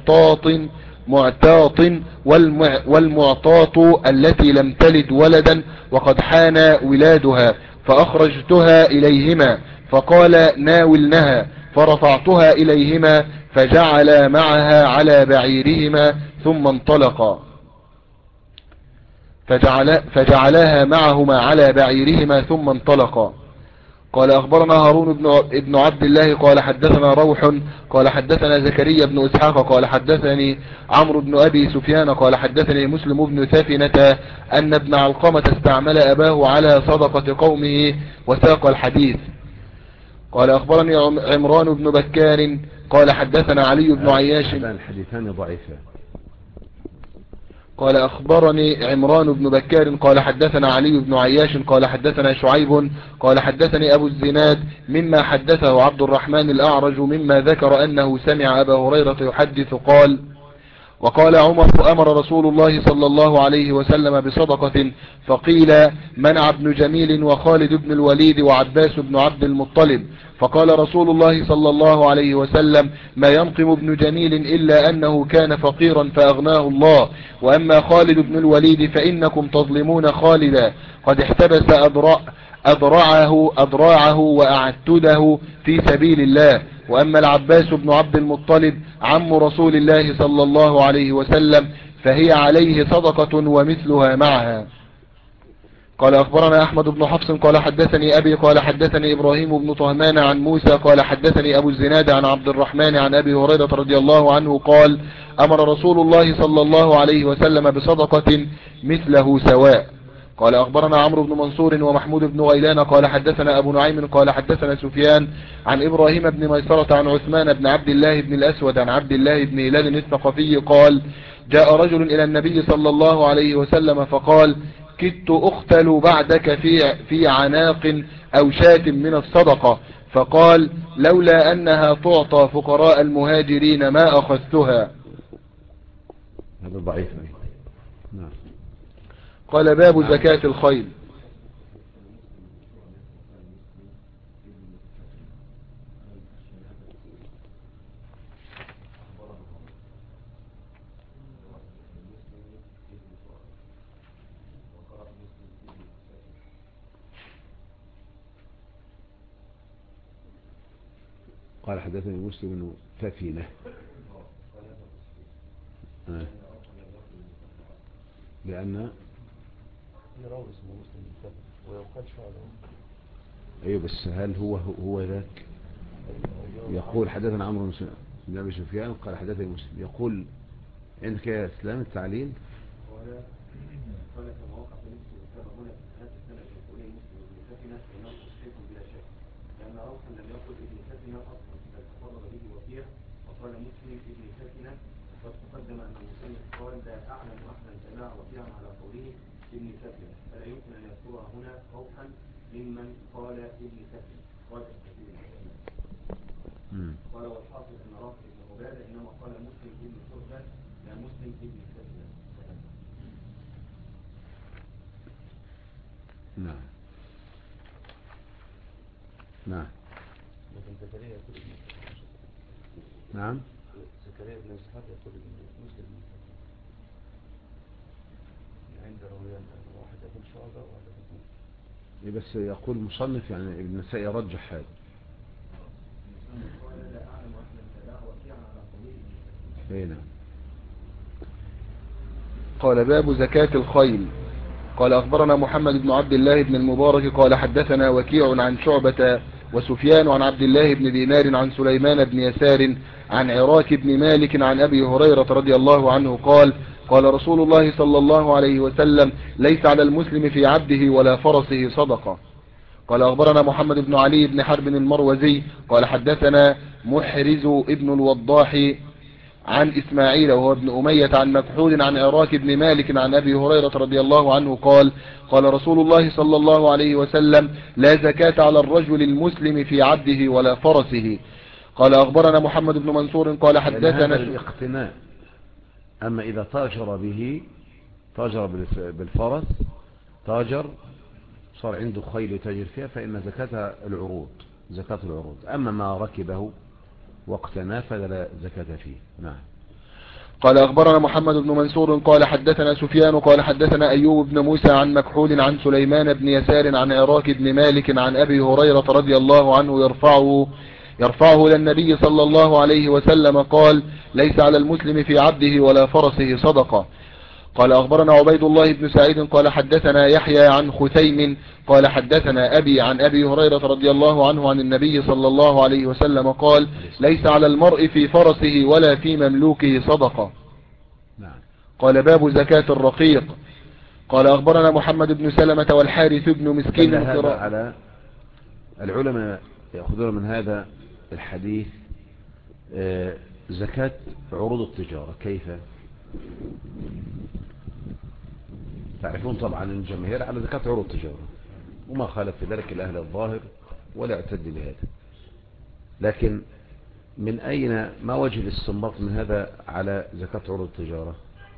معتاط والمعطاط التي لم تلد ولدا وقد حان ولادها، فأخرجتها إليهما. فقال ناولنها، فرفعتها إليهما فجعل معها على بعيرهما ثم انطلقا. فجعلها معهما على بعيرهما ثم انطلقا. قال أخبرنا هارون بن عبد الله قال حدثنا روح قال حدثنا زكريا بن إسحاق قال حدثني عمرو بن أبي سفيان قال حدثني مسلم بن ثافنة أن ابن علقمة استعمل أباه على صدقة قومه وساق الحديث. قال أخبرني عمران بن بكار قال حدثنا علي بن عياش. الحديثان ضعيفان. قال أخبرني عمران بن بكار قال حدثنا علي بن عياش قال حدثنا شعيب قال حدثني أبو الزناد مما حدثه عبد الرحمن الأعرج مما ذكر أنه سمع أبا هريرة يحدث قال: وقال عمر: أمر رسول الله صلى الله عليه وسلم بصدقة، فقيل: منع ابن جميل وخالد بن الوليد وعباس بن عبد المطلب. فقال رسول الله صلى الله عليه وسلم: ما ينقم ابن جميل إلا أنه كان فقيرا فأغناه الله، وأما خالد بن الوليد فإنكم تظلمون خالدا، قد احتبس أضراعه وأعتده في سبيل الله. وأما العباس بن عبد المطلب عم رسول الله صلى الله عليه وسلم فهي عليه صدقة ومثلها معها. قال أخبرنا أحمد بن حفص قال حدثني أبي قال حدثني إبراهيم بن طهمان عن موسى قال حدثني أبو الزناد عن عبد الرحمن عن أبي هريرة رضي الله عنه قال: أمر رسول الله صلى الله عليه وسلم بصدقة مثله سواء. قال أخبرنا عمرو بن منصور ومحمود بن غيلان قال حدثنا أبو نعيم قال حدثنا سفيان عن إبراهيم بن ميسرة عن عثمان بن عبد الله بن الأسود عن عبد الله بن هلال الثقفي قال: جاء رجل إلى النبي صلى الله عليه وسلم فقال: كدت أختل بعدك في عناق أو شاة من الصدقة. فقال: لولا أنها تعطى فقراء المهاجرين ما أخذتها. هذا ضعيف. نعم. قال: باب زكاة الخيل. قال حدثني مسلم بن ثافنة لأن يراوي اسمه مسلم بن ثافنة ويوقد شعره. أيوة، بس هل هو ذاك؟ يقول حدثنا عمرو بن أبي سفيان قال حدثني مسلم، يقول عندك يا إسلام التعليل قال كما وقع في نفسه الكتاب هنا في هذه السنة يقول مسلم بن ثافنة إنه تصحيح بلا شك، لأن روحا لم يقل ابن ثافنة أصلا بل تفرد به وكيع وقال مسلم ابن ثافنة. وقد تقدم أن المصنف قال: لا أعلم أحدا سمع وكيعا على قوله ابن ثافنة، فلا يمكن أن يذكرها هنا روحا ممن قال ابن ثافنة. قال والحافظ أن رافع بن عبادة إنما قال مسلم ابن ثعبان لا مسلم ابن ثافنة. نعم. نعم. لكن زكريا يقول ابن ثافنة. نعم. زكريا بن إسحاق يقول ابن مسلم بن ثافنة. عند رويان واحد يقول شعبة وواحد يقول بس يقول مصنف يعني ابن النسائي يرجح هذا. قال: باب زكاة الخيل. قال أخبرنا محمد بن عبد الله بن المبارك قال حدثنا وكيع عن شعبة وسفيان عن عبد الله بن دينار عن سليمان بن يسار عن عراك بن مالك عن أبي هريرة رضي الله عنه قال: قال رسول الله صلى الله عليه وسلم: ليس على المسلم في عبده ولا فرسه صدقة. قال أخبرنا محمد بن علي بن حرب المروزي قال حدثنا محرز ابن الوضاح عن إسماعيل وهو ابن أمية عن مكحول عن عراك بن مالك عن أبي هريرة رضي الله عنه قال: قال رسول الله صلى الله عليه وسلم: لا زكاة على الرجل المسلم في عبده ولا فرسه. قال أخبرنا محمد بن منصور قال حدثنا الاقتناء. أما إذا تاجر به، تاجر بالفرس، تاجر صار عنده خيل يتاجر فيها، فإن زكاة العروض زكاة العروض. أما ما ركبه واقتناه فلا زكاة فيه. نعم. قال أخبرنا محمد بن منصور قال حدثنا سفيان قال حدثنا أيوب بن موسى عن مكحول عن سليمان بن يسار عن عراك بن مالك عن أبي هريرة رضي الله عنه يرفعه يرفعه إلى النبي صلى الله عليه وسلم قال: ليس على المسلم في عبده ولا فرسه صدقة. قال أخبرنا عبيد الله بن سعيد قال حدثنا يحيى عن خثيم قال حدثنا أبي عن أبي هريرة رضي الله عنه عن النبي صلى الله عليه وسلم قال: ليس على المرء في فرسه ولا في مملوكه صدقة. نعم. قال: باب زكاة الرقيق. قال أخبرنا محمد بن سلمة والحارث بن مسكين دل هذا على العلماء يأخذون من هذا الحديث زكاة عروض التجارة. كيف؟ تعرفون طبعا الجماهير على زكاة عروض التجارة، وما خالف في ذلك الأهل الظاهر ولا اعتد بهذا، لكن من أين ما وجه الاستنباط من هذا على زكاة عروض التجارة؟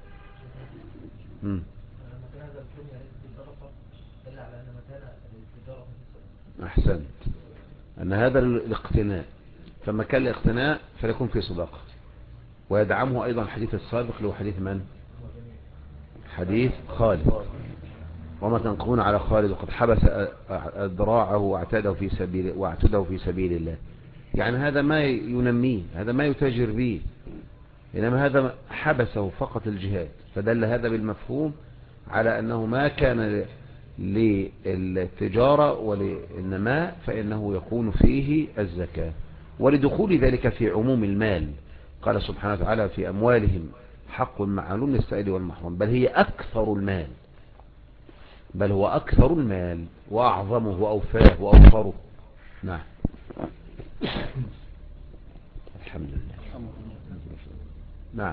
أحسنت، أن هذا الاقتناء، فما كان الاقتناء فليكون في صداقة، ويدعمه أيضا الحديث السابق اللي هو حديث من؟ حديث خالد: وما تنقمون على خالد وقد حبس ذراعه واعتده في سبيل الله. يعني هذا ما ينميه، هذا ما يتاجر به، إنما هذا حبسه فقط الجهاد. فدل هذا بالمفهوم على أنه ما كان للتجارة وللنماء فإنه يكون فيه الزكاة، ولدخول ذلك في عموم المال. قال سبحانه وتعالى: في أموالهم حق معلوم للسائل والمحروم. بل هي أكثر المال، بل هو أكثر المال وأعظمه وأوفاه وأوفره. نعم. الحمد لله. نعم.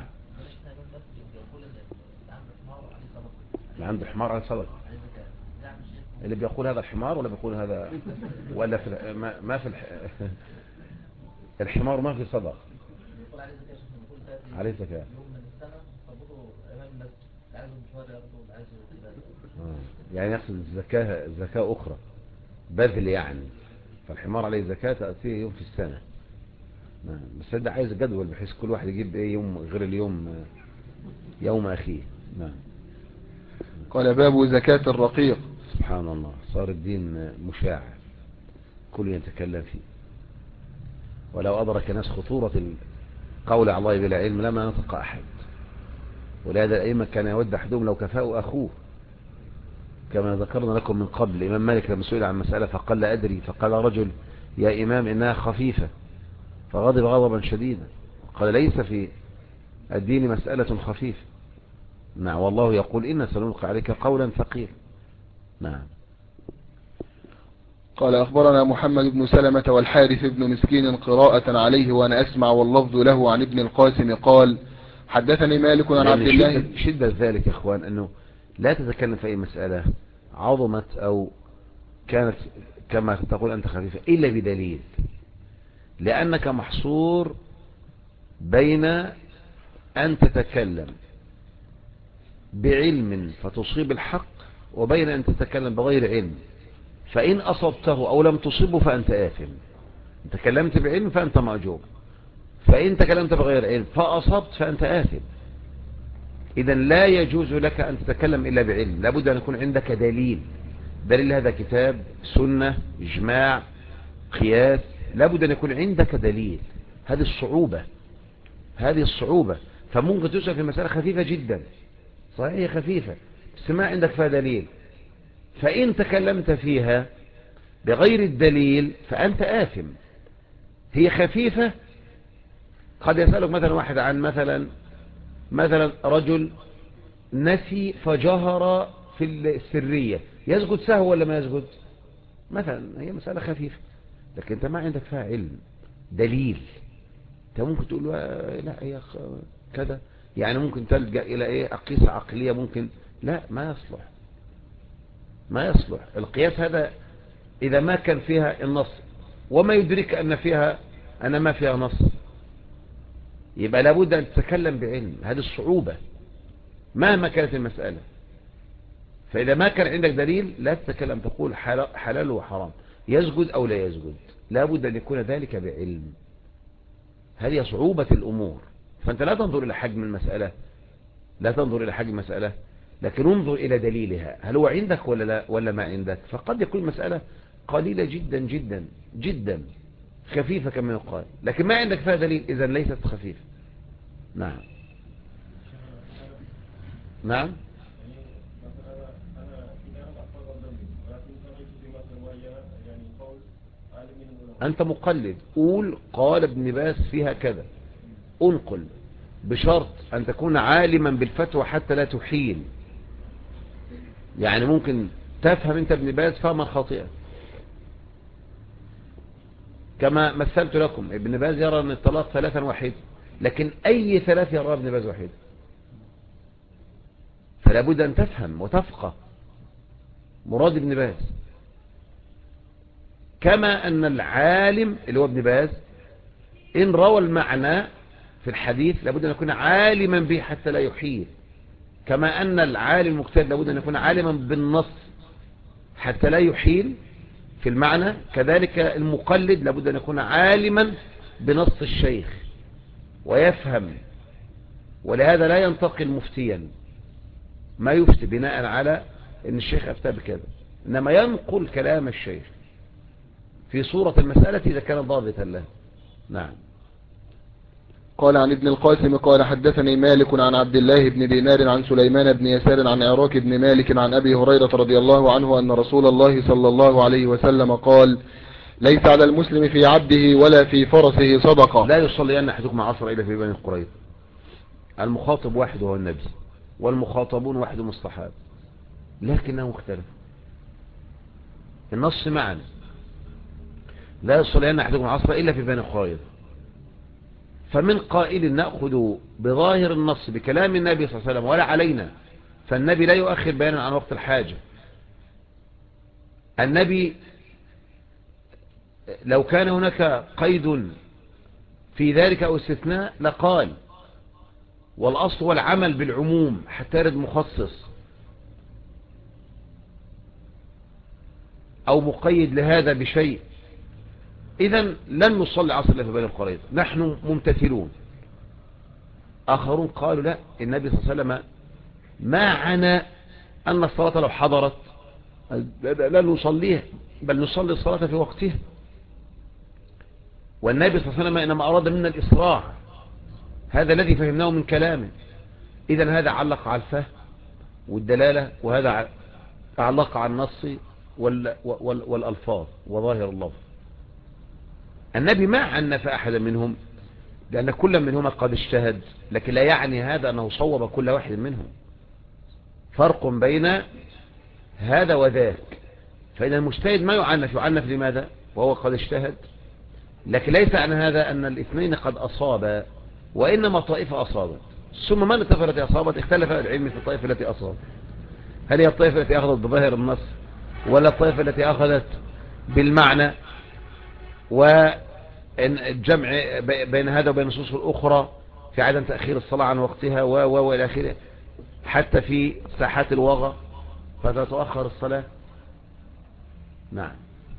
اللي عنده حمار على صدقة، اللي بيقول هذا الحمار ولا بيقول هذا، ولا في ما في الحمار ما في صدقة عليه زكاة. يعني يقصد زكاة أخرى بذل يعني، فالحمار عليه زكاة تأتيه يوم في السنة. بس ده عايز جدول بحيث كل واحد يجيب ايه يوم غير اليوم يوم أخيه. نعم. قال: باب زكاة الرقيق. سبحان الله، صار الدين مشاع كل يتكلم فيه، ولو أدرك ناس خطورة القول على الله بلا علم لما نطق أحد. ولهذا الأئمة كان يود أحدهم لو كفاه أخوه، كما ذكرنا لكم من قبل. الإمام مالك لما سئل عن مسألة فقال: لا أدري. فقال رجل: يا إمام إنها خفيفة، فغضب غضبا شديدا، قال: ليس في الدين مسألة خفيفة. نعم. والله يقول: إنا سنلقي عليك قولا ثقيلا. نعم. قال: أخبرنا محمد بن سلمة والحارث بن مسكين قراءة عليه وأنا أسمع واللفظ له عن ابن القاسم قال: حدثني مالك عن عبد الله. شدة ذلك يا إخوان أنه لا تتكلم في أي مسألة عظمت أو كانت كما تقول أنت خفيفة إلا بدليل، لأنك محصور بين أن تتكلم بعلم فتصيب الحق وبين أن تتكلم بغير علم، فإن أصبته أو لم تصبه فأنت آثم. تكلمت بعلم فأنت مأجور، فإن تكلمت بغير علم فأصبت فأنت آثم. إذا لا يجوز لك أن تتكلم إلا بعلم، لابد أن يكون عندك دليل. دليل هذا كتاب، سنة، إجماع، قياس، لابد أن يكون عندك دليل. هذه الصعوبة، هذه الصعوبة. فممكن تسأل في مسألة خفيفة جدا، صحيح خفيفة، بس ما عندك فيها دليل، فإن تكلمت فيها بغير الدليل فأنت آثم. هي خفيفة، قد يسألك مثلا واحد عن مثلا رجل نسي فجهر في السرية، يسجد سهو ولا ما يسجد؟ مثلا هي مسألة خفيفة، لكن انت ما عندك فيها علم دليل. انت ممكن تقول لا هي كذا، يعني ممكن تلجأ الى ايه اقيسة عقلية، ممكن لا، ما يصلح، ما يصلح. القياس هذا اذا ما كان فيها النص، وما يدرك ان ما فيها نص، يبقى لابد ان تتكلم بعلم. هذه الصعوبة مهما كانت المسألة. فإذا ما كان عندك دليل لا تتكلم، تقول حلال وحرام، يسجد أو لا يسجد، لابد أن يكون ذلك بعلم. هذه صعوبة الأمور. فأنت لا تنظر إلى حجم المسألة، لا تنظر إلى حجم المسألة، لكن انظر إلى دليلها، هل هو عندك ولا لا ولا ما عندك. فقد يكون المسألة قليلة جدا جدا جدا، خفيفة كما يقال، لكن ما عندك فيها دليل، إذن ليست خفيفة. نعم نعم. أنت مقلد، قول قال ابن باز فيها كذا، انقل، بشرط أن تكون عالما بالفتوى حتى لا تحيل. يعني ممكن تفهم أنت ابن باز فهما خاطئا، كما مثلت لكم ابن باز يرى أن الطلاق 3 واحد، لكن أي 3 يرى ابن باز واحد؟ فلا بد أن تفهم وتفقه مراد ابن باز، كما أن العالم اللي هو ابن باز إن روى المعنى في الحديث لابد أن يكون عالما به حتى لا يحيل، كما أن العالم المجتهد لابد أن يكون عالما بالنص حتى لا يحيل في المعنى، كذلك المقلد لابد أن يكون عالما بنص الشيخ ويفهم، ولهذا لا ينتقل مفتيا ما يفتي بناء على أن الشيخ أفتى بكذا، إنما ينقل كلام الشيخ في صورة المسألة إذا كان ضابطا له. نعم. قال عن ابن القاسم قال حدثني مالك عن عبد الله بن دينار عن سليمان بن يسار عن عراك بن مالك عن أبي هريرة رضي الله عنه أن رسول الله صلى الله عليه وسلم قال ليس على المسلم في عبده ولا في فرسه صدقة. لا يصلي أن أحدكم عصر إلا في بني قريظة. المخاطب واحد وهو النبي، والمخاطبون واحد الصحابة، لكنه مختلف النص معا. لا يصلي أن أحدكم عصر إلا في بني قريظة. فمن قائل نأخذ بظاهر النص بكلام النبي صلى الله عليه وسلم ولا علينا، فالنبي لا يؤخر بيانا عن وقت الحاجة. النبي لو كان هناك قيد في ذلك أو استثناء لقال، والأصل هو العمل بالعموم حتى يرد مخصص أو مقيد لهذا بشيء. إذن لن نصلي عصر الله في بني قريظة، نحن ممتثلون. آخرون قالوا لا، النبي صلى الله عليه وسلم ما عنى أن الصلاة لو حضرت لا نصليها، بل نصلي الصلاة في وقتها، والنبي صلى الله عليه وسلم إنما أراد منا الإسراع، هذا الذي فهمناه من كلامه. إذن هذا علق على الفهم والدلالة، وهذا علق على النص والألفاظ وظاهر اللفظ. النبي ما عنف أحدا منهم، لأن كل منهما قد اجتهد، لكن لا يعني هذا أنه صوب كل واحد منهم. فرق بين هذا وذاك. فإن المجتهد ما يعنف، يعنف لماذا؟ وهو قد اجتهد، لكن ليس عن هذا أن الاثنين قد أصابا، وإنما طائفة أصابت. ثم من الطائفة التي أصابت؟ اختلف العلم في الطائفة التي أصابت، هل هي الطائفة التي أخذت بظاهر النص، ولا الطائفة التي أخذت بالمعنى والجمع بين هذا وبين النصوص الأخرى في عدم تأخير الصلاة عن وقتها وإلى آخره، حتى في ساحات الوغى فتتأخر الصلاة. نعم.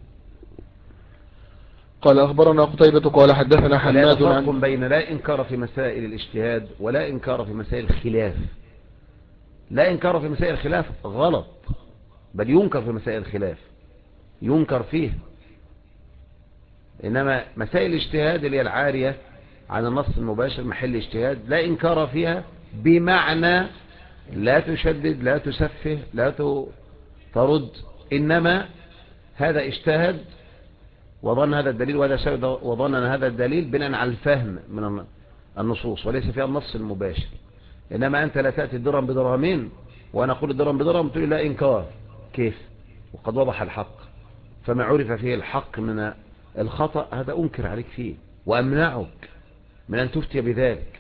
قال أخبرنا قتيبة قال حدثنا حماد فرق بين لا إنكار في مسائل الاجتهاد ولا إنكار في مسائل الخلاف. لا إنكار في مسائل الخلاف غلط، بل ينكر في مسائل الخلاف، ينكر فيه. إنما مسائل الاجتهاد اللي هي العارية عن النص المباشر محل اجتهاد لا إنكار فيها، بمعنى لا تشدد لا تسفه لا ترد، إنما هذا اجتهد وظن هذا الدليل وهذا شهد وظن أن هذا الدليل بناء على الفهم من النصوص وليس فيها النص المباشر. إنما أنت لا تأتي الدرهم بدرهمين وأنا أقول الدرهم بدرهم تقول لا إنكار، كيف؟ وقد وضح الحق، فما عرف فيه الحق من الخطأ هذا أنكر عليك فيه وأمنعك من أن تفتي بذلك.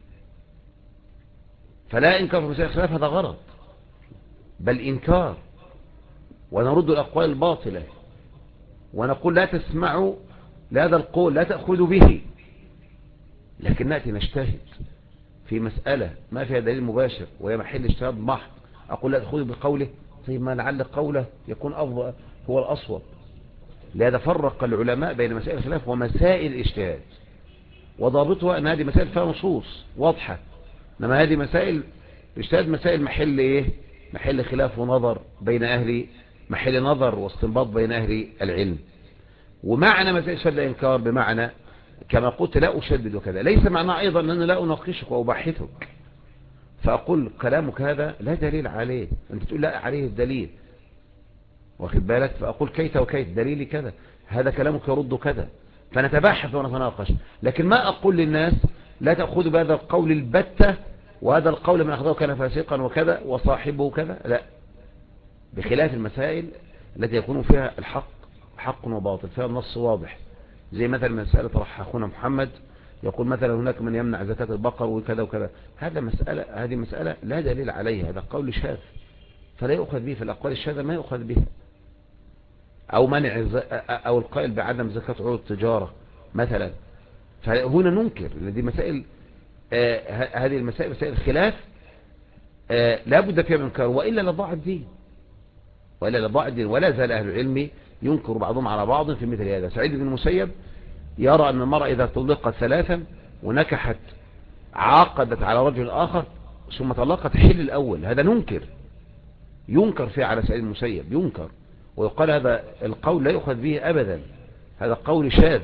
فلا إنكار في مسائل الخلاف هذا غلط، بل إنكار، ونرد الأقوال الباطلة ونقول لا تسمعوا لهذا القول، لا تأخذوا به، لكن نأتي نجتهد في مسألة ما فيها دليل مباشر وهي محل اجتهاد محض، أقول لا تأخذوا بقوله، طيب ما لعل قوله يكون أفضل هو الأصوب. لهذا فرق العلماء بين مسائل الخلاف ومسائل الاجتهاد، وضابطها أن هذه مسائل فيها نصوص واضحة، إنما هذه مسائل الاجتهاد مسائل محل إيه؟ محل خلاف ونظر بين أهل محل نظر واستنباط بين أهل العلم. ومعنى مسائل شد إنكار بمعنى كما قلت لا أشدد وكذا، ليس معنى أيضا أن أنا لا أناقشك وأباحثك فأقول كلامك هذا لا دليل عليه، أنت تقول لا عليه الدليل، واخد بالك، فأقول كيت وكيت دليلي كذا، هذا كلامك يرد كذا، فنتباحث ونتناقش. لكن ما أقول للناس لا تأخذوا بهذا القول البتة، وهذا القول من أخذه كان فاسقا وكذا وصاحبه كذا، لا، بخلاف المسائل التي يكون فيها الحق حق وباطل، فيها النص واضح، زي مثلا مسألة رح أخونا محمد يقول مثلا هناك من يمنع زكاة البقر وكذا وكذا، هذه مسألة لا دليل عليها، هذا قول شاذ فلا يؤخذ به، في الأقوال الشاذة ما يؤخذ به، أو منع أو القائل بعدم زكاة عروض التجارة مثلا، فهنا ننكر لأن دي مسائل هذه المسائل مسائل خلاف لا بد فيها من انكار، وإلا لضاع الدين، ولا زال أهل العلم ينكر بعضهم على بعض في مثل هذا. سعيد بن المسيب يرى أن المرأة إذا طلقت ثلاثا ونكحت عاقدت على رجل آخر ثم طلقت حل الأول، هذا ينكر فيه على سعيد بن المسيب، ينكر ويقال هذا القول لا يؤخذ به أبدا، هذا قول شاذ.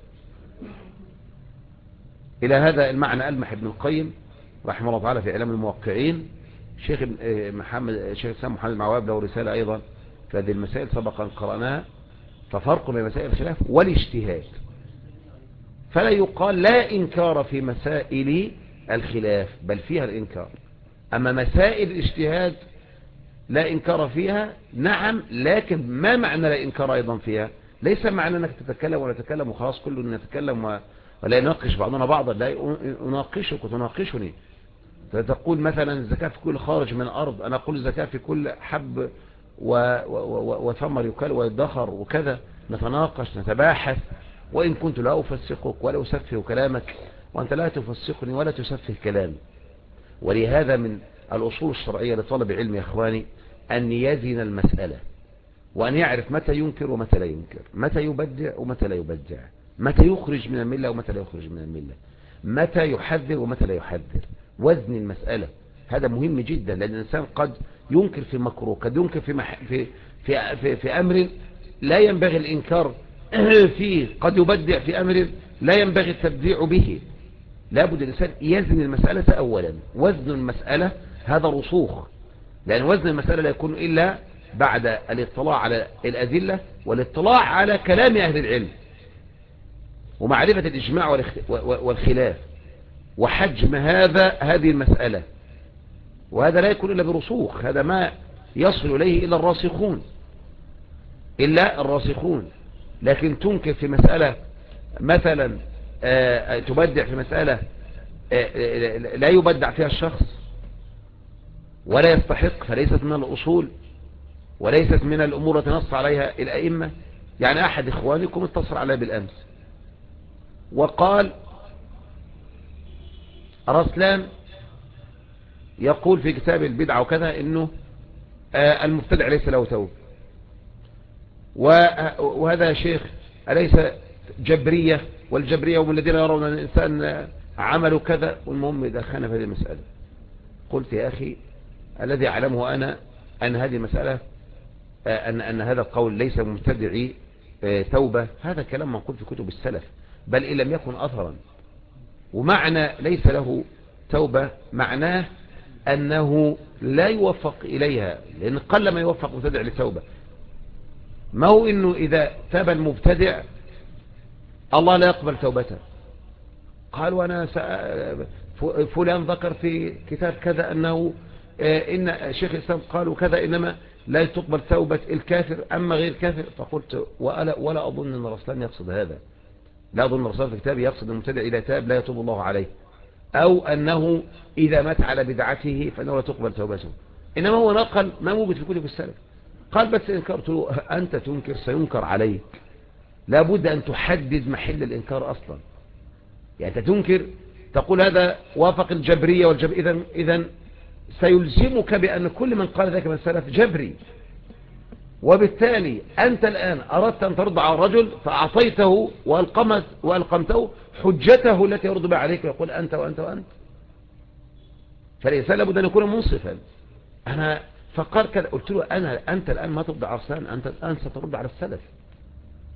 إلى هذا المعنى ألمح ابن القيم رحمه الله تعالى في إعلام الموقعين. شيخ الإسلام محمد المعواب له رسالة أيضا في هذه المسائل سبقا قرأناها، ففرق بين مسائل الخلاف والاجتهاد، فلا يقال لا إنكار في مسائل الخلاف بل فيها الإنكار، أما مسائل الاجتهاد لا إنكار فيها نعم، لكن ما معنى لا إنكار أيضا فيها؟ ليس معنى أنك تتكلم ولا تتكلم وخلاص كله نتكلم ولا يناقش بعضنا بعضا، لا أناقشك وتناقشني، فتقول مثلا الزكاة في كل خارج من الأرض، أنا أقول الزكاة في كل حب وثمر يكال ويدخر وكذا، نتناقش نتباحث، وإن كنت لا أفسقك ولا أسفه كلامك وأنت لا تفسقني ولا تسفه كلامي. ولهذا من الأصول الشرعية لطلب علم يا إخواني أن يزن المسألة، وأن يعرف متى ينكر ومتى لا ينكر، متى يبدع ومتى لا يبدع، متى يخرج من الملة ومتى لا يخرج من الملة، متى يحذر ومتى لا يحذر، وزن المسألة هذا مهم جدا، لأن الإنسان قد ينكر في مكروه، قد ينكر في أمر لا ينبغي الإنكار فيه، قد يبدع في أمر لا ينبغي التبديع به. لابد الإنسان يزن المسألة أولا، وزن المسألة هذا رسوخ، لأن وزن المسألة لا يكون إلا بعد الاطلاع على الأدلة والاطلاع على كلام أهل العلم ومعرفة الإجماع والخلاف وحجم هذه المسألة، وهذا لا يكون إلا برسوخ، هذا ما يصل إليه إلا الراسخون. لكن تنكر في مسألة مثلا تبدع في مسألة لا يبدع فيها الشخص ولا يستحق، فليست من الأصول وليست من الأمور التي نص عليها الأئمة. يعني أحد إخوانكم اتصل علي بالأمس وقال رسلان يقول في كتاب البدعة وكذا إنه المبتدع ليس له توبة، وهذا شيخ أليس جبرية، والجبرية هم الذين يرون أن الإنسان عمل كذا، والمهم دخلنا في هذه المسألة. قلت يا أخي الذي أعلمه أنا أن هذه المسألة أن هذا القول ليس مبتدعي توبة، هذا كلام منقول في كتب السلف، بل إن لم يكن أثرا. ومعنى ليس له توبة معناه أنه لا يوفق إليها، لأن قل ما يوفق مبتدع لتوبة. ما هو إنه إذا تاب المبتدع الله لا يقبل توبته. قال وأنا فلان ذكر في كتاب كذا أنه إن شيخ الإسلام قالوا كذا إنما لا تقبل توبة الكافر أما غير كافر. فقلت ولا أظن أن رسلان يقصد هذا، لا أظن رسلان في كتابه يقصد المبتدع إذا تاب لا يتوب الله عليه، أو أنه إذا مات على بدعته فإنه لا تقبل توبته، إنما هو نقل ما موجود في كتب السلف. قال بس إنكرت له، أنت تنكر سينكر عليك، لابد أن تحدد محل الإنكار أصلا. يعني أنت تنكر تقول هذا وافق الجبرية إذن سيلزمك بأن كل من قال ذلك من السلف جبري، وبالتالي أنت الآن أردت أن ترد على الرجل فأعطيته وألقمته حجته التي يرد بها عليك ويقول أنت وأنت وأنت. فالإنسان لابد أن يكون منصفا. أنا فقال كذا، قلت له أنت الآن ما ترد على عرسان، أنت الآن سترد على السلف.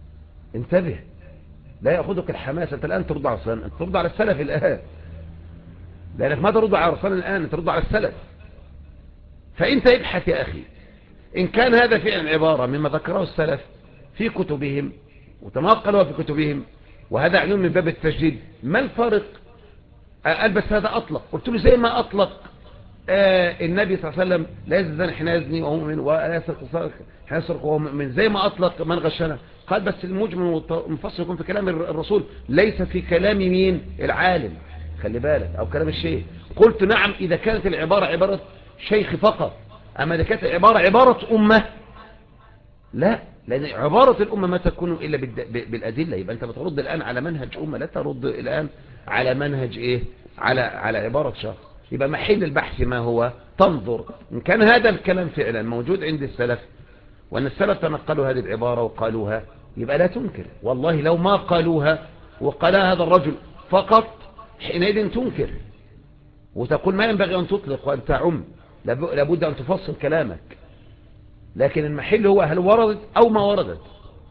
انتبه، لا يأخذك الحماس. أنت الآن ترد على رسلان، أنت ترد على السلف الآن، لأنك ما ترد على رسلان الآن، أنت ترد على السلف. فأنت ابحث يا أخي، إن كان هذا فعلا عبارة مما ذكره السلف في كتبهم وتناقلوا في كتبهم، وهذا علم من باب التجديد، ما الفرق؟ قال بس هذا أطلق. قلت له زي ما أطلق النبي صلى الله عليه وسلم لا يزني حين يزني وهو مؤمن، ولا يسرق حين يسرق وهو مؤمن، زي ما أطلق من غشنا. قال بس المجمل والمفصل يكون في كلام الرسول، ليس في كلام مين؟ العالم، خلي بالك، أو كلام الشيخ. قلت نعم إذا كانت العبارة عبارة شيخ فقط، أما إذا كانت العبارة عبارة أمة لا، لأن عبارة الأمة ما تكون إلا بالأدلة. يبقى أنت بترد الآن على منهج أمة، لا ترد الآن على منهج إيه؟ على عبارة شخص. يبقى محل البحث ما هو؟ تنظر إن كان هذا الكلام فعلا موجود عند السلف، وأن السلف تنقلوا هذه العبارة وقالوها، يبقى لا تنكر. والله لو ما قالوها وقالها هذا الرجل فقط، حينئذ تنكر وتقول ما ينبغي أن تطلق وأن تعم، لابد أن تفصل كلامك. لكن المحل هو هل وردت أو ما وردت.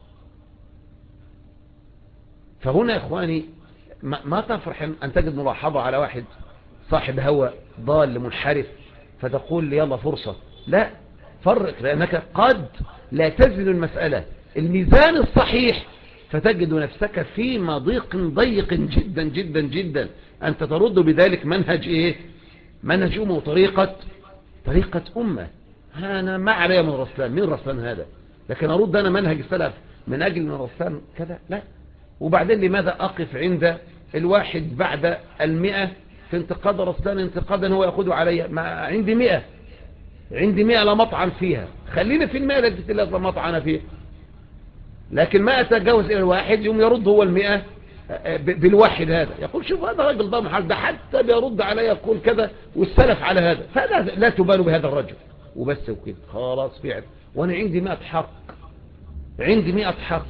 فهنا يا إخواني ما تفرح أن تجد ملاحظة على واحد صاحب هوى ضال منحرف فتقول لي يلا فرصة. لا، فرق، لأنك قد لا تزن المسألة الميزان الصحيح فتجد نفسك في مضيق ضيق جدا جدا جدا. أنت ترد بذلك منهج إيه؟ منهج أمة وطريقة أمة. أنا ما علي من رسلان، مين رسلان هذا؟ لكن أرد أنا منهج السلف من أجل من رسلان كذا؟ لا. وبعدين لماذا أقف عند الواحد بعد 100 في انتقاد رسلان انتقادا هو يأخذ علي؟ ما عندي 100، عندي 100 لا مطعن فيها، خلينا في 100 التي لا مطعن فيها. لكن ما أتجاوز إلى الواحد يوم يرد هو 100 بالواحد هذا، يقول شوف هذا راجل ضامن حال، ده حتى بيرد علي يقول كذا والسلف على هذا، فلا لا تبالوا بهذا الرجل وبس وكده خلاص فعل. وانا عندي 100 حق، عندي 100 حق.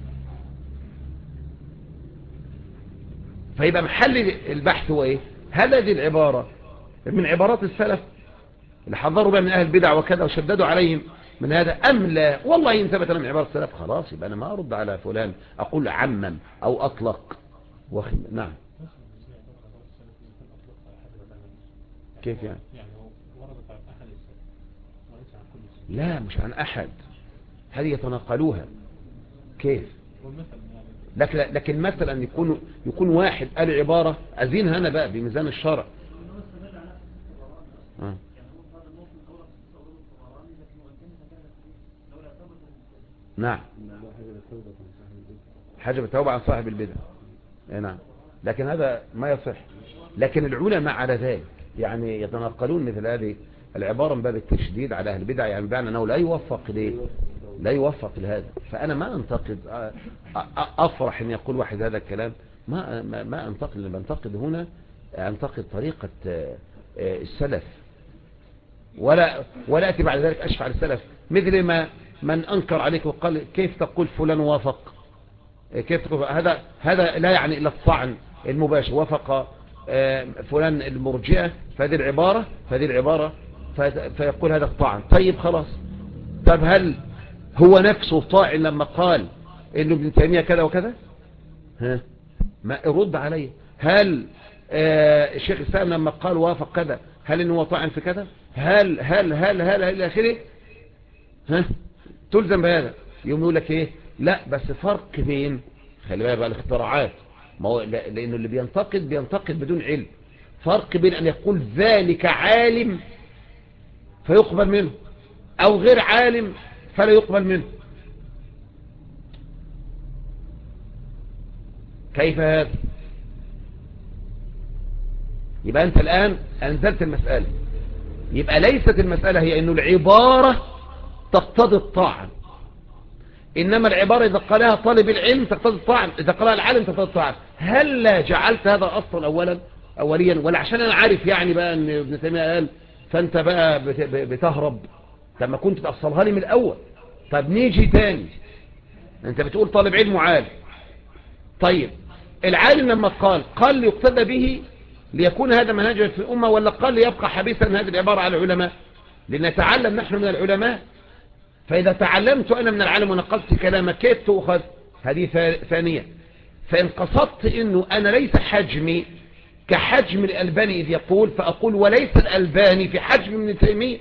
فيبقى محل البحث هو ايه؟ هل هذه العبارة من عبارات السلف اللي حضروا بها من اهل البدع وكذا وشددوا عليهم من هذا ام لا؟ والله ان ثبت من عبارة السلف خلاص يبقى انا ما ارد على فلان اقول عمم او اطلق نعم. كيف يعني؟ لا مش عن أحد، هذه يتناقلوها. كيف؟ لكن مثلا يكون واحد قال عبارة أزينها أنا بقى بميزان الشرع. نعم، حاجة بالتوبة عن صاحب البدع. نعم، لكن هذا ما يصح. لكن العلماء على ذلك يعني يتناقلون مثل هذه العبارة من باب التشديد على أهل البدع، يعني بمعنى أنه لا يوفق لهذا. فأنا ما أنتقد، أفرح أن يقول واحد هذا الكلام، ما أنتقد. اللي بنتقد هنا أنتقد طريقة السلف، ولا أتي بعد ذلك أشفع على السلف. مثل ما من أنكر عليك وقال كيف تقول فلان وافق، كيف تقول هذا لا يعني إلا الطعن المباشر. وافق فلان المرجئة فهذه العبارة فيقول هذا الطعن. طيب خلاص، طب هل هو نفسه طاعن لما قال انه ابن تيمية كذا وكذا؟ ها، ما رد عليه. هل الشيخ الإسلام لما قال وافق كذا هل انه هو طاعن في كذا؟ هل الى اخره؟ ها، تلزم بهذا. يوم يقول لك ايه؟ لا بس فرق بين، خلي بالك بقى الاختراعات، ما هو لانه اللي بينتقد بدون علم. فرق بين ان يقول ذلك عالم فيقبل منه او غير عالم فلا يقبل منه. كيف هذا؟ يبقى انت الان انزلت المسألة. يبقى ليست المسألة هي انه العبارة تقتضي الطاعن، انما العبارة اذا قالها طالب العلم تقتضي الطاعن، اذا قالها العالم تقتضي الطاعن. هل جعلت هذا اصلا اوليا، ولا عشان انا عارف يعني بقى ان ابن تيمية قال فانت بقى بتهرب؟ طب ما كنت تأصلها لي من الاول. طب نيجي تاني، انت بتقول طالب علم وعالم. طيب العالم لما قال يقتدى به ليكون هذا منهجا في الأمة، ولا قال ليبقى حبيسا هذه العبارة على العلماء؟ لنتعلم نحن من العلماء. فإذا تعلمت أنا من العالم ونقلت كلامك كيف تؤخذ؟ هذه ثانية. فإن قصدت أنه أنا ليس حجمي كحجم الألباني إذ يقول، فأقول وليس الألباني في حجم ابن تيمية.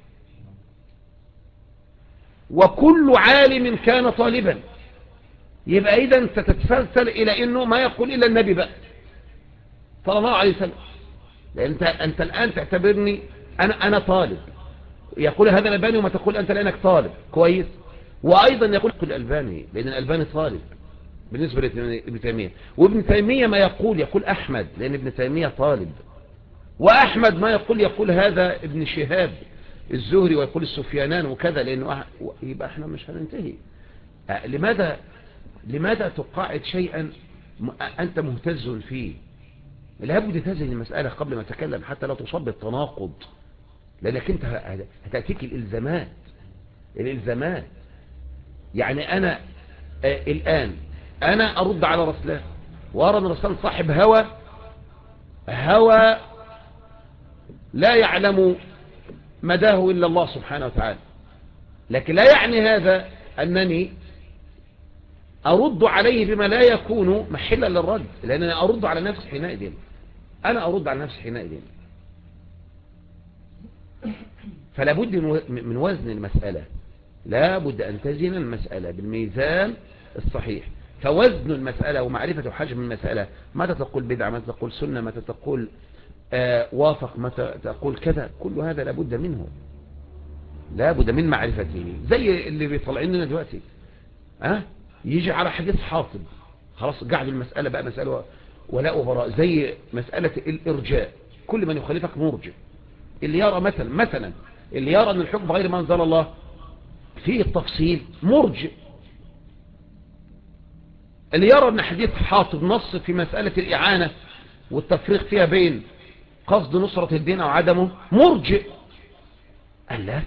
وكل عالم كان طالبا، يبقى إذن ستتسلسل إلى أنه ما يقول إلا النبي بقى صلى الله عليه وسلم. لأن أنت الآن تعتبرني أنا طالب، يقول هذا الألباني وما تقول أنت لأنك طالب كويس. وأيضا يقول الألباني لأن الألباني طالب بالنسبة لابن تيمية، وابن تيمية ما يقول أحمد لأن ابن تيمية طالب، وأحمد ما يقول هذا ابن شهاب الزهري ويقول السفيانان وكذا، لأنه يبقى احنا مش هننتهي. لماذا تقاعد شيئا أنت مهتز فيه؟ لابد تزن المسألة قبل ما تتكلم حتى لا تصاب بالتناقض، لأنك أنت هتأتيك الإلزامات. يعني أنا الآن أنا أرد على رسلان وأرى أن رسلان صاحب هوى لا يعلم مداه إلا الله سبحانه وتعالى، لكن لا يعني هذا أنني أرد عليه بما لا يكون محلا للرد، لأن أنا أرد على نفسي حينئذ. فلا بد من وزن المسألة، لا بد أن تزن المسألة بالميزان الصحيح. فوزن المسألة ومعرفة حجم المسألة، متى تقول بدعة، متى تقول سنة، متى تقول وافق، متى تقول كذا، كل هذا لا بد منه، لا بد من معرفته. زي اللي بيطلعين لنا دلوقتي يجي على حديث حاطب، خلاص قاعد المسألة بقى مسألة ولا أبراء، زي مسألة الإرجاء، كل من يخالفك مرجع. اللي يرى مثلا اللي يرى أن الحكم غير ما أنزل الله فيه التفصيل مرجع. اللي يرى أن حديث حاطب نص في مسألة الإعانة والتفريق فيها بين قصد نصرة الدين أو عدمه مرجع. قال لا،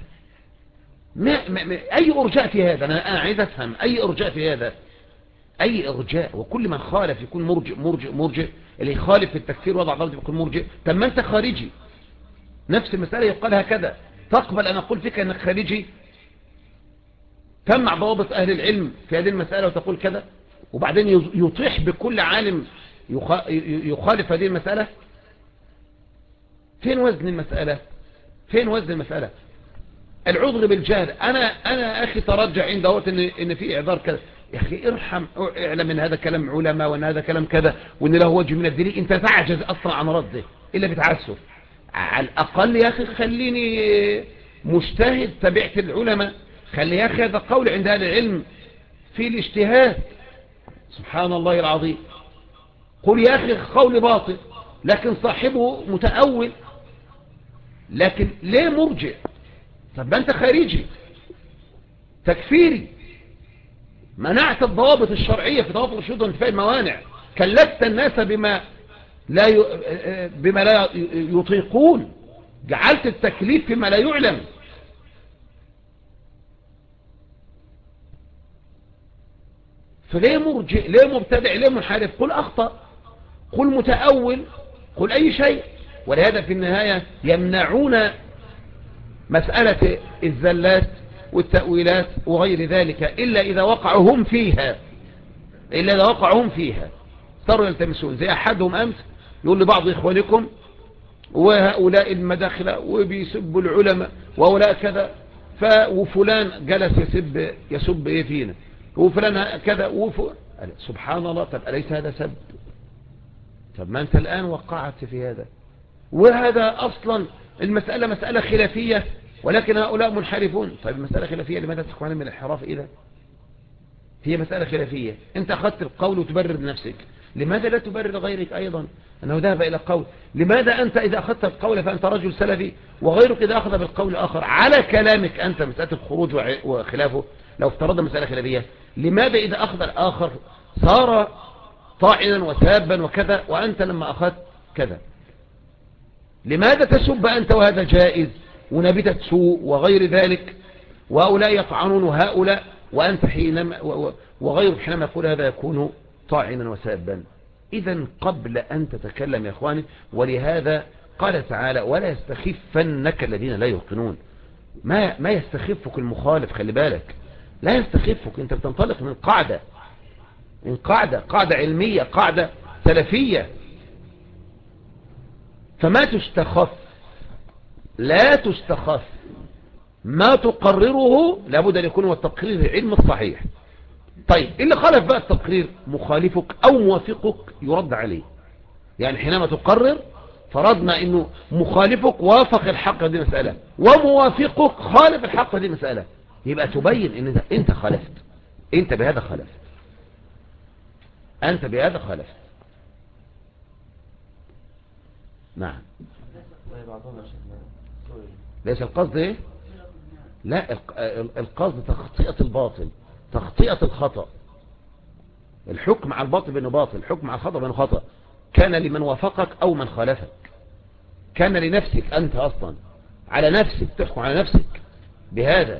أي إرجاء في هذا؟ أنا عايز أفهم أي إرجاء في هذا، أي إرجاء؟ وكل من خالف يكون مرجع. اللي يخالف في التكفير وضع ضابط يكون مرجع. طب ما أنت خارجي، نفس المسألة يقال هكذا، تقبل أن أقول فيك أنك خارجي؟ تمنع ضوابط أهل العلم في هذه المسألة وتقول كذا، وبعدين يطيح بكل عالم يخالف هذه المسألة؟ فين وزن المسألة؟ العذر بالجهل. أنا أخي ترجع عند وقت إن في إعذار كذا، يا أخي اعلم ان هذا كلام علماء وان هذا كلام كذا وان له وجه من الدليل. انت تعجز اصلا عن رده الا بتعسف. على الاقل يا اخي خليني مجتهد تبعت العلماء، خلي يا اخي هذا قول عند اهل العلم في الاجتهاد. سبحان الله العظيم. قل يا اخي قول باطل لكن صاحبه متأول، لكن ليه مرجع؟ طب انت خارجي تكفيري، منعت الضوابط الشرعية في ضوابط الشروط وانتفاء الموانع، كلفت الناس بما لا يطيقون، جعلت التكليف فيما لا يعلم. فليه مرجع؟ ليه مبتدع؟ ليه منحرف؟ قل أخطأ، قل متأول، قل أي شيء. ولهذا في النهاية يمنعون مسألة الزلات والتأويلات وغير ذلك إلا إذا وقعوا هم فيها صاروا يلتمسون. زي أحدهم أمس يقول لبعض إخوانكم وهؤلاء المداخلة وبيسبوا العلماء وهؤلاء كذا، وفلان جلس يسب إيه فينا، وفلان كذا سبحان الله. طب أليس هذا سب؟ طب ما أنت الآن وقعت في هذا، وهذا أصلا المسألة مسألة خلافية ولكن هؤلاء منحرفون. طيب المسألة خلافية لماذا تخوان من الانحراف؟ إذا هي مسألة خلافية، أنت أخذت القول وتبرر نفسك، لماذا لا تبرر لغيرك أيضا أنه ذهب إلى القول؟ لماذا أنت إذا أخذت القول فأنت رجل سلفي وغيرك إذا أخذ بالقول آخر على كلامك أنت مسألة الخروج وخلافه؟ لو افترضنا مسألة خلافية، لماذا إذا أخذ الآخر صار طاعنا وسابا وكذا وأنت لما أخذت كذا؟ لماذا تسب أنت وهذا جائز ونبتة سوء وغير ذلك، وهؤلاء يطعنون وهؤلاء، وأنت حينما وغيرك حينما يقول هذا يكون طاعنا وسابا؟ إذن قبل أن تتكلم يا إخواني، ولهذا قال تعالى ولا يستخفنك الذين لا يوقنون. ما يستخفك المخالف، خلي بالك، لا يستخفك، أنت بتنطلق من قاعدة من قاعدة علمية، قاعدة سلفية. فما تستخف، لا تستخف، ما تقرره لابد أن يكون هو التقرير العلم الصحيح. طيب اللي خالف بقى التقرير مخالفك أو موافقك يرد عليه. يعني حينما تقرر فرضنا انه مخالفك وافق الحق دي مسألة، وموافقك خالف الحق دي مسألة، يبقى تبين ان انت خالفت، انت بهذا خالفت، انت بهذا خالفت. نعم. طيب بعضهم يا شيخنا سوري. ليس القصد ايه؟ لا، القصد تخطئة الباطل، تخطئة الخطأ. الحكم على الباطل بانه باطل، الحكم على الخطأ بانه خطأ، كان لمن وافقك او من خالفك، كان لنفسك انت اصلا، على نفسك تحكم على نفسك بهذا.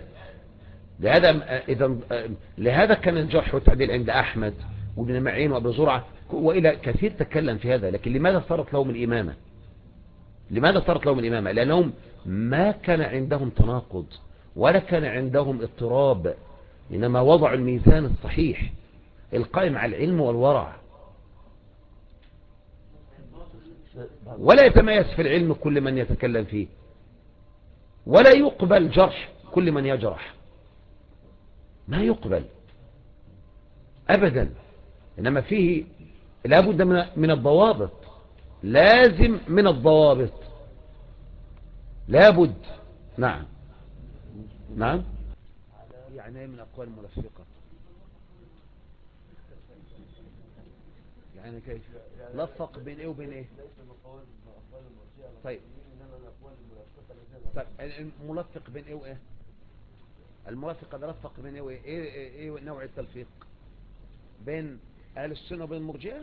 لهذا كان الجرح والتعديل عند احمد وابن معين وابن زرعة والى كثير تكلم في هذا. لكن لماذا صارت لهم الامامة؟ لماذا صارت لهم الامامة؟ لانهم ما كان عندهم تناقض ولا كان عندهم اضطراب، انما وضعوا الميزان الصحيح القائم على العلم والورع. ولا يتميز في العلم كل من يتكلم فيه، ولا يقبل جرح كل من يجرح، ما يقبل أبدا. إنما فيه لابد من الضوابط، لازم من الضوابط، لابد. نعم. نعم. يعني ايه من أقوال ملفقة؟ يعني كيف لفق بين ايه وبين ايه؟ طيب الملفق بين ايه وايه؟ الملفق ده لفق بين ايه وايه؟ ايه نوع التلفيق بين اهل السنة وبين المرجئة؟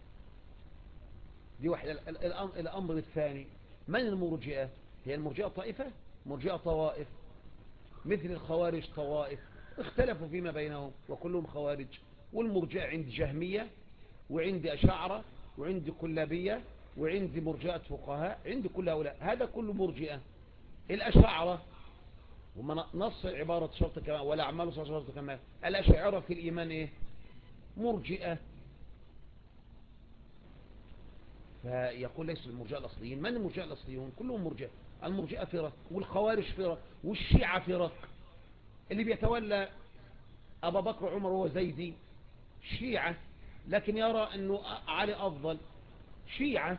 دي واحدة. الامر الثاني، من المرجئة؟ هي المرجئة طائفة، مرجئة طوائف، مثل الخوارج طوائف اختلفوا فيما بينهم وكلهم خوارج. والمرجئة عندي جهمية، وعندي أشاعرة، وعندي كلابية، وعندي مرجئة فقهاء، عندي كل هؤلاء، هذا كله مرجئة. الأشاعرة وما نص عبارة شرط كمال ولا أعمال شرط كمال، الأشاعرة في الإيمان إيه؟ مرجئة. فيقول ليس المرجئة الأصليين. من المرجئة الأصليون؟ كلهم مرجئة. المرجئة فرق، والخوارج فرق، والشيعة فرق. اللي بيتولى أبا بكر وعمر هو زيدي شيعة، لكن يرى أنه علي أفضل شيعة.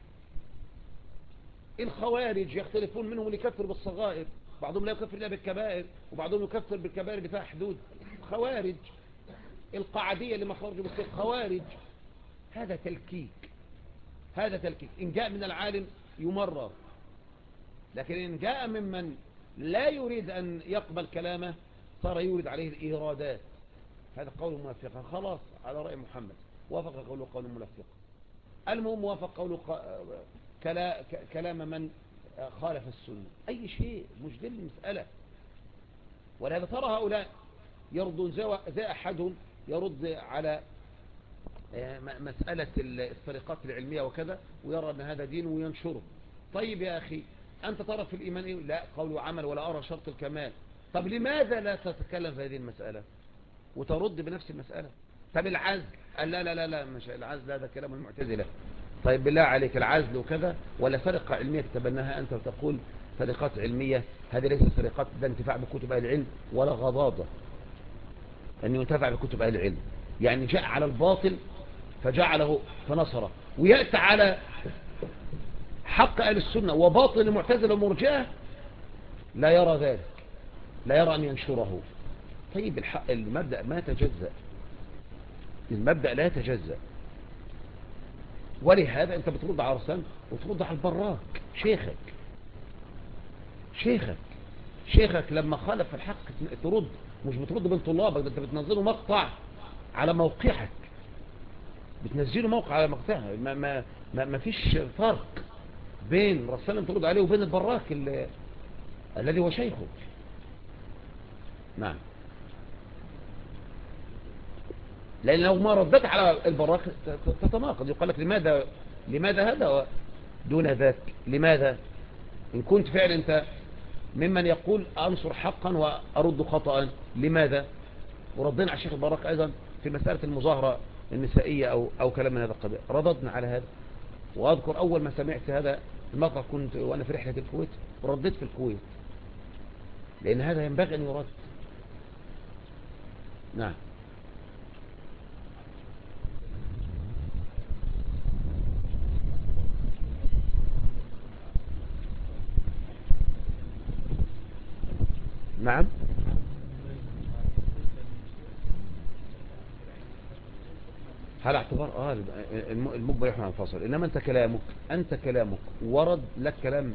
الخوارج يختلفون، منهم اللي يكفر بالصغائر، بعضهم لا يكفر إلا بالكبائر، وبعضهم يكفر بالكبائر اللي فيها حدود، خوارج. القاعدية اللي ما خرجوا بالسيف خوارج. هذا تلكيك، هذا تلكيك. إن جاء من العالم يمرر، لكن إن جاء ممن لا يريد أن يقبل كلامه صار يورد عليه الإيرادات. هذا قول موافق، خلاص على رأي محمد وافق قوله قول ملفق. المهم وافق قوله كلام من خالف السنة، أي شيء مش دي المسألة. ولهذا ترى هؤلاء يردون زي أحدهم يرد على مسألة الطريقات العلمية وكذا، ويرى أن هذا دين وينشره. طيب يا أخي أنت ترى في الإيمان إيه؟ لا قول وعمل ولا أرى شرط الكمال. طب لماذا لا تتكلم في هذه المسألة وترد بنفس المسألة؟ طب العزل، قال لا لا لا لا مش العزل، هذا كلام المعتزلة. طيب بالله عليك العزل وكذا ولا فرقة علمية تتبناها أنت وتقول طريقات علمية؟ هذه ليست طريقات، ده انتفاع بكتب أهل العلم ولا غضاضة أن ينتفع بكتب أهل العلم. يعني جاء على الباطل فجعله فنصره، ويأتي على حق أهل السنة وباطل المعتزلة ومرجئة لا يرى ذلك، لا يرى أن ينشره. طيب الحق المبدأ ما تجزأ، المبدأ لا يتجزأ. ولهذا أنت بترد على رسام وترد على البراك شيخك لما خالف الحق ترد، مش بترد بين طلابك، انت بتنزله مقطع على موقعك، بتنزله موقع على موقعك. ما فيش فرق بين رسام ترد عليه وبين البراك الذي هو شيخه. نعم. لأن لو ما ردت على البراك تتناقض، يقول لك لماذا هذا دون ذاك؟ لماذا إن كنت فعلا أنت ممن يقول أنصر حقا وأرد خطأ، لماذا؟ وردنا على الشيخ البراك أيضا في مسألة المظاهرة النسائية أو كلام من هذا القبيل. رددنا على هذا. وأذكر أول ما سمعت هذا المقطع كنت وأنا في رحلة الكويت ورديت في الكويت، لأن هذا ينبغي أن يرد. نعم. نعم. هل اعتبار المقبل يحمل عن الفصل، انما انت كلامك ورد لك كلام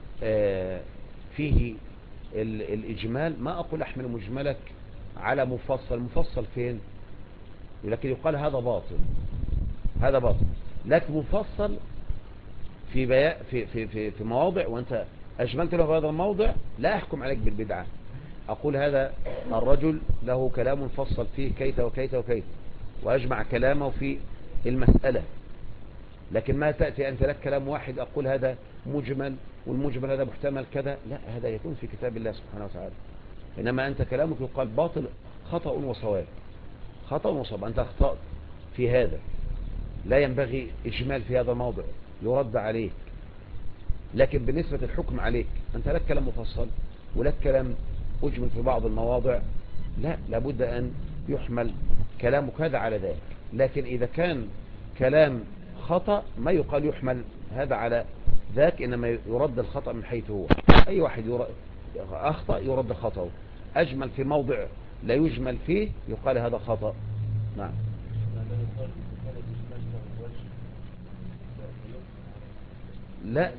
فيه الاجمال. ما اقول احمل مجملك على مفصل فين؟ لكن يقال هذا باطل لكن مفصل في في مواضع، وانت اجملت له في هذا الموضع لا احكم عليك بالبدعة. اقول هذا الرجل له كلام مفصل فيه كيت وكيت وكيت، واجمع كلامه في المسألة، لكن ما تأتي أنت لك كلام واحد أقول هذا مجمل والمجمل هذا محتمل كذا، لا، هذا يكون في كتاب الله سبحانه وتعالى. إنما أنت كلامك يقال باطل، خطأ وصواب، أنت أخطأت في هذا، لا ينبغي إجمال في هذا الموضع، يرد عليك. لكن بالنسبة الحكم عليك أنت لك كلام مفصل ولك كلام أجمل في بعض المواضع، لا، لابد أن يحمل كلامك هذا على ذلك. لكن إذا كان كلام خطأ ما يقال يحمل هذا على ذاك، إنما يرد الخطأ من حيث هو. أي واحد أخطأ يرد خطأه، أجمل في موضع لا يجمل فيه يقال هذا خطأ. نعم. لا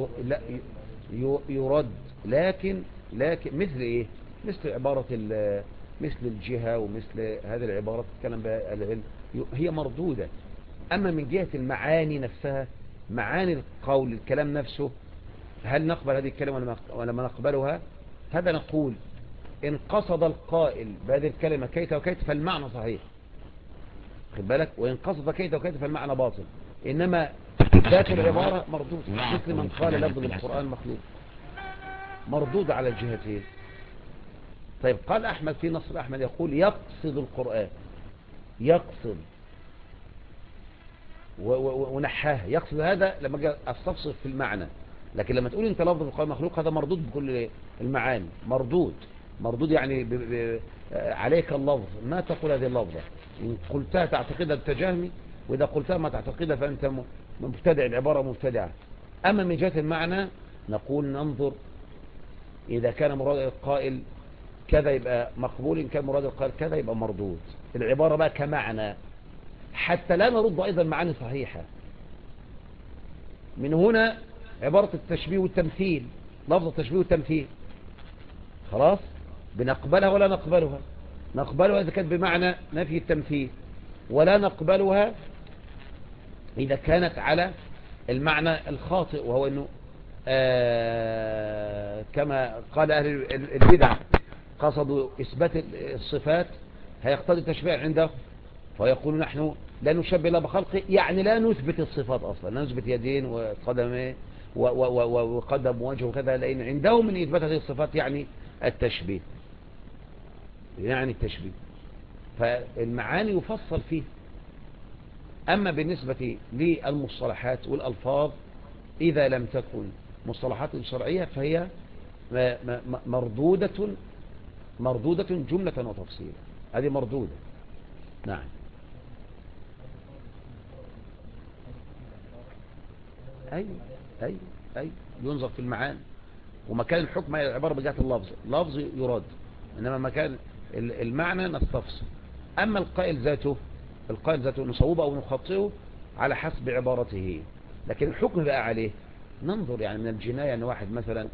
يرد، لكن مثل ايه؟ مثل عبارة مثل الجهة ومثل هذه العبارات تتكلم بها العلم، هي مردودة. اما من جهة المعاني نفسها، معاني القول الكلام نفسه، هل نقبل هذه الكلمة ولا ما نقبلها؟ هذا نقول ان قصد القائل بهذه الكلمة كيت وكيت فالمعنى صحيح، خد بالك، وان قصد كيت وكيت فالمعنى باطل. انما ذات العبارة مردود، مثل من قال لفظ القرآن مخلوق، مردود على الجهتين. طيب قال أحمد في نصر أحمد يقول يقصد القرآن، يقصد ونحاه، يقصد هذا لما جاء استفصل في المعنى. لكن لما تقول انت لفظ القرآن مخلوق هذا مردود بكل المعاني، مردود يعني عليك اللفظ، ما تقول هذه اللفظة، إن قلتها تعتقدها التجاهمي، وإذا قلتها ما تعتقدها فأنت مبتدع، العبارة مبتدعة. أما من جهة المعنى نقول ننظر، إذا كان مراد القائل كذا يبقى مقبول، إن كان مراد القائل كذا يبقى مردود. العبارة بقى كمعنى، حتى لا نرد أيضا معاني صحيحة. من هنا عبارة التشبيه والتمثيل، لفظ التشبيه والتمثيل خلاص بنقبلها ولا نقبلها؟ نقبلها إذا كانت بمعنى نفي التمثيل، ولا نقبلها إذا كانت على المعنى الخاطئ، وهو أنه كما قال أهل البدع قصدوا إثبات الصفات هيقتضي التشبيه عنده، فيقول نحن لا نشبه الله بخلقه، يعني لا نثبت الصفات أصلا، لا نثبت يدين وقدمين وقدم وجه وكذا، لأن عندهم من إثبات هذه الصفات يعني التشبيه، فالمعاني يفصل فيه. أما بالنسبة للمصطلحات والألفاظ إذا لم تكن مصطلحات شرعية فهي مردودة جملة وتفصيلا، هذه مردودة. نعم. أي ينظر في المعاني، ومكان الحكم هي العبارة بجهة اللفظ يراد، إنما مكان المعنى نستفصل. أما القائل ذاته نصوبه أو نخطئه على حسب عبارته، لكن الحكم بقى عليه ننظر. يعني من الجناية أن واحد مثلا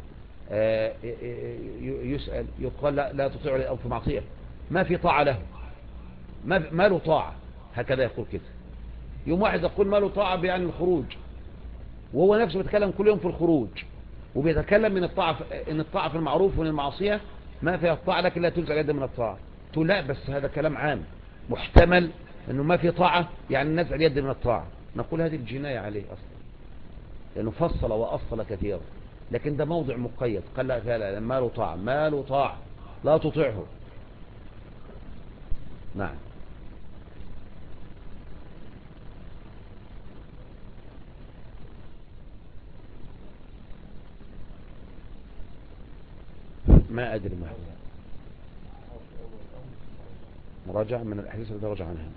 يسأل يقال لا تطيع لي أو في معصية، ما في طاعة له، ما له طاعة، هكذا يقول كده. يوم واحد يقول ما له طاعة بيعني الخروج، وهو نفسه بيتكلم كل يوم في الخروج، وبيتكلم من الطاعة إن الطاعة في المعروف ومن المعصية ما فيها الطاعة لكن لا تنزع يد من الطاعة. تقول لا، بس هذا كلام عام محتمل أنه ما في طاعة يعني نزع اليد من الطاعة. نقول هذه الجناية عليه أصلا، لأنه فصل وأصل كثيرا، لكن ده موضع مقيد، قال لا ما له طاعة لا تطيعه. نعم. ما أدري ما هو مراجع من الأحاديث التي رجع عنها.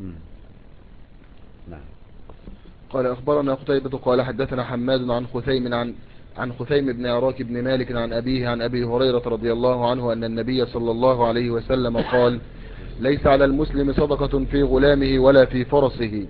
نعم. قال أخبرنا قتيبة قال حدثنا حماد عن خثيم عن خثيم بن عراك بن مالك عن أبيه عن أبي هريرة رضي الله عنه أن النبي صلى الله عليه وسلم قال ليس على المسلم صدقة في غلامه ولا في فرسه.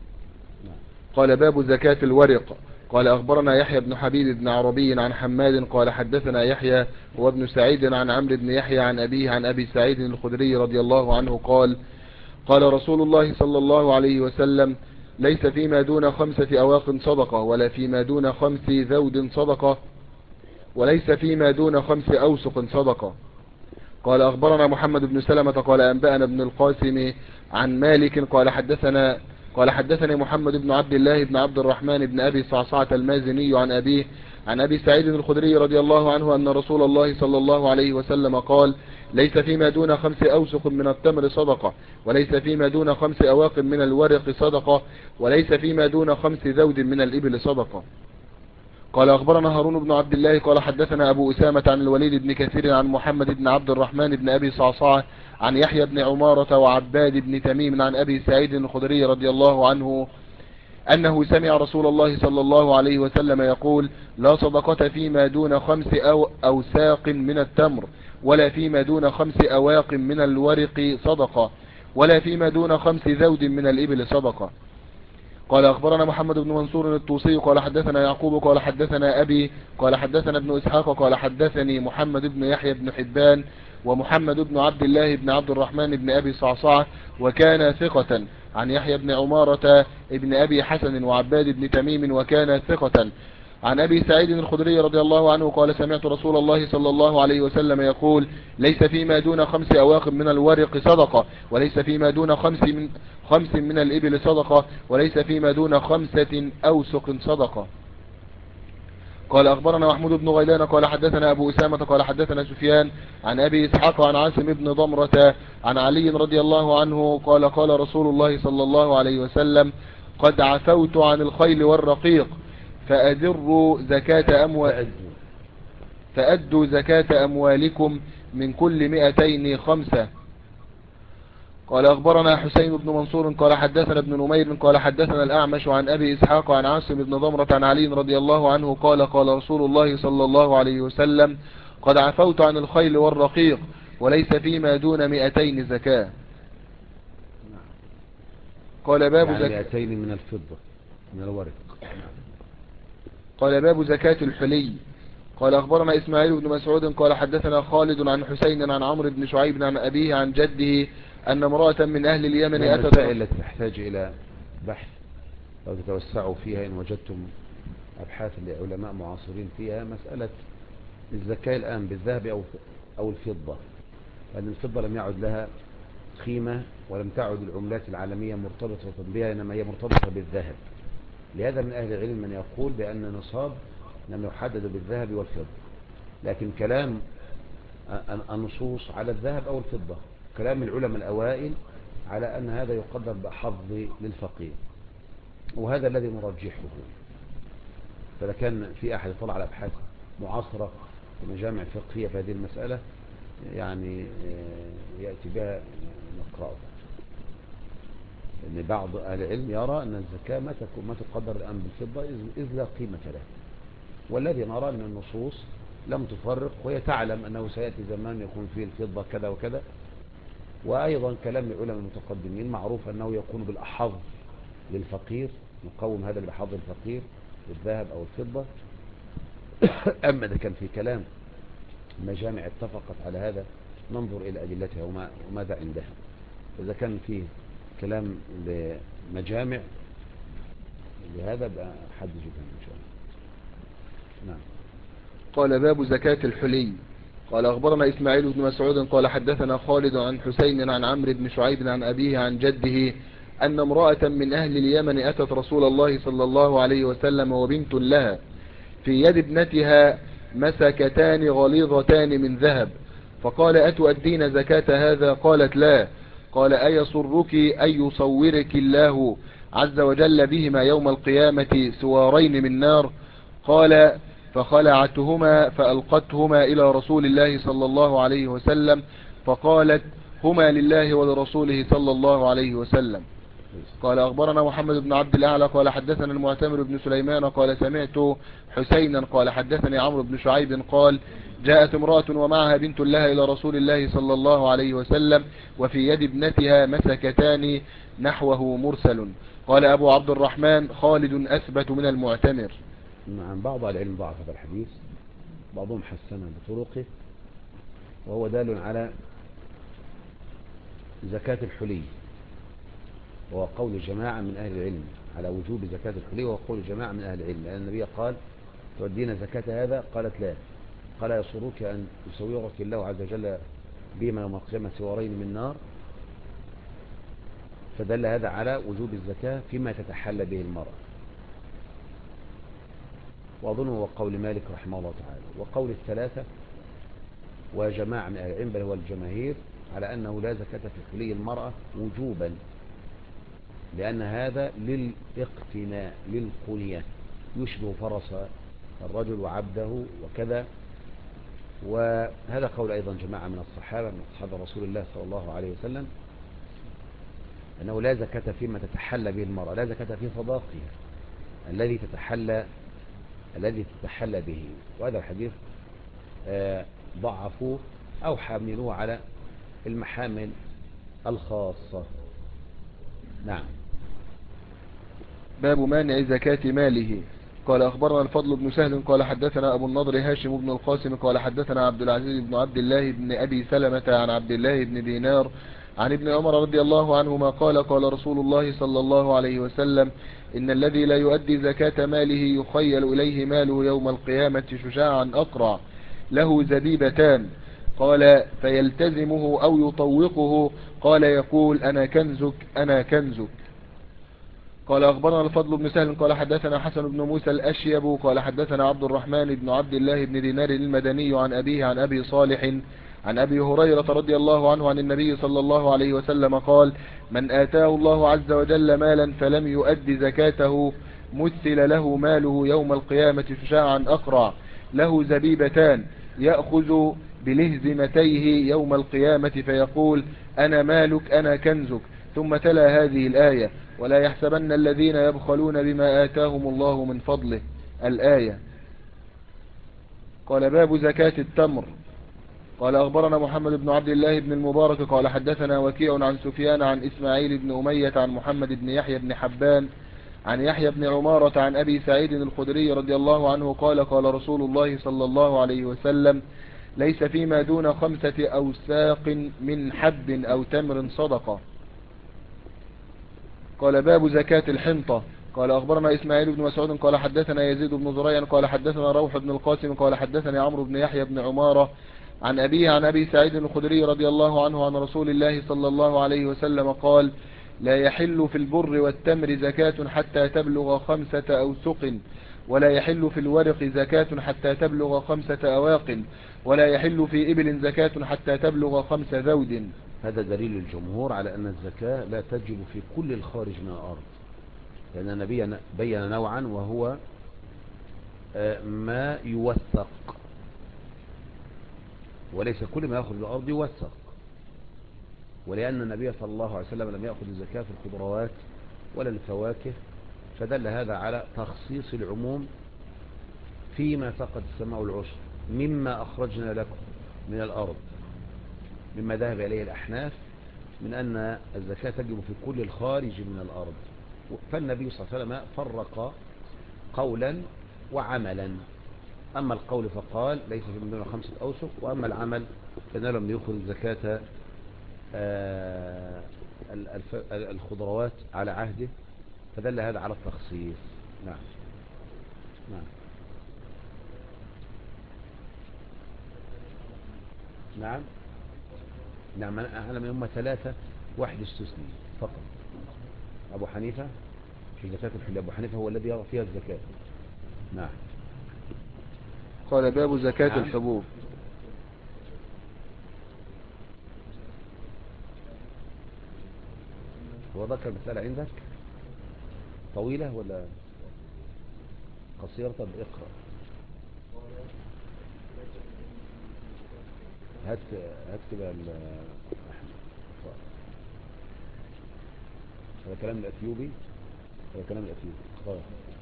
قال باب زكاة الورق. قال أخبرنا يحيى بن حبيب بن عربي عن حماد قال حدثنا يحيى وابن سعيد عن عمرو بن يحيى عن أبيه عن أبي سعيد الخدري رضي الله عنه قال قال رسول الله صلى الله عليه وسلم ليس فيما دون 5 أواق صدقة ولا فيما دون 5 ذود صدقة وليس فيما دون 5 أوسق صدقة. قال أخبرنا محمد بن سلمة قال أنبأنا ابن القاسم عن مالك قال حدثني محمد بن عبد الله بن عبد الرحمن بن أبي صعصعة المازني عن أبيه عن أبي سعيد الخدري رضي الله عنه أن رسول الله صلى الله عليه وسلم قال ليس فيما دون 5 أوسق من التمر صدقة وليس فيما دون 5 أواق من الورق صدقة وليس فيما دون 5 ذود من الإبل صدقة. قال أخبرنا هارون بن عبد الله قال حدثنا أبو أسامة عن الوليد بن كثير عن محمد بن عبد الرحمن بن أبي صعصعة عن يحيى بن عمارة وعباد بن تميم عن أبي سعيد الخدري رضي الله عنه أنه سمع رسول الله صلى الله عليه وسلم يقول لا صدقة فيما دون 5 أوساق من التمر ولا فيما دون 5 أواق من الورق صدقة ولا فيما دون 5 ذود من الإبل صدقة. قال أخبرنا محمد بن منصور الطوسي قال حدثنا يعقوب قال حدثنا أبي قال حدثنا ابن إسحاق قال حدثني محمد بن يحيى بن حبان ومحمد بن عبد الله بن عبد الرحمن بن أبي صعصعة وكان ثقة عن يحيى بن عمارة ابن أبي حسن وعباد بن تميم وكان ثقة عن أبي سعيد الخدري رضي الله عنه قال سمعت رسول الله صلى الله عليه وسلم يقول ليس فيما دون 5 أواق من الورق صدقة وليس فيما دون 5 من الإبل صدقة وليس فيما دون 5 أوسق صدقة. قال أخبرنا محمود بن غيلان قال حدثنا أبو أسامة قال حدثنا سفيان عن أبي إسحاق عن عاصم بن ضمرة عن علي رضي الله عنه قال قال رسول الله صلى الله عليه وسلم قد عفوت عن الخيل والرقيق فأدوا زكاة أموالكم من كل 200 5. قال أخبرنا حسين بن منصور قال حدثنا ابن نمير قال حدثنا الأعمش عن أبي إسحاق عن عاصم بن ضمرة عن علي رضي الله عنه قال قال رسول الله صلى الله عليه وسلم قد عفوت عن الخيل والرقيق وليس فيما دون 200 زكاة. قال باب يعني 200 من الفضة من الورق. قال باب زكاة الحلي. قال أخبرنا إسماعيل بن مسعود قال حدثنا خالد عن حسين عن عمرو بن شعيب عن أبيه عن جده أن امرأة من أهل اليمن أتت. المسائل التي تحتاج إلى بحث لو تتوسعوا فيها إن وجدتم أبحاث لعلماء معاصرين فيها مسألة الزكاة الآن بالذهب أو الفضة، لأن الفضة لم يعد لها قيمة ولم تعد العملات العالمية مرتبطة بها، إنما هي مرتبطة بالذهب. لهذا من أهل العلم من يقول بأن نصاب لم يحدد بالذهب والفضة، لكن كلام النصوص على الذهب أو الفضة، كلام العلماء الأوائل على أن هذا يقدر بحظ للفقير، وهذا الذي نرجحه. فإذا كان في أحد يطلع على أبحاث معاصرة في مجامع فقهية في هذه المسألة يعني يأتي بها نقرأه، لأن بعض أهل العلم يرى أن الزكاة ما تقدر الآن بالفضة إذ لا قيمة لها، والذي نرى أن النصوص لم تفرق، وهي تعلم أنه سيأتي زمان يكون فيه الفضة كذا وكذا. وأيضا كلام العلماء المتقدمين معروف أنه يكون بالأحظ للفقير، نقوم هذا بحظ الفقير بالذهب أو الفضة. أما إذا كان في كلام مجامع اتفقت على هذا ننظر إلى أدلتها وماذا عندها. إذا كان فيه كلام لمجامع لهذا بقى حد جدا إن شاء الله. نعم. قال باب زكاة الحلي. قال أخبرنا إسماعيل بن مسعود قال حدثنا خالد عن حسين عن عمرو بن شعيب عن أبيه عن جده أن امرأة من أهل اليمن أتت رسول الله صلى الله عليه وسلم وبنت لها في يد ابنتها مسكتان غليظتان من ذهب، فقال أتؤدين زكاة هذا؟ قالت لا. قال أيسرك أن يصورك الله عز وجل بهما يوم القيامة سوارين من نار؟ قال فخلعتهما فألقتهما إلى رسول الله صلى الله عليه وسلم فقالت هما لله ولرسوله صلى الله عليه وسلم. قال أخبرنا محمد بن عبد الأعلى قال حدثنا المعتمر بن سليمان قال سمعت حسينا قال حدثني عمرو بن شعيب قال جاءت امرأة ومعها بنت لها إلى رسول الله صلى الله عليه وسلم وفي يد ابنتها مسكتان نحوه مرسل. قال أبو عبد الرحمن خالد أثبت من المعتمر. عن بعض العلم ضعف هذا الحديث، بعضهم حسنه بطرقه، وهو دال على زكاة الحلي، وهو قول جماعة من أهل العلم على وجوب زكاة الحلي، وهو قول جماعة من أهل العلم، لأن النبي قال تودين زكاة هذا؟ قالت لا. قال يسرك أن يسويرك الله عز وجل بما يوم القيامة سوارين من نار، فدل هذا على وجوب الزكاة فيما تتحلى به المرأة، وأظنه هو قول مالك رحمه الله تعالى، وقول الثلاثة وجماعة من أهل العلم بل هو الجماهير على أنه لا زكاة في حلي المرأة وجوبا، لأن هذا للاقتناء للقنية، يشبه فرس الرجل وعبده وكذا. وهذا قول أيضا جماعة من الصحابة من أصحاب رسول الله صلى الله عليه وسلم، أنه لا زكاة فيما تتحلى به المرأة، لا زكاة في صداقها الذي تتحلى به. وهذا الحديث ضعفوه أو حاملوه على المحامل الخاصة. نعم. باب مانع زكاة ماله. قال أخبرنا الفضل بن سهل قال حدثنا أبو النضر هاشم بن القاسم قال حدثنا عبد العزيز بن عبد الله بن أبي سلمة عن عبد الله بن دينار عن ابن عمر رضي الله عنهما قال قال رسول الله صلى الله عليه وسلم إن الذي لا يؤدي زكاة ماله يخيل إليه ماله يوم القيامة شجاعا أقرع له زبيبتان، قال فيلتزمه أو يطوقه، قال يقول أنا كنزك أنا كنزك. قال أخبرنا الفضل بن سهل قال حدثنا حسن بن موسى الأشيب قال حدثنا عبد الرحمن بن عبد الله بن دينار المدني عن أبيه عن أبي صالح عن أبي هريرة رضي الله عنه عن النبي صلى الله عليه وسلم قال من آتاه الله عز وجل مالا فلم يؤد زكاته مثل له ماله يوم القيامة شجاعا أقرع له زبيبتان يأخذ بلهزمتيه يوم القيامة فيقول أنا مالك أنا كنزك. ثم تلا هذه الآية ولا يحسبن الذين يبخلون بما آتاهم الله من فضله الآية. قال باب زكاة التمر. قال أخبرنا محمد بن عبد الله بن المبارك قال حدثنا وكيع عن سفيان عن إسماعيل بن أمية عن محمد بن يحيى بن حبان عن يحيى بن عمارة عن أبي سعيد الخدري رضي الله عنه قال قال رسول الله صلى الله عليه وسلم ليس فيما دون 5 أوساق من حب أو تمر صدقة. قال باب زكاة الحنطة. قال أخبرنا إسماعيل بن مسعود قال حدثنا يزيد بن زريع قال حدثنا روح بن القاسم قال حدثني عمرو بن يحيى بن عمارة عن أبيه عن أبي سعيد الخدري رضي الله عنه عن رسول الله صلى الله عليه وسلم قال لا يحل في البر والتمر زكاة حتى تبلغ 5 أوسق، ولا يحل في الورق زكاة حتى تبلغ 5 أواق، ولا يحل في إبل زكاة حتى تبلغ 5 ذود. هذا دليل الجمهور على أن الزكاة لا تجب في كل الخارج من الأرض، لأن النبي بين نوعا وهو ما يوثق، وليس كل ما يأخذ الأرض يوثق، ولأن النبي صلى الله عليه وسلم لم يأخذ الزكاة في الخضروات ولا الفواكه، فدل هذا على تخصيص العموم فيما فقد السماء العشر مما أخرجنا لكم من الأرض، مما ذهب إليه الأحناف من أن الزكاة تجب في كل الخارج من الأرض. فالنبي صلى الله عليه وسلم فرق قولا وعملا، أما القول فقال ليس من دون 5 أوسق، وأما العمل فإنه لم يأخذ زكاة الخضروات على عهده، فدل هذا على التخصيص. نعم. نعم. نعم. نعم. أنا من هم 3 واحد استثني فقط، أبو حنيفة في زكاة الحلي، أبو حنيفة هو الذي يرى فيها الزكاة. نعم. قال باب زكاة نعم. الحبوب. هو ذكر مسألة عندك طويلة ولا قصيرة؟ طب اقرأ. هات كده هذا كلام الأثيوبي، طيب.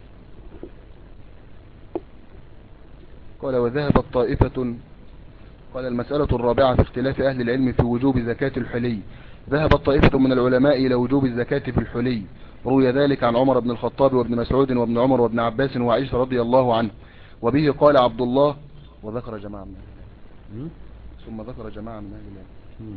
قال وذهبت طائفة. قال المسألة الرابعة في اختلاف أهل العلم في وجوب زكاة الحلي. ذهبت طائفة من العلماء إلى وجوب الزكاة في الحلي، روي ذلك عن عمر بن الخطاب وابن مسعود وابن عمر وابن عباس وعائشة رضي الله عنه. وبه قال عبد الله، وذكر جماعة من أهل العلم، ثم ذكر جماعة من أهل العلم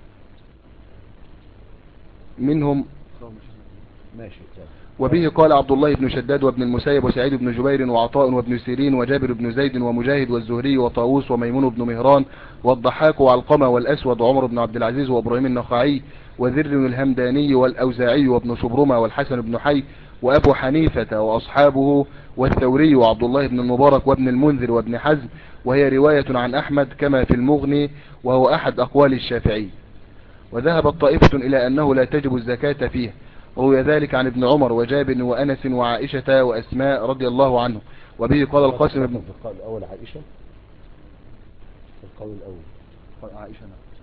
منهم. ماشي. وبه قال عبد الله بن شداد وابن المسيب وسعيد بن جبير وعطاء وابن سيرين وجابر بن زيد ومجاهد والزهري وطاووس وميمون بن مهران والضحاك وعلقمة والأسود وعمر بن عبد العزيز وإبراهيم النخعي وذر الهمداني والأوزاعي وابن شبرمة والحسن بن حي وأبو حنيفة وأصحابه والثوري وعبد الله بن المبارك وابن المنذر وابن حزم، وهي رواية عن أحمد كما في المغني، وهو أحد أقوال الشافعي. وذهبت طائفة إلى أنه لا تجب الزكاة فيه، روي ذلك عن ابن عمر وجابر وأنس وعائشة وأسماء رضي الله عنه. وبه قال القاسم بن. في القول الأول عائشة، في القول الأول قال عائشة.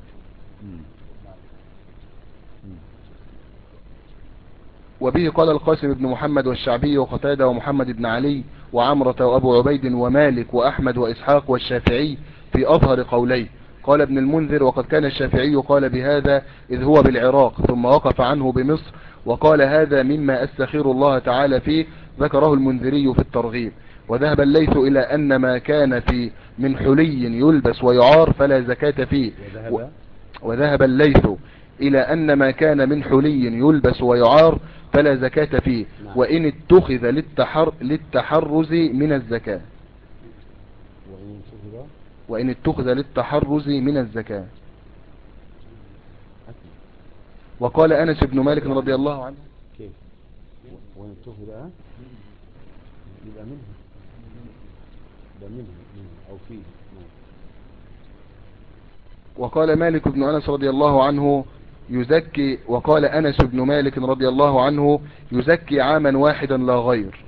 وبه قال القاسم بن محمد والشعبي وقتادة ومحمد بن علي وعمرة وأبو عبيد ومالك وأحمد وإسحاق والشافعي في أظهر قوليه. قال ابن المنذر وقد كان الشافعي قال بهذا إذ هو بالعراق ثم وقف عنه بمصر، وقال هذا مما أستخير الله تعالى فيه، ذكره المنذري في الترغيب. وذهب الليث إلى أن ما كان في من حلي يلبس ويعار فلا زكاة فيه. وذهب الليث إلى أن ما كان من حلي يلبس ويعار فلا زكاة فيه، وإن اتخذ للتحرز من الزكاة. وإن اتخذ للتحرز من الزكاة. وقال أنس بن مالك رضي الله عنه كيف وإن اتخذ يبقى منه أو فيه. وقال مالك بن أنس رضي الله عنه يزكي، وقال أنس بن مالك رضي الله عنه يزكي عاما واحدا لا غير.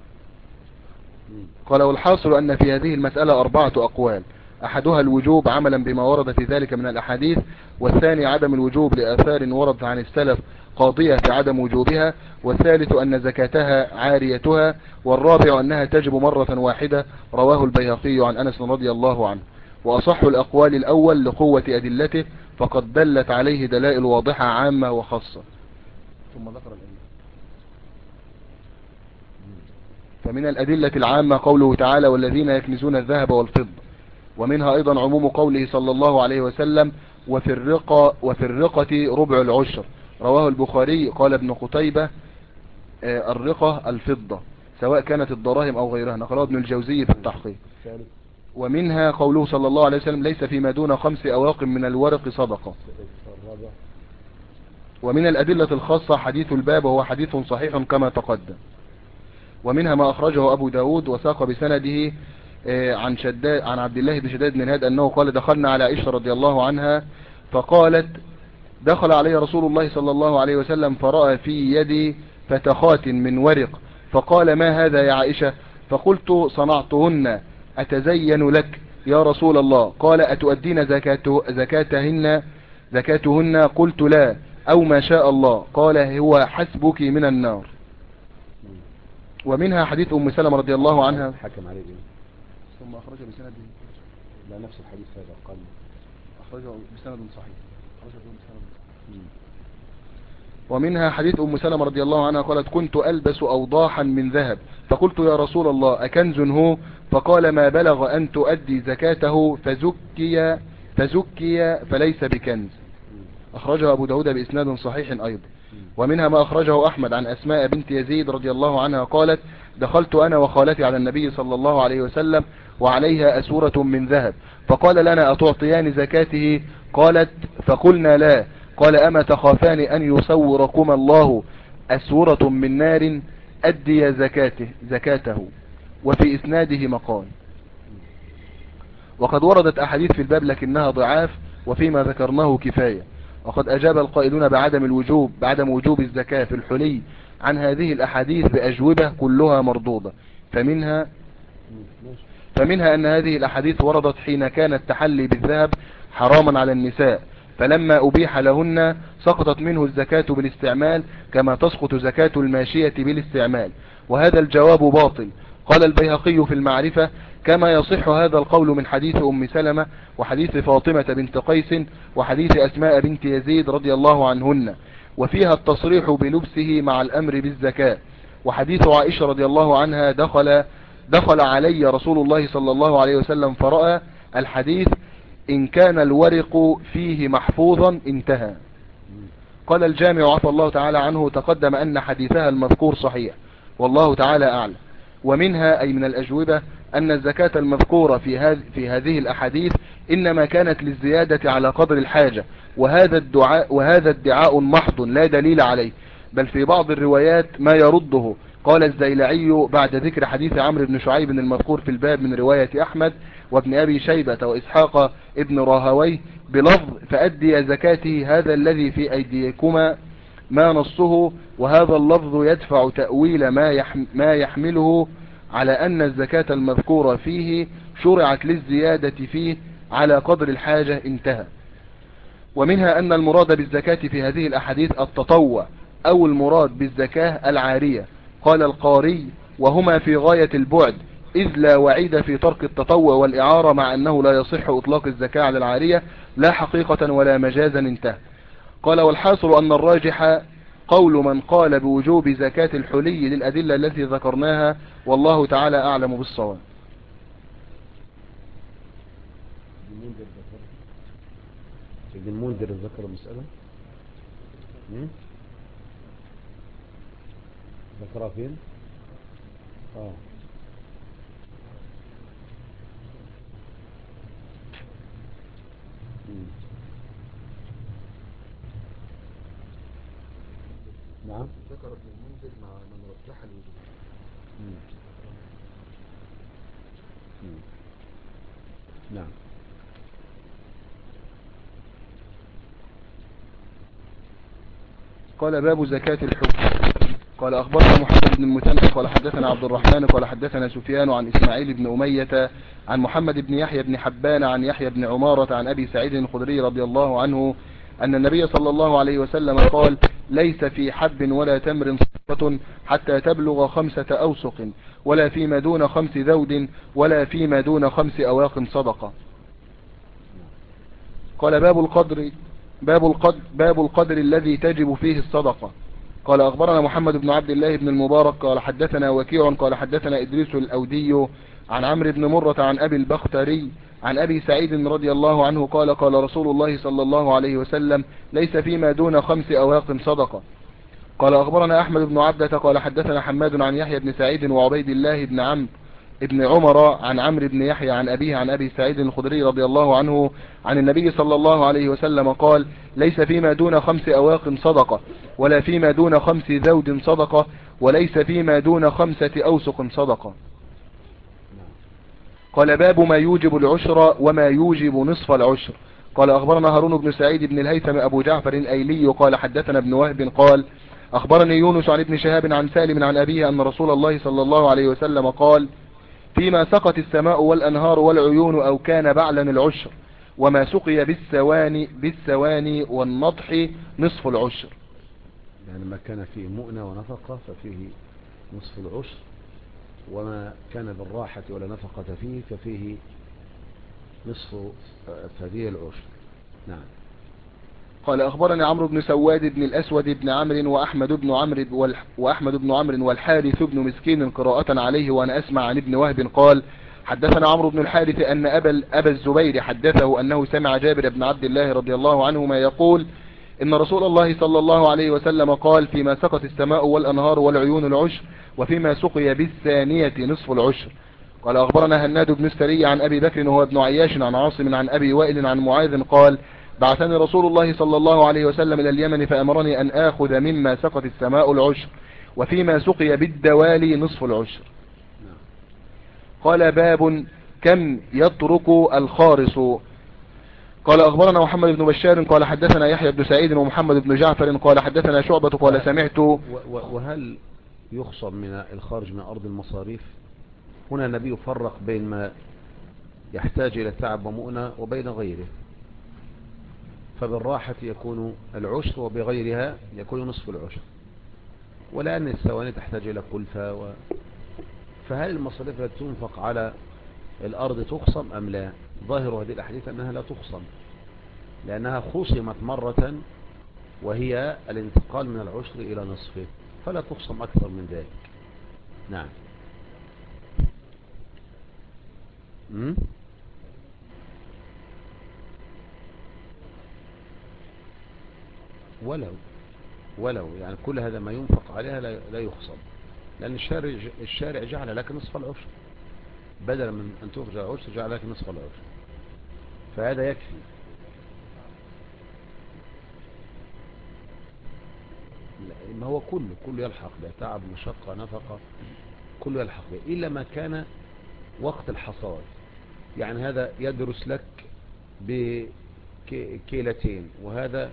قال والحاصل أن في هذه المسألة 4 أقوال، أحدها الوجوب عملا بما ورد في ذلك من الأحاديث، والثاني عدم الوجوب لآثار وردت عن السلف قاضية في عدم وجوبها، والثالث أن زكاتها عاريتها، والرابع أنها تجب مرة واحدة، رواه البيهقي عن أنس رضي الله عنه. وأصح الأقوال الأول لقوة أدلته، فقد دلت عليه دلائل واضحة عامة وخاصة. ثم ذكر الأدلة. فمن الأدلة العامة قوله تعالى والذين يكنزون الذهب والفضة، ومنها أيضا عموم قوله صلى الله عليه وسلم وفي الرقة ربع العشر، رواه البخاري. قال ابن قتيبة الرقة الفضة سواء كانت الدراهم أو غيرها، نقله ابن الجوزي في التحقيق. ومنها قوله صلى الله عليه وسلم ليس فيما دون 5 أواق من الورق صدقة. ومن الأدلة الخاصة حديث الباب، وهو حديث صحيح كما تقدم. ومنها ما أخرجه أبو داود وساق بسنده عن عبد الله بن شداد بن هاد أنه قال دخلنا على عائشة رضي الله عنها فقالت دخل علي رسول الله صلى الله عليه وسلم فرأى في يدي فتخات من ورق، فقال ما هذا يا عائشة؟ فقلت صنعتهن أتزين لك يا رسول الله. قال أتؤدين زكاتهن؟ قلت لا، أو ما شاء الله. قال هو حسبك من النار. ومنها حديث أم سلمة رضي الله عنها حكم عليه ثم أخرج بسند. لا نفس الحديث هذا قال أخرجه بسند صحيح. ومنها حديث أم سلمة رضي الله عنها قالت كنت ألبس أوضاحا من ذهب، فقلت يا رسول الله أكنز هو؟ فقال ما بلغ أن تؤدي زكاته فزكي فليس بكنز. أخرجه أبو داود بإسناد صحيح أيضا. ومنها ما أخرجه أحمد عن أسماء بنت يزيد رضي الله عنها قالت دخلت أنا وخالتي على النبي صلى الله عليه وسلم وعليها أسورة من ذهب، فقال لنا أتعطيان زكاته؟ قالت فقلنا لا. قال أما تخافان أن يصوركم الله أسورة من نار؟ أدي زكاته. وفي إسناده مقال. وقد وردت أحاديث في الباب لكنها ضعاف، وفيما ذكرناه كفاية. وقد أجاب القائلون بعدم وجوب الزكاة في الحلي فمنها أن هذه الأحاديث وردت حين كان التحلي بالذهب حراما على النساء، فلما أبيح لهن سقطت منه الزكاة بالاستعمال كما تسقط زكاة الماشية بالاستعمال، وهذا الجواب باطل. قال البيهقي في المعرفة: كما يصح هذا القول من حديث أم سلمة وحديث فاطمة بنت قيس وحديث أسماء بنت يزيد رضي الله عنهن، وفيها التصريح بلبسه مع الأمر بالزكاة. وحديث عائشة رضي الله عنها: دخل علي رسول الله صلى الله عليه وسلم فرأى الحديث إن كان الورق فيه محفوظا انتهى. قال الجامع عفى الله تعالى عنه: تقدم أن حديثها المذكور صحيح والله تعالى أعلم. ومنها أي من الأجوبة أن الزكاة المذكورة في هذه الأحاديث إنما كانت للزيادة على قدر الحاجة، وهذا ادعاء محض لا دليل عليه، بل في بعض الروايات ما يرده. قال الزيلعي بعد ذكر حديث عمرو بن شعيب المذكور في الباب من رواية أحمد وابن أبي شيبة وإسحاق ابن راهويه بلفظ: فأدي زكاته هذا الذي في أيديكما، ما نصه، وهذا اللفظ يدفع تأويل ما يحمله على أن الزكاة المذكورة فيه شرعت للزيادة فيه على قدر الحاجة انتهى. ومنها أن المراد بالزكاة في هذه الأحاديث التطوع أو المراد بالزكاة العارية. قال القاري: وهما في غاية البعد، إذ لا وعيد في ترك التطوع والإعارة، مع أنه لا يصح إطلاق الزكاة على العارية لا حقيقة ولا مجازا انتهى. قال: والحاصل أن الراجح قول من قال بوجوب زكاة الحلي للأدلة التي ذكرناها، والله تعالى أعلم بالصواب. ابن المنذر ذكر المسألة ذكرها فين؟ نعم، ذكر ابن المنذر مع من رجح الوجوب. نعم. قال: باب زكاة الحب. قال: أخبرنا محمد بن المثنى قال حدثنا عبد الرحمن قال حدثنا سفيان عن إسماعيل بن أمية عن محمد بن يحيى بن حبان عن يحيى بن عمارة عن أبي سعيد الخدري رضي الله عنه أن النبي صلى الله عليه وسلم قال: ليس في حب ولا تمر صدقة حتى تبلغ 5 أوسق، ولا فيما دون 5 ذود، ولا فيما دون 5 أواق صدقة. قال: باب القدر الذي تجب فيه الصدقة. قال: أخبرنا محمد بن عبد الله بن المبارك قال حدثنا وكيع قال حدثنا إدريس الأودي عن عمرو بن مرة عن أبي البختري عن أبي سعيد رضي الله عنه قال: قال رسول الله صلى الله عليه وسلم: ليس فيما دون 5 أواق صدقة. قال: أخبرنا أحمد بن عبدة قال حدثنا حماد عن يحيى بن سعيد وعبيد الله ابن عمر عن عمرو بن يحيى عن أبيه عن أبي سعيد الخدري رضي الله عنه عن النبي صلى الله عليه وسلم قال: ليس فيما دون 5 أواق صدقة، ولا فيما دون 5 ذود صدقة، وليس فيما دون 5 أوسق صدقة. قال: باب ما يوجب العشر وما يوجب نصف العشر. قال: أخبرنا هارون بن سعيد بن الهيثم أبو جعفر الأيلي قال حدثنا ابن وهب قال: أخبرني يونس عن ابن شهاب عن سالم عن أبيه أن رسول الله صلى الله عليه وسلم قال: فيما سقت السماء والأنهار والعيون أو كان بعلا العشر، وما سقي بالثواني والنضح نصف العشر. يعني ما كان فيه مؤنة ونفقة ففيه نصف العشر، وما كان بالراحة ولا نفقة فيه ففيه نصف فدي العشر. نعم. قال: أخبرني عمرو بن سواد بن الأسود بن عمرو وأحمد بن عمرو والحارث بن مسكين قراءة عليه وأنا أسمع عن ابن وهب قال: حدثنا عمرو بن الحارث أن أبا الزبير حدثه أنه سمع جابر بن عبد الله رضي الله عنهما يقول: إن رسول الله صلى الله عليه وسلم قال: فيما سقت السماء والأنهار والعيون العشر، وفيما سقي بالثانية نصف العشر. قال: أخبرنا هناد بن السري عن أبي بكر وهو ابن عياش عن عاصم عن أبي وائل عن معاذ قال: بعثني رسول الله صلى الله عليه وسلم إلى اليمن فأمرني أن آخذ مما سقت السماء العشر، وفيما سقي بالدوالي نصف العشر. قال: باب كم يترك الخارص. قال: أخبرنا محمد بن بشار قال حدثنا يحيى بن سعيد ومحمد بن جعفر قال حدثنا شعبة قال سمعت. وهل يخصم من الخارج من أرض المصاريف؟ هنا النبي فرق بين ما يحتاج إلى تعب ومؤنة وبين غيره، فبالراحة يكون العشر وبغيرها يكون نصف العشر. ولأن الثواني تحتاج إلى كلفة فهل المصاريف التي تنفق على الأرض تخصم أم لا؟ ظاهر هذه الأحاديث أنها لا تخصم، لأنها خصمت مرة وهي الانتقال من العشر إلى نصفه، فلا تخصم أكثر من ذلك. نعم. ولو يعني كل هذا ما ينفق عليها لا يخصم، لأن الشارع جعل لك نصف العشر، بدلا من أن تخرج العشر جعل لك نصف العشر، فهذا يكفي. ما هو كله يلحق به، تعب مشقة نفقة كله يلحق به، إلا ما كان وقت الحصاد. يعني هذا يدرس لك بكيلتين وهذا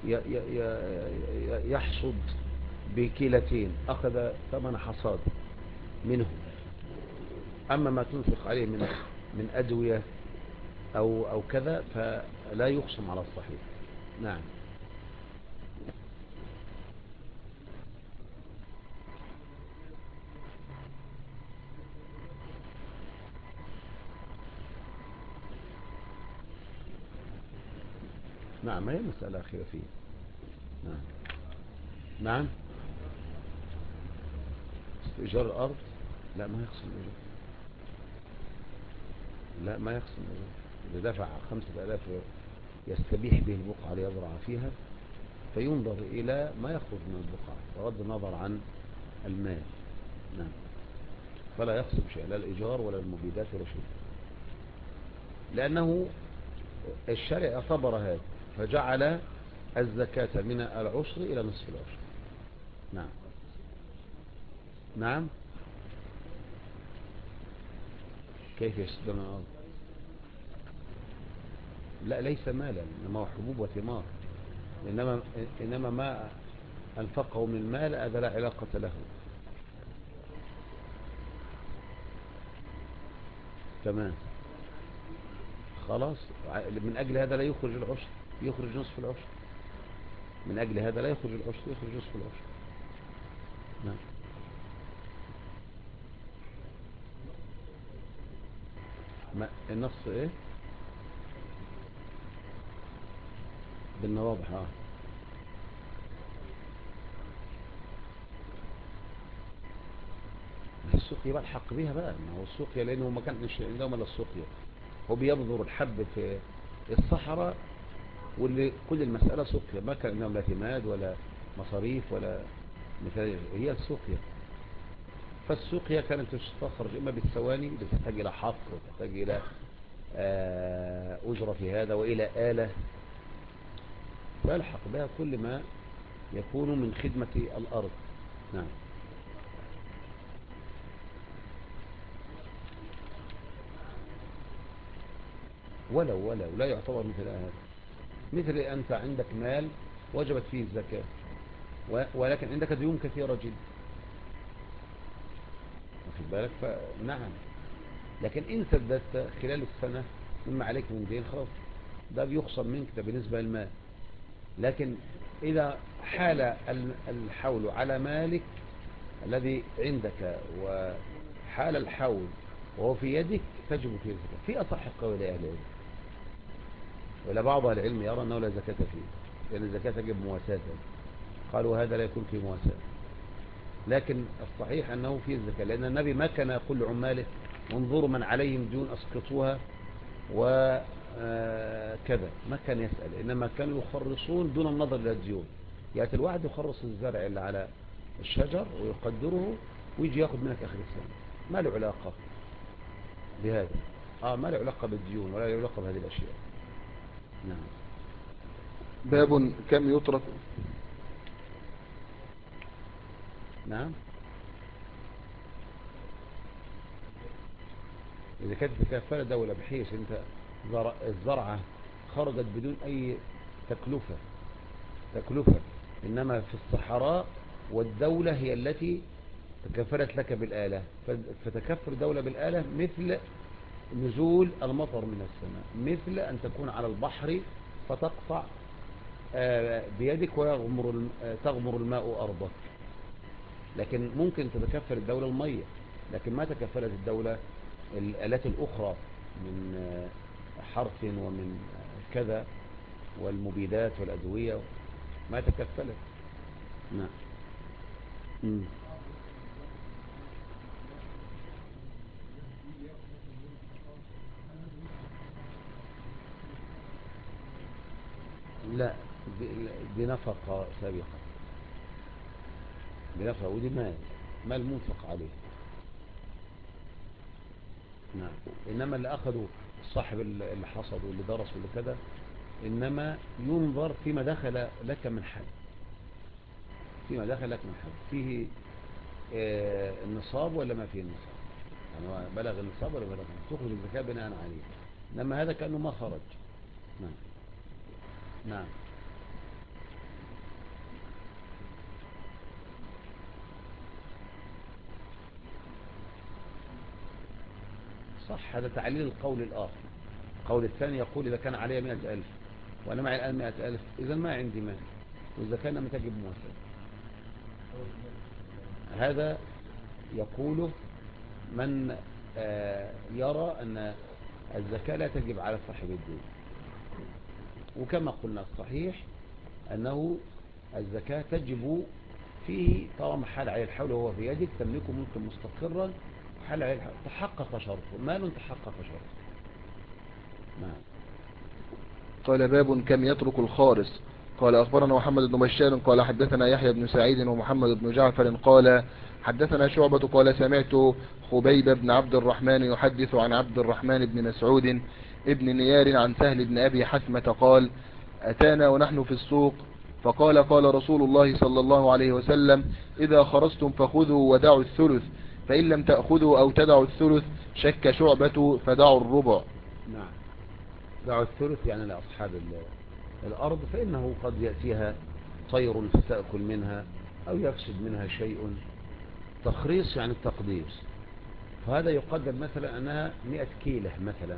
يحصد بكيلتين، أخذ ثمن حصاد منه. أما ما تنفق عليه من أدوية أو كذا فلا يقسم على الصحيح. نعم. نعم، ما هي مسألة خلافية. نعم. نعم. استئجار الأرض لا ما يقسم الأجر، لا ما يقسم الأجر. إذا دفع 5000 يستبيح به البقعة ليزرع فيها فينظر إلى ما يخرج من البقعة بغض النظر عن المال. نعم. فلا يقسم شيء، لا الإيجار ولا المبيدات ولا شيء، لأنه الشرع اعتبر هذا فجعل الزكاة من العشر إلى نصف العشر. نعم. نعم. كيف يسدون الأرض؟ لا ليس مالا، إنما هو حبوب وثمار، إنما ما أنفقه من مال هذا لا علاقة له. تمام. خلاص، من أجل هذا لا يخرج العشر، يخرج نصف العشر. من أجل هذا لا يخرج العشر، يخرج نصف العشر. نعم. ما النص ايه؟ بالنواضح. السقيا بقى الحق بيها بقى، ما هو السقيا لانه ما كانش عندهم الا السقيا، هو بيبذر الحب في الصحراء، واللي كل المسألة سقيا، ما كان عندهم لا اعتماد ولا مصاريف ولا مثال، هي السقيا. فالسقيا كانت تستخرج اما بالثواني، بتحتاج الى حفر وتحتاج الى أجرة في هذا وإلى آلة، فيلحق بها كل ما يكون من خدمة الأرض. نعم. ولو لا يعتبر مثل هذا، مثل أنت عندك مال وجبت فيه الزكاة ولكن عندك ديون كثيرة جدا، واخد بالك؟ فنعم، لكن إن سددت خلال السنة مما عليك من دين خلاص ده بيخصم منك، ده بالنسبة للمال. لكن إذا حال الحول على مالك الذي عندك وحال الحول وهو في يدك تجب فيه الزكاة في أصح قول أهل العلم، ولا بعض أهل العلم يرى أنه لا زكاة فيه، لأن الزكاة تجب مواساة، قالوا هذا لا يكون فيه مواساة. لكن الصحيح أنه فيه الزكاة، لأن النبي ما كان يقول لعماله انظروا من عليهم ديون أسقطوها وكذا، ما كان يسأل، إنما كانوا يخرصون دون النظر إلى الديون. يأتي الواحد يخرص الزرع اللي على الشجر ويقدره ويجي ياخد منك آخر السنة، ما له علاقة بهذا، ما له علاقة بالديون ولا له علاقة بهذه الأشياء. نعم. باب كم يترك. نعم. إذا كانت تكفل دولة بحيث أنت الزرعة خرجت بدون أي تكلفة، إنما في الصحراء والدولة هي التي تكفلت لك بالآلة، فتكفل دولة بالآلة مثل نزول المطر من السماء، مثل أن تكون على البحر فتقطع بيدك تغمر الماء أرضك. لكن ممكن تتكفل الدولة المية، لكن ما تكفلت الدولة الآلات الأخرى من حرث ومن كذا والمبيدات والأدوية، ما تكفلت. نعم. لا، دي نفقة سابقة، دي نفقة، ودي مال منفق عليه. نعم. إنما اللي أخذوا الصاحب اللي حصد واللي درس واللي كذا، إنما ينظر فيما دخل لك من حد، فيما دخل لك من حد، فيه النصاب ولا ما فيه النصاب، يعني بلغ النصاب ولا بلغ، تخرج الزكاة بناء عليه. إنما هذا كأنه ما خرج. نعم. نعم. صح، هذا تعليل القول الآخر. القول الثاني يقول إذا كان علي 100,000 وأنا معي الآن 100,000 إذا ما عندي مال، وإذا كان لم تجب موسى. هذا يقوله من يرى أن الزكاة لا تجب على صاحب الدين. وكما قلنا الصحيح أنه الزكاة تجب فيه طالما حال عليه الحول وهو في يدك تملكه ملكا مستقرا، حال عليه الحول تحقق شرطه، مال تحقق شرطه. نعم. قال باب كم يترك الخارص. قال أخبرنا محمد بن بشار قال حدثنا يحيى بن سعيد ومحمد بن جعفر قال حدثنا شعبة قال سمعت خبيب بن عبد الرحمن يحدث عن عبد الرحمن بن مسعود ابن نيار عن سهل بن أبي حثمة قال أتانا ونحن في السوق فقال قال رسول الله صلى الله عليه وسلم إذا خرجتم فخذوا ودعوا الثلث، فإن لم تأخذوا أو تدعوا الثلث شك شعبة فدعوا الربع. نعم. دعوا الثلث يعني لأصحاب الأرض، فإنه قد يأتيها طير فتأكل منها أو يفسد منها شيء. تخريص يعني التقدير، فهذا يقدر مثلا أنها 100 كيلة مثلا،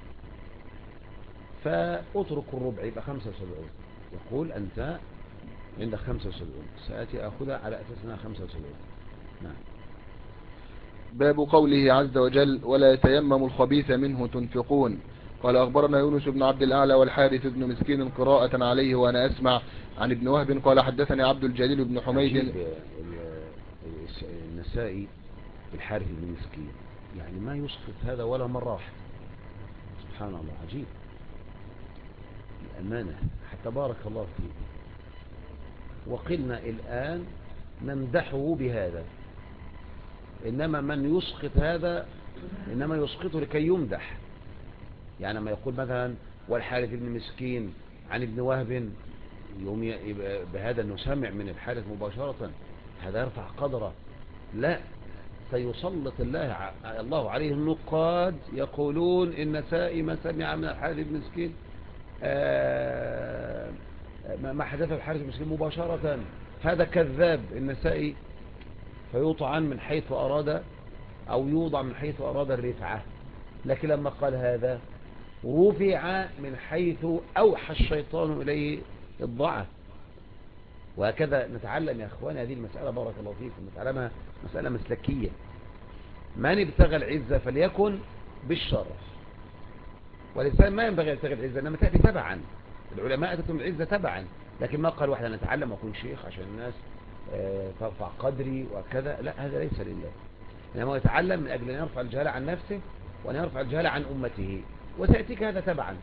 فأترك الربع يبقى 75. يقول أنت عندك 75 سآتي أخذها على أساس أنها 75. نعم. باب قوله عز وجل ولا يتيمموا الخبيث منه تنفقون. قال أخبرنا يونس بن عبد الأعلى والحارث بن مسكين قراءة عليه وأنا أسمع عن ابن وهب قال حدثني عبد الجليل بن حميد. النسائي الحارث بن مسكين يعني ما يسقط هذا ولا مرة واحدة، سبحان الله، عجيب الأمانة، حتى بارك الله فيه. وقلنا الآن نمدحه بهذا، إنما من يسقط هذا إنما يسقطه لكي يمدح. يعني ما يقول مثلا والحارث بن مسكين عن ابن وهب، يوم بهذا نسمع من الحارث مباشرة، هذا يرفع قدره. لا، سيسلط الله عليه النقاد يقولون إن سائما سمع من الحارث بن مسكين ما حدث الحارث بن مسكين مباشرة، هذا كذاب النسائي، فيطعن من حيث أراد أو يوضع من حيث أراد الرفعة. لكن لما قال هذا رفع من حيث أوحى الشيطان إليه الضعف. وهكذا نتعلم يا أخواني هذه المسألة، بارك الله فيكم، نتعلمها مسألة مسلكية. من ابتغى العزة فليكن بالشرف، والإنسان ما ينبغي يبتغي العزة إنما تأتي تبعا. العلماء أتتهم العزة تبعا، لكن ما قال واحد أنا أتعلم وأكون شيخ عشان الناس ترفع قدري وكذا، لا، هذا ليس لله، إنما يتعلم من أجل أن يرفع الجهالة عن نفسه وأن يرفع الجهالة عن أمته، وسيأتيك هذا تبعا.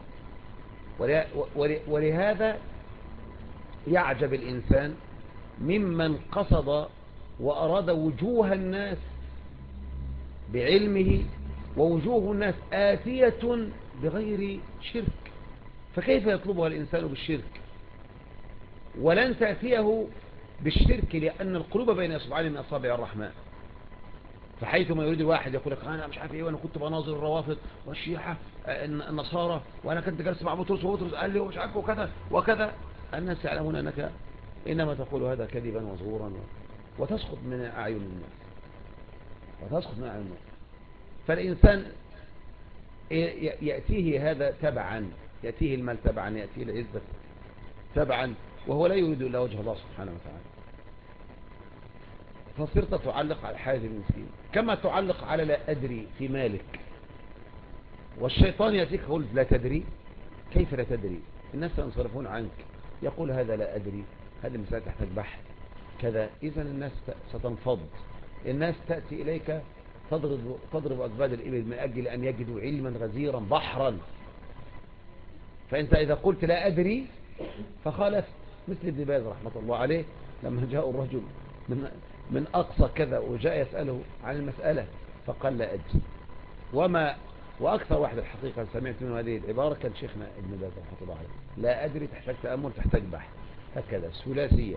ولهذا يعجب الإنسان ممن قصد وأراد وجوه الناس بعلمه، ووجوه الناس آتية بغير شرك، فكيف يطلبها الإنسان بالشرك؟ ولن تأتيه بالشرك لأن القلوب بين إصبعين من أصابع الرحمن. فحيثما يريد الواحد يقول لك أنا مش عارف إيه، وأنا كنت بناظر الروافض والشيعة النصارى، وأنا كنت جالس مع بطرس وبطرس قال لي ومش عارف وكذا وكذا، الناس يعلمون أنك إنما تقول هذا كذبا وزورا وتسقط من أعين الناس، وتسقط من أعين الناس. فالإنسان يأتيه هذا تبعا، يأتيه المال تبعا، يأتيه العزة تبعا، وهو لا يريد إلا وجه الله سبحانه وتعالى. فصرت تعلق على حاجة المسكين كما تعلق على لا أدري في مالك، والشيطان يأتيك يقول لا تدري. كيف لا تدري؟ الناس ينصرفون عنك، يقول هذا لا أدري، هذه المسألة تحتاج بحث كذا. إذن الناس ستنفض، الناس تأتي إليك تضرب أكباد الإبل من أجل أن يجدوا علما غزيرا بحرا. فأنت إذا قلت لا أدري فخالفت، مثل ابن باز رحمة الله عليه لما جاء الرجل من أقصى كذا وجاء يسأله عن المسألة فقال لا أدري. وأكثر واحد الحقيقة سمعت منه هذه العبارة كان شيخنا ابن باز رحمة الله عليه. لا أدري تحتاج تأمل، تحتاج بحث، هكذا ثلاثية.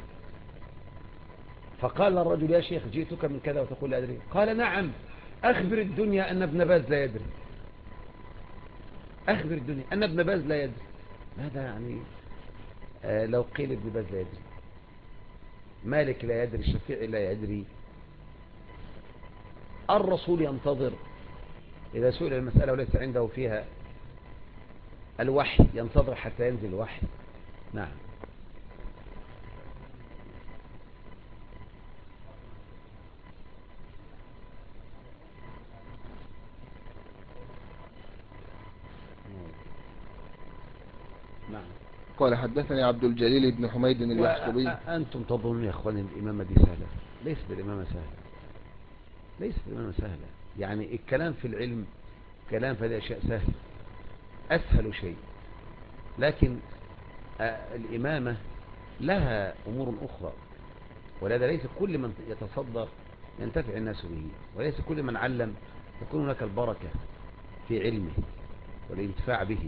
فقال الرجل يا شيخ جئتك من كذا وتقول لا أدري. قال نعم، أخبر الدنيا أن ابن باز لا يدري، أخبر الدنيا أن ابن باز لا يدري. هذا يعني لو قيل ابن باز لا يدري، مالك لا يدري، الشفيعي لا يدري، الرسول ينتظر إذا سئل المسألة وليس عنده فيها الوحي ينتظر حتى ينزل الوحي. نعم. نعم. قال حدثني عبد الجليل بن حميد اليحصبي. أنتم تظنون يا أخواني الإمامة دي سهلة؟ ليست الإمامة سهلة، ليست الإمامة سهلة. يعني الكلام في العلم كلام في هذه أشياء سهلة، أسهل شيء، لكن الإمامة لها أمور أخرى، ولذا ليس كل من يتصدر ينتفع الناس به، وليس كل من علم تكون هناك البركة في علمه والانتفاع به.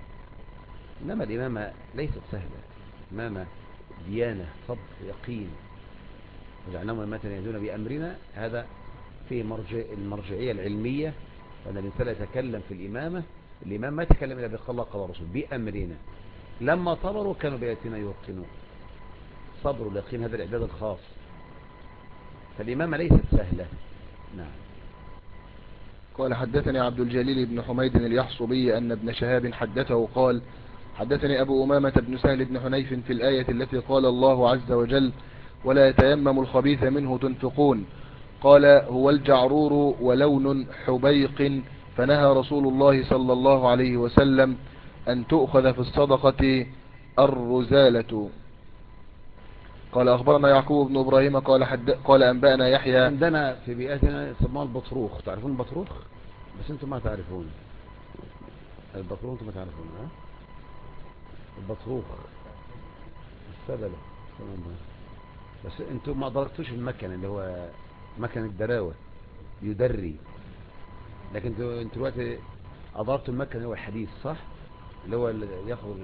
إنما الإمامة ليست سهلة، الإمامة ديانة، صبر، يقين. وجعلناهم أئمة يهدون بأمرنا، هذا فيه المرجعية العلمية، وأن الإنسان يتكلم في الإمامة. الإمام ما يتكلم إلا بقال الله قال رسول بأمرنا. لما صبروا كانوا بآياتنا يوقنون. صبر واليقين هذا الإعداد الخاص، فالإمامة ليست سهلة. نعم. قال حدثني عبد الجليل بن حميد اليحصبي أن ابن شهاب حدثه قال حدثني أبو أمامة بن سهل بن حنيف في الآية التي قال الله عز وجل ولا يتيمموا الخبيث منه تنفقون. قال هو الجعرور ولون حبيق، فنهى رسول الله صلى الله عليه وسلم أن تؤخذ في الصدقة الرزالة. قال أخبرنا يعقوب بن إبراهيم قال أنبأنا يحيى. عندنا في بيئتنا يسموها البطروخ، تعرفون البطروخ؟ بس انتم ما تعرفون البطروخ، انتم ما تعرفون. ها البطروخ السبلة، بس انتم ما ضربتوش المكن اللي هو مكن الدراوة يدري، لكن انتوا دلوقتي أضربتوا المكن اللي هو الحديث، صح؟ اللي هو اللي ياخذ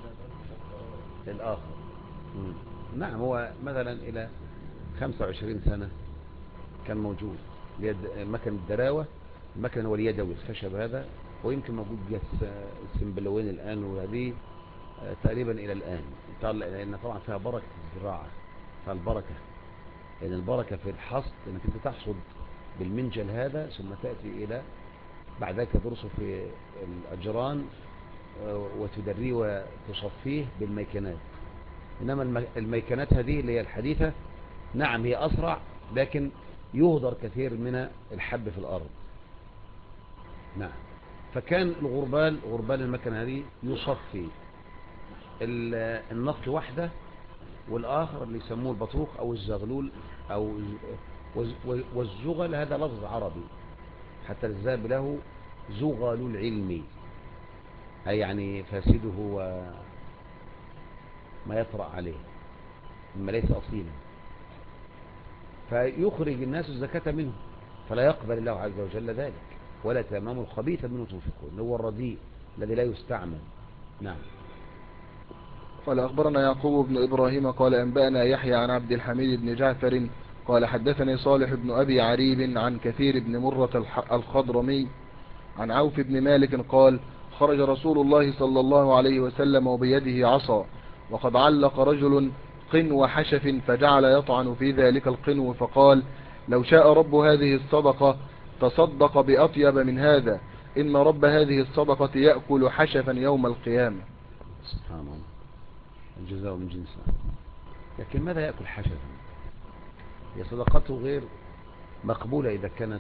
الآخر. نعم. هو مثلا إلى 25 سنة كان موجود مكن الدراوة، المكن هو اليدوي الخشب هذا، ويمكن موجود جهة السنبلوين الآن، وهذه تقريبا إلى الآن، لأن طبعا فيها بركة الزراعة، فالبركة لأن البركة في الحصد أنك أنت تحصد بالمنجل هذا، ثم تأتي إلى بعد ذلك تدرسه في الأجران وتدريه وتصفيه بالميكنات. إنما الميكنات هذه اللي هي الحديثة، نعم هي أسرع، لكن يهدر كثير من الحب في الأرض. نعم. فكان غربال المكنة هذه يصفي النقل واحدة، والآخر اللي يسموه البطروخ أو الزغلول أو والزغل، هذا لفظ عربي حتى الذهب له زغل العلم، أي يعني فاسده وما يطرأ عليه مما ليس أصيلا، فيخرج الناس الزكاة منه، فلا يقبل الله عز وجل ذلك. ولا تيمموا الخبيث منه تنفقون، هو الرديء الذي لا يستعمل. نعم. قال أخبرنا يعقوب بن إبراهيم قال أنبأنا يحيى عن عبد الحميد بن جعفر قال حدثني صالح بن أبي عريب عن كثير بن مرة الخضرمي عن عوف بن مالك قال خرج رسول الله صلى الله عليه وسلم وبيده عصا، وقد علق رجل قنو حشف فجعل يطعن في ذلك القنو، فقال لو شاء رب هذه الصدقة تصدق بأطيب من هذا، إن رب هذه الصدقة يأكل حشفا يوم القيامة. سبحان الله، الجزاء من جنسه. لكن ماذا يأكل حشفا؟ هي صدقته غير مقبولة إذا كانت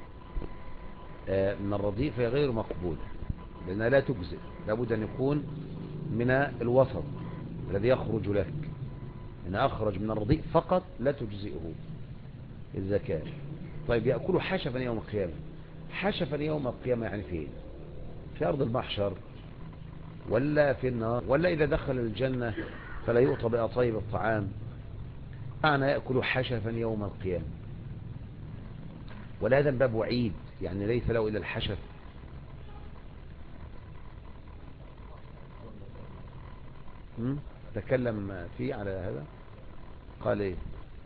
من الرضيع، فهي غير مقبولة لأنها لا تجزئ، لابد أن يكون من الوسط الذي يخرج لك. إن أخرج من الرضيع فقط لا تجزئه الزكاة. طيب يأكل حشفا يوم القيامة، حشفا يوم القيامة يعني فين؟ في أرض المحشر ولا في النار ولا إذا دخل الجنة فلا يؤطى بأطيب الطعام؟ معنى يأكل حشفا يوم القيامة، ولا هذا الباب وعيد يعني ليس له إلا الحشف. تكلم فيه على هذا، قال ايه؟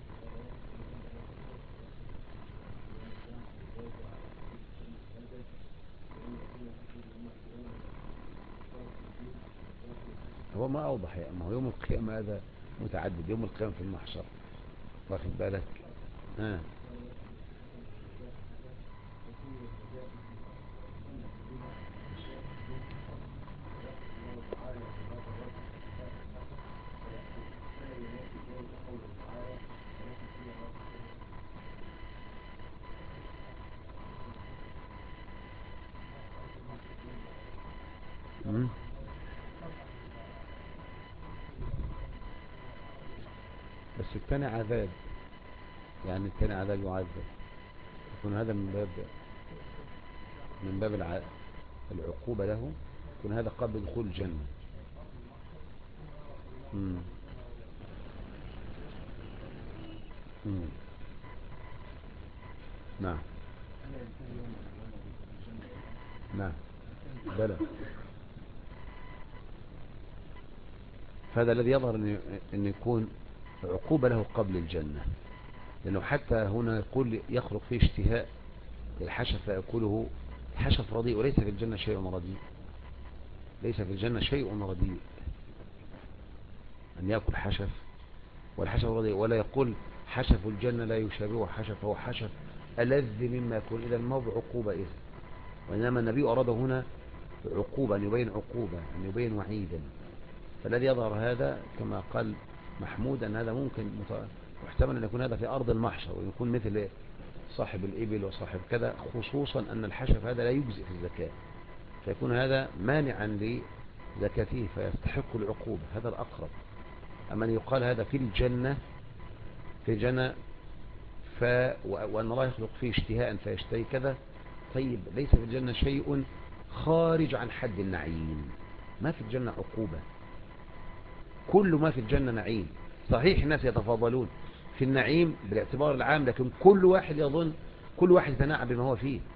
هو ما أوضح يعني، ما هو يوم القيامة هذا متعدد، يوم القيامة في المحشر، واخد بالك؟ بس الثاني عذاب، يعني الثاني عذاب يعذب، يكون هذا من باب العقوبة له، يكون هذا قبل دخول الجنة. نعم نعم بلى. فهذا الذي يظهر أن يكون عقوبة له قبل الجنة، لأنه حتى هنا يقول يخلق فيه اشتهاء الحشف فيأكله، الحشف رديء وليس في الجنة شيء رديء، ليس في الجنة شيء رديء أن يأكل حشف، والحشف رديء. ولا يقول حشف الجنة لا يشابه حشف، هو حشف ألذ مما يكون، إذا ما بعقوبة إذن. وإنما النبي أراد هنا عقوبة، أن يبين عقوبة، أن يبين وعيدا. فالذي يظهر هذا كما قال محمود أن هذا ممكن محتمل أن يكون هذا في أرض المحشر، ويكون مثل صاحب الإبل وصاحب كذا، خصوصا أن الحشف هذا لا يجزئ في الزكاة، فيكون هذا مانعا لزكاته فيستحق العقوبة، هذا الأقرب. أما أن يقال هذا في الجنة، في جنة وأن الله يخلق فيه اشتهاء فيشتهي كذا، طيب ليس في الجنة شيء خارج عن حد النعيم، ما في الجنة عقوبة، كل ما في الجنة نعيم. صحيح الناس يتفاضلون في النعيم بالاعتبار العام، لكن كل واحد يظن، كل واحد يتنعم بما هو فيه،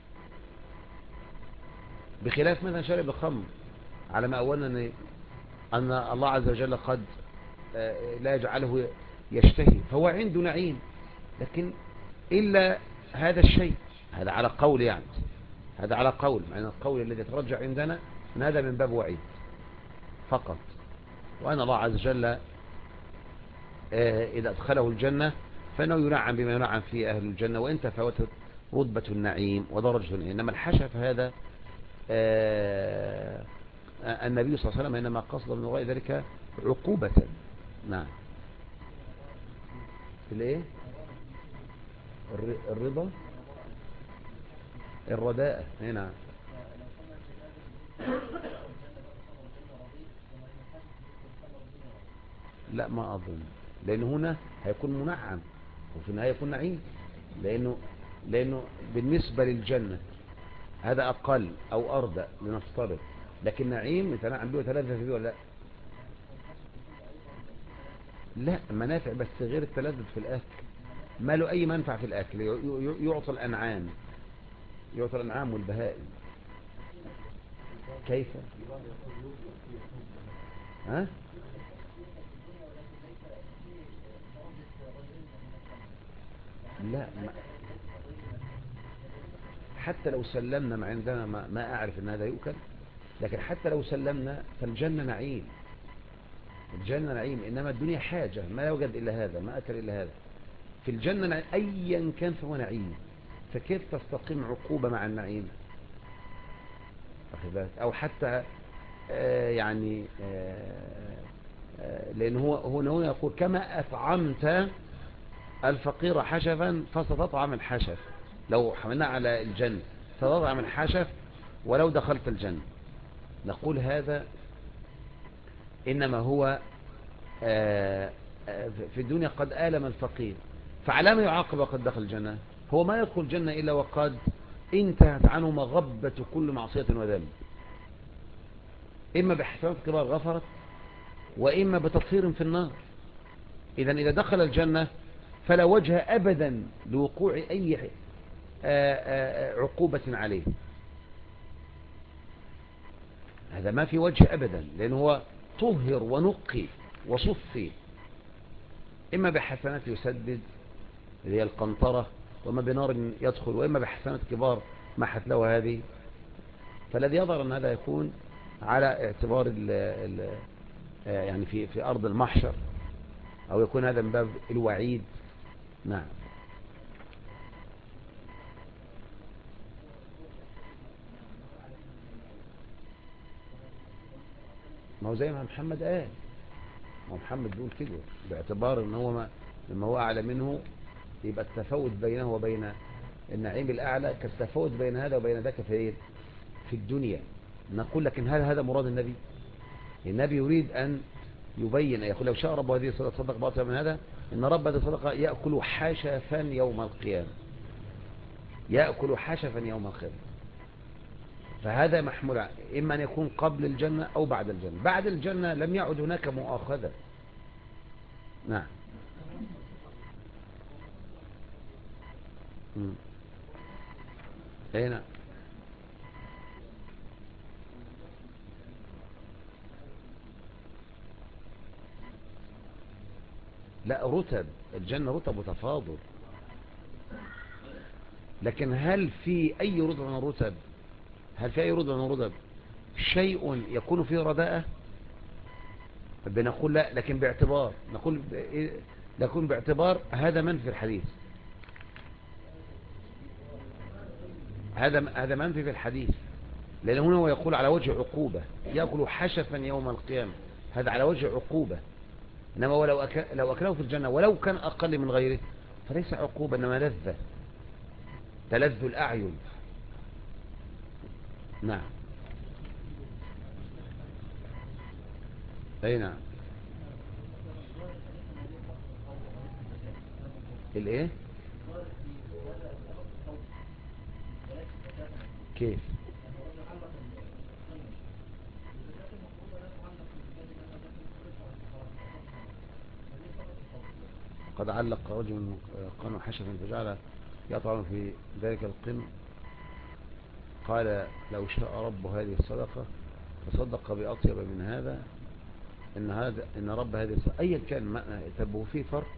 بخلاف مثلا شارب الخمر، على ما أولنا أن الله عز وجل قد لا يجعله يشتهي، فهو عنده نعيم، لكن إلا هذا الشيء، هذا على قول يعني، هذا على قول، مع أن القول الذي يترجع عندنا أن هذا من باب وعيد فقط، وأن الله عز وجل إذا أدخله الجنة فإنه ينعم بما ينعم فيه أهل الجنة، وإن تفاوتت رتبة النعيم ودرجة النعيم. إنما الحشف هذا النبي صلى الله عليه وسلم إنما قصد من وراء ذلك عقوبة. نعم. الايه؟ الرضا، الرداءة هنا. لا ما أظن، لأن هنا هيكون منعم وفي النهاية يكون نعيم، لأنه بالنسبة للجنة هذا أقل أو أردى لنفترض، لكن نعيم يتنعم به وتلذذ به ولا لا؟ لا، منافع بس غير التلذذ في الأكل، ما له أي منفع في الأكل، يعطى الأنعام، يعطى الأنعام والبهائم. كيف؟ ها؟ لا حتى لو سلمنا، ما عندنا ما أعرف أن هذا يؤكل، لكن حتى لو سلمنا فالجنة نعيم، الجنة نعيم، إنما الدنيا حاجة، ما يوجد إلا هذا، ما أكل إلا هذا. في الجنة أيا كان فهو نعيم، فكيف تستقيم عقوبة مع النعيم؟ واخد بالك؟ او حتى يعني لان هو يقول كما اطعمت الفقير حشفا فستطعم الحشف. لو حملنا على الجنة ستطعم الحشف ولو دخلت الجنة. نقول هذا إنما هو في الدنيا قد آلم الفقير، فعلى ما يعاقب وقد دخل الجنة؟ هو ما يدخل الجنة إلا وقد انتهت عنه مغبة كل معصية وذنب، إما بحسنات كبار غفرت وإما بتطهير في النار. إذا دخل الجنة فلا وجه أبدا لوقوع أي عقوبة عليه، هذا ما في وجه أبدا، لأنه هو طهر ونقي وصفي، إما بحسنات يسدد اللي هي القنطرة، وإما بنار يدخل، وإما بحسنات كبار محت له هذه. فالذي يظهر أن هذا يكون على اعتبار يعني في أرض المحشر، أو يكون هذا من باب الوعيد. نعم. ما هو زي ما محمد قال، ما هو محمد بيقول كده باعتبار ان هو لما هو اعلى منه يبقى التفاوت بينه وبين النعيم الاعلى كالتفاوت بين هذا وبين ذاك في الدنيا. نقول لكن هل هذا مراد النبي؟ النبي يريد ان يبين، يقول لو شاء رب هذه الصدقه صدق باطلا من هذا، ان رب هذه الصدقه ياكل حشفا يوم القيامه، ياكل حشفا يوم القيامه. فهذا محمول إما أن يكون قبل الجنة أو بعد الجنة. بعد الجنة لم يعد هناك مؤاخذة. نعم. أي نعم. لا، رتب الجنة رتب وتفاضل، لكن هل في أي رتب من الرتب، هل في أي رتب من الرتب شيء يكون فيه رداءة؟ بنقول لا، لكن باعتبار نقول باعتبار هذا منفي الحديث، هذا منفي في الحديث، لأن هنا هو يقول على وجه عقوبة يأكل حشفا يوم القيامة، هذا على وجه عقوبة. إنما هو لو أكله في الجنة ولو كان أقل من غيره فليس عقوبة، إنما لذة، تلذ الأعين. نعم. أي نعم. الإيه؟ كيف؟ قد علق رجل قنو حشفا فجعل يطعن في ذلك القن، قال لو شاء رب هذه الصدقة تصدق بأطيب من هذا، إن رب هذه الصدقة أيا كان تبه فيه فرق.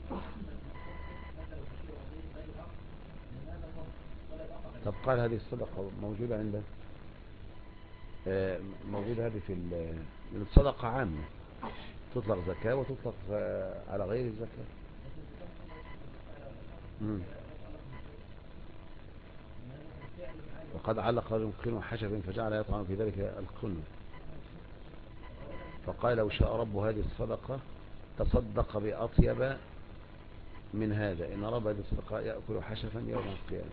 طب قال هذه الصدقة موجودة عنده، موجودة هذه من الصدقة عامة، تطلق زكاة وتطلق على غير الزكاة. وقد علق رجل قن حشب فجعل يطعن في ذلك القن، فقال لو شاء رب هذه الصدقة تصدق بأطيب من هذا، إن رب هذه الصدقة يأكل حشفا يوم القيامة.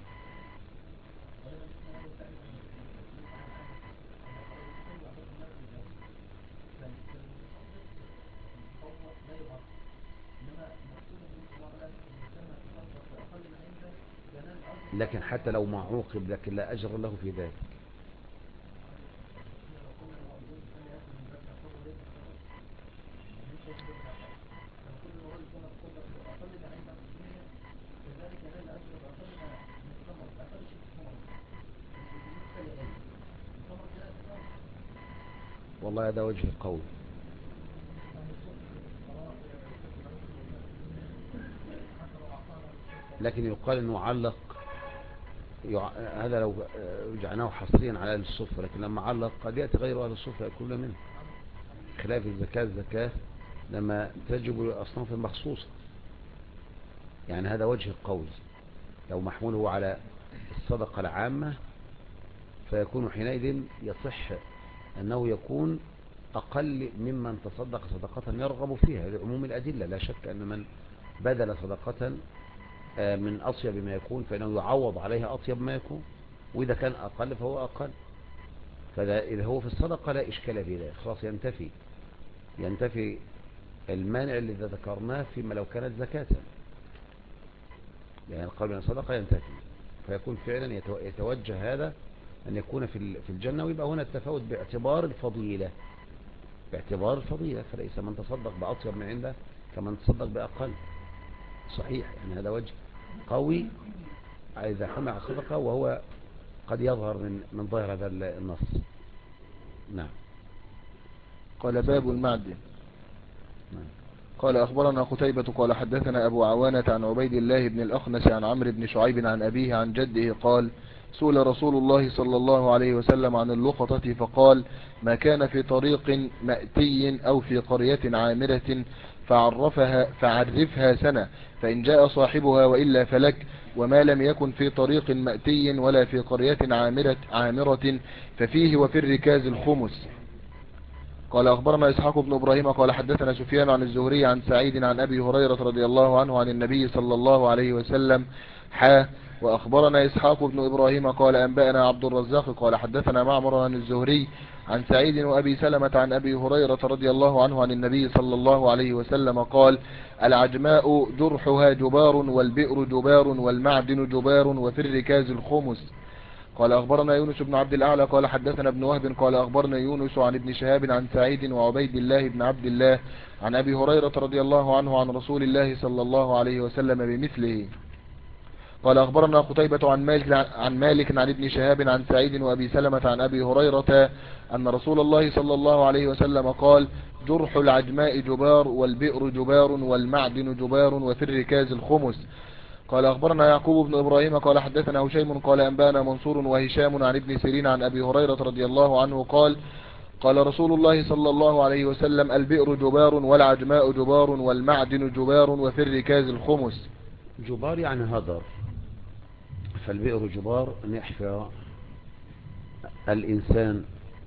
لكن حتى لو ما عوقب لكن لا أجر له في ذلك. والله هذا وجه قول، لكن يقال انه علق هذا لو جعلناه حصريا على اهل الصفه، لكن لما علق قد ياتي غير اهل الصفه ياكلون منه، خلاف الزكاه لما تجب لاصناف مخصوصه. يعني هذا وجه القول، لو محموله على الصدقه العامه فيكون حينئذ يصح أنه يكون أقل ممن تصدق صدقة يرغب فيها لعموم الأدلة. لا شك أن من بذل صدقة من أطيب ما يكون فإنه يعوض عليها أطيب ما يكون، وإذا كان أقل فهو أقل. فإذا هو في الصدقة لا إشكال في ذلك، خلاص ينتفي المانع الذي ذكرناه فيما لو كانت زكاة، يعني القول من الصدقة ينتفي، فيكون فعلا يتوجه هذا أن يكون في الجنة. ويبقى هنا التفاوت باعتبار الفضيلة، فليس من تصدق بأطيب من عنده كمن تصدق بأقل. صحيح، يعني هذا وجه قوي إذا حمل الصدقة، وهو قد يظهر من ظاهر هذا النص. نعم. قال باب المعدن. نعم. قال أخبرنا قتيبة قال حدثنا أبو عوانة عن عبيد الله بن الأخنس عن عمرو بن شعيب عن أبيه عن جده قال سئل رسول الله صلى الله عليه وسلم عن اللقطة فقال ما كان في طريق مأتي أو في قرية عامرة فعرفها سنة، فإن جاء صاحبها وإلا فلك، وما لم يكن في طريق مأتي ولا في قرية عامرة ففيه وفي الركاز الخمس. قال أخبرنا إسحاق بن إبراهيم قال حدثنا سفيان عن الزهري عن سعيد عن أبي هريرة رضي الله عنه عن النبي صلى الله عليه وسلم وأخبرنا إسحاق بن إبراهيم قال أنبأنا عبد الرزاق قال حدثنا معمر عن الزهري عن سعيد وأبي سلمة عن أبي هريرة رضي الله عنه عن النبي صلى الله عليه وسلم قال العجماء جرحها جبار والبئر جبار والمعدن جبار وفي الركاز الخمس. قال أخبرنا يونس بن عبد الأعلى قال حدثنا ابن وهب قال أخبرنا يونس عن ابن شهاب عن سعيد وعبيد الله بن عبد الله عن أبي هريرة رضي الله عنه عن رسول الله صلى الله عليه وسلم بمثله. قال أخبرنا قتيبة عن مالك عن ابن شهاب عن سعيد وأبي سلمة عن أبي هريرة أن رسول الله صلى الله عليه وسلم قال جرح العجماء جبار والبئر جبار والمعدن جبار وفي الركاز الخمس. قال أخبرنا يعقوب بن إبراهيم قال حدثنا هشيم قال أنبانا منصور وهشام عن ابن سيرين عن أبي هريرة رضي الله عنه قال قال رسول الله صلى الله عليه وسلم البئر جبار والعجماء جبار والمعدن جبار وفي الركاز الخمس. جبار يعني هدر، فالبئر جبار أن يحفر الإنسان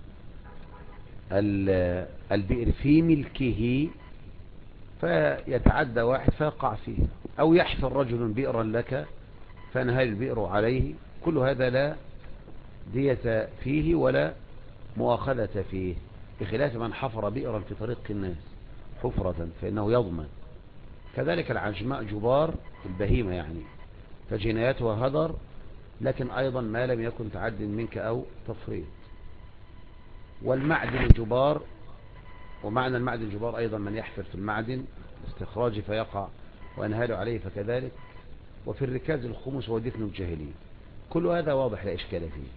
البئر في ملكه فيتعدى واحد فيقع فيه، أو يحفر رجل بئرا لك فانهال البئر عليه، كل هذا لا دية فيه ولا مؤاخذة فيه، بخلاف من حفر بئرا في طريق الناس حفرة فإنه يضمن. كذلك العجماء جبار البهيمة يعني، فجنايتها هدر، لكن أيضا ما لم يكن تعد منك أو تفريط. والمعدن جبار، ومعنى المعدن جبار أيضا من يحفر في المعدن استخراجه فيقع وأنهال عليه فكذلك. وفي الركاز الخمس هو دفن الجاهلين. كل هذا واضح لا إشكال فيه.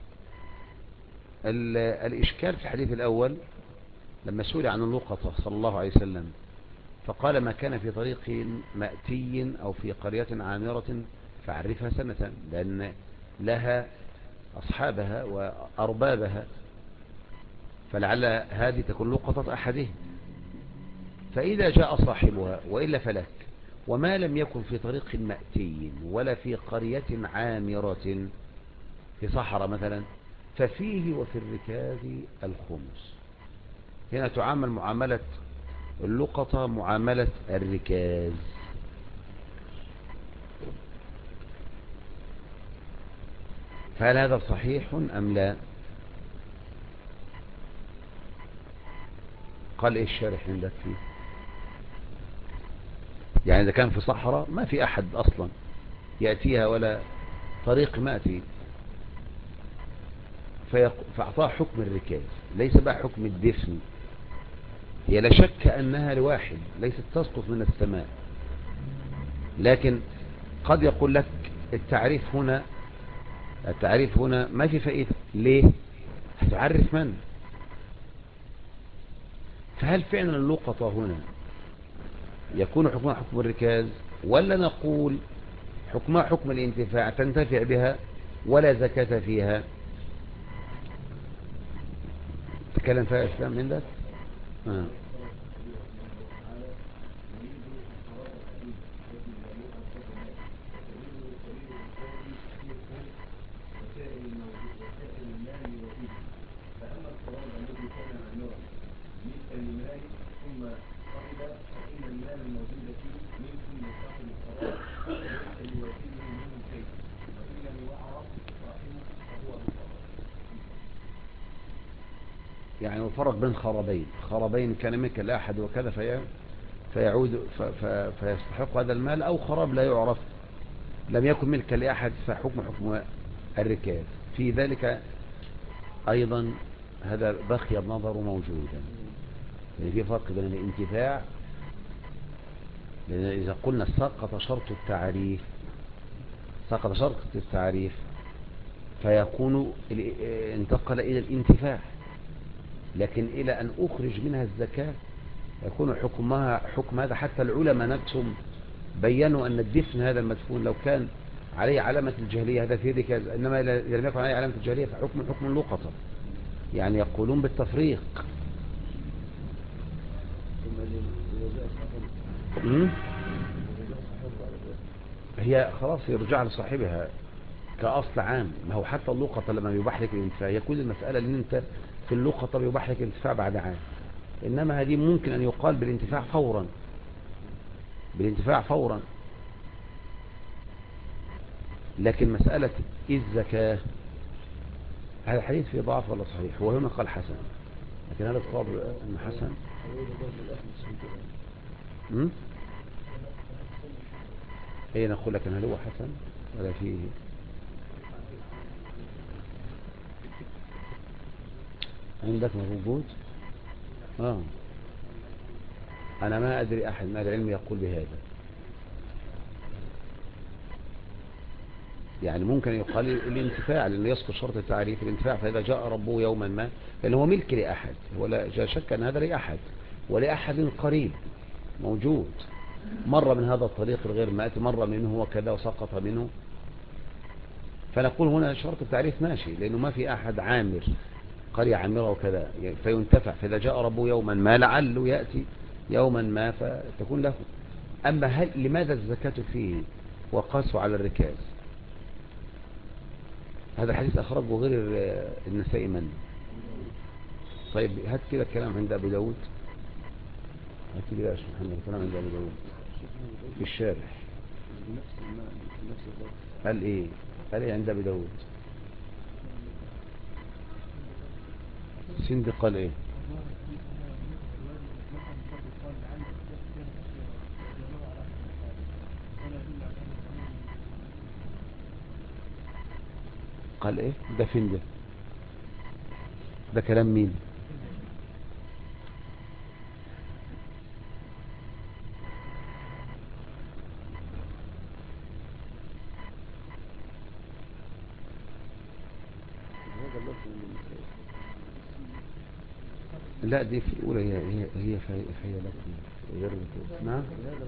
الإشكال في الحديث الأول لما سئل عن اللقطة صلى الله عليه وسلم فقال ما كان في طريق مأتي أو في قرية عامرة فعرفها سنة، لأن لها أصحابها وأربابها، فلعل هذه تكون لقطة أحدهم. فإذا جاء صاحبها وإلا فلك، وما لم يكن في طريق مأتي ولا في قرية عامرة في صحراء مثلا ففيه وفي الركاز الخمس. هنا تعامل معاملة اللقطة معاملة الركاز. فهل هذا صحيح أم لا؟ قال إيه الشارح عندك فيه؟ يعني إذا كان في صحراء ما في أحد أصلا يأتيها ولا طريق مأتي فأعطاه حكم الركاز، ليس بقى حكم الدفن. هي لا شك أنها لواحد ليست تسقط من السماء، لكن قد يقول لك التعريف هنا ما في فائدة. ليه؟ هتعرف من؟ فهل فعلا اللقطة هنا يكون حكمها حكم الركاز، ولا نقول حكمها حكم الانتفاع تنتفع بها ولا زكاة فيها؟ تكلم فيها إسلام من ذلك. المال ثم صاحب فإن المال الموجود فيه ملك لصاحب القرار ليس لوكيله منه شيء وإن لم يعرف صاحبه فهو بقرار. يعني الفرق بين خرابين كان ملك لأحد وكذا فيعود فيستحق هذا المال، أو خراب لا يعرف لم يكن ملكا لأحد فحكم الركاز. في ذلك أيضا هذا بقي النظر موجودا، يعني في فرق بين الانتفاع، لأن إذا قلنا سقط شرط التعريف فيكون انتقل إلى الانتفاع، لكن إلى أن أخرج منها الزكاة يكون حكمها حكم هذا. حتى العلماء نفسهم بيّنوا أن الدفن هذا المدفون لو كان عليه علامة الجاهلية هذا فيه ركاز، إنما إذا لم يكن عليه علامة الجاهلية فحكم اللقطة، يعني يقولون بالتفريق. هي خلاص يرجع لصاحبها كأصل عام. ما هو حتى اللقطة لما يباح لك الانتفاع هي كل المسألة ان انت في اللقطة يباح لك الانتفاع بعد عام، انما هذه ممكن ان يقال بالانتفاع فورا. لكن مسألة الزكاة هذا الحديث فيه ضعف ولا صحيح؟ هو هنا قال حسن، لكن هذا الصواب انه حسن. ايه نقول لك هل هو حسن ولا فيه؟ عندك موجود؟ انا ما ادري احد من العلم يقول بهذا. يعني ممكن يقال الانتفاع، لأنه يسقط شرط التعريف الانتفاع، فإذا جاء ربه يوما ما، لأنه هو ملك لأحد، ولا شك أن هذا لأحد ولأحد قريب موجود، مر من هذا الطريق الغير مات، مر منه وكذا وسقط منه، فنقول هنا شرط التعريف ماشي، لأنه ما في أحد عامر قرية عامرة وكذا فينتفع. فإذا جاء ربه يوما ما لعله يأتي يوما ما فتكون له. أما لماذا الزكاة فيه وقاسوا على الركاز؟ هذا الحديث أخرجه غير النسائي من. طيب هات كده الكلام عند أبو داود، هات كده يا شيخ محمد الكلام عند أبو داود في الشارح. قال إيه عند أبو داود؟ سند قال إيه؟ قال إيه ده؟ فين ده كلام مين؟ لا دي في الأولى هي فهي لكم غير نعم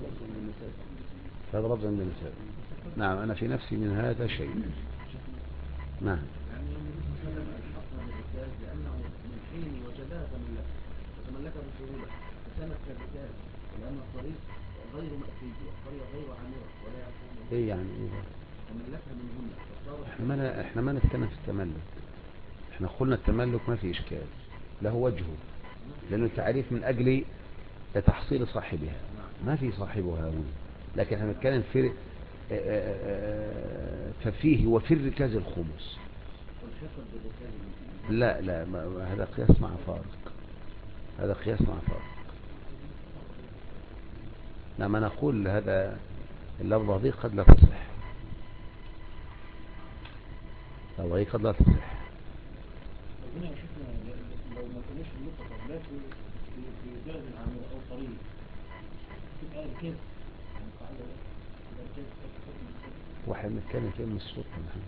هذا لفظ عند النساء. نعم أنا في نفسي من هذا شيء. نعم يعني النبي صلى الله عليه وسلم الحق بالركاز لأنه من حين وجدها تملكها بسهولة فكانت كالركاز، لأن الطريق غير مأتي والقرية غير عامرة ولا يعرفون إيه يعني إيه تملكها من هنا. احنا ما نتكلم في التملك، احنا قلنا التملك ما في إشكال له وجهه، لأنه التعريف من أجل تحصيل صاحبها ما في صاحبها هنا، لكن احنا نتكلم في ففيه وفي الركاز الخمس. لا هذا قياس مع فارق. لما نقول هذا اللفظة دي قد لا تصح، اللفظة دي قد لا تصح. ربنا يشوفنا لو ما كناش اللقطة لا في بلد عامرة أو طريق تبقى ركاز يعني قاعدة ركاز. واحد نتكلم فيه من الصوت يا محمد.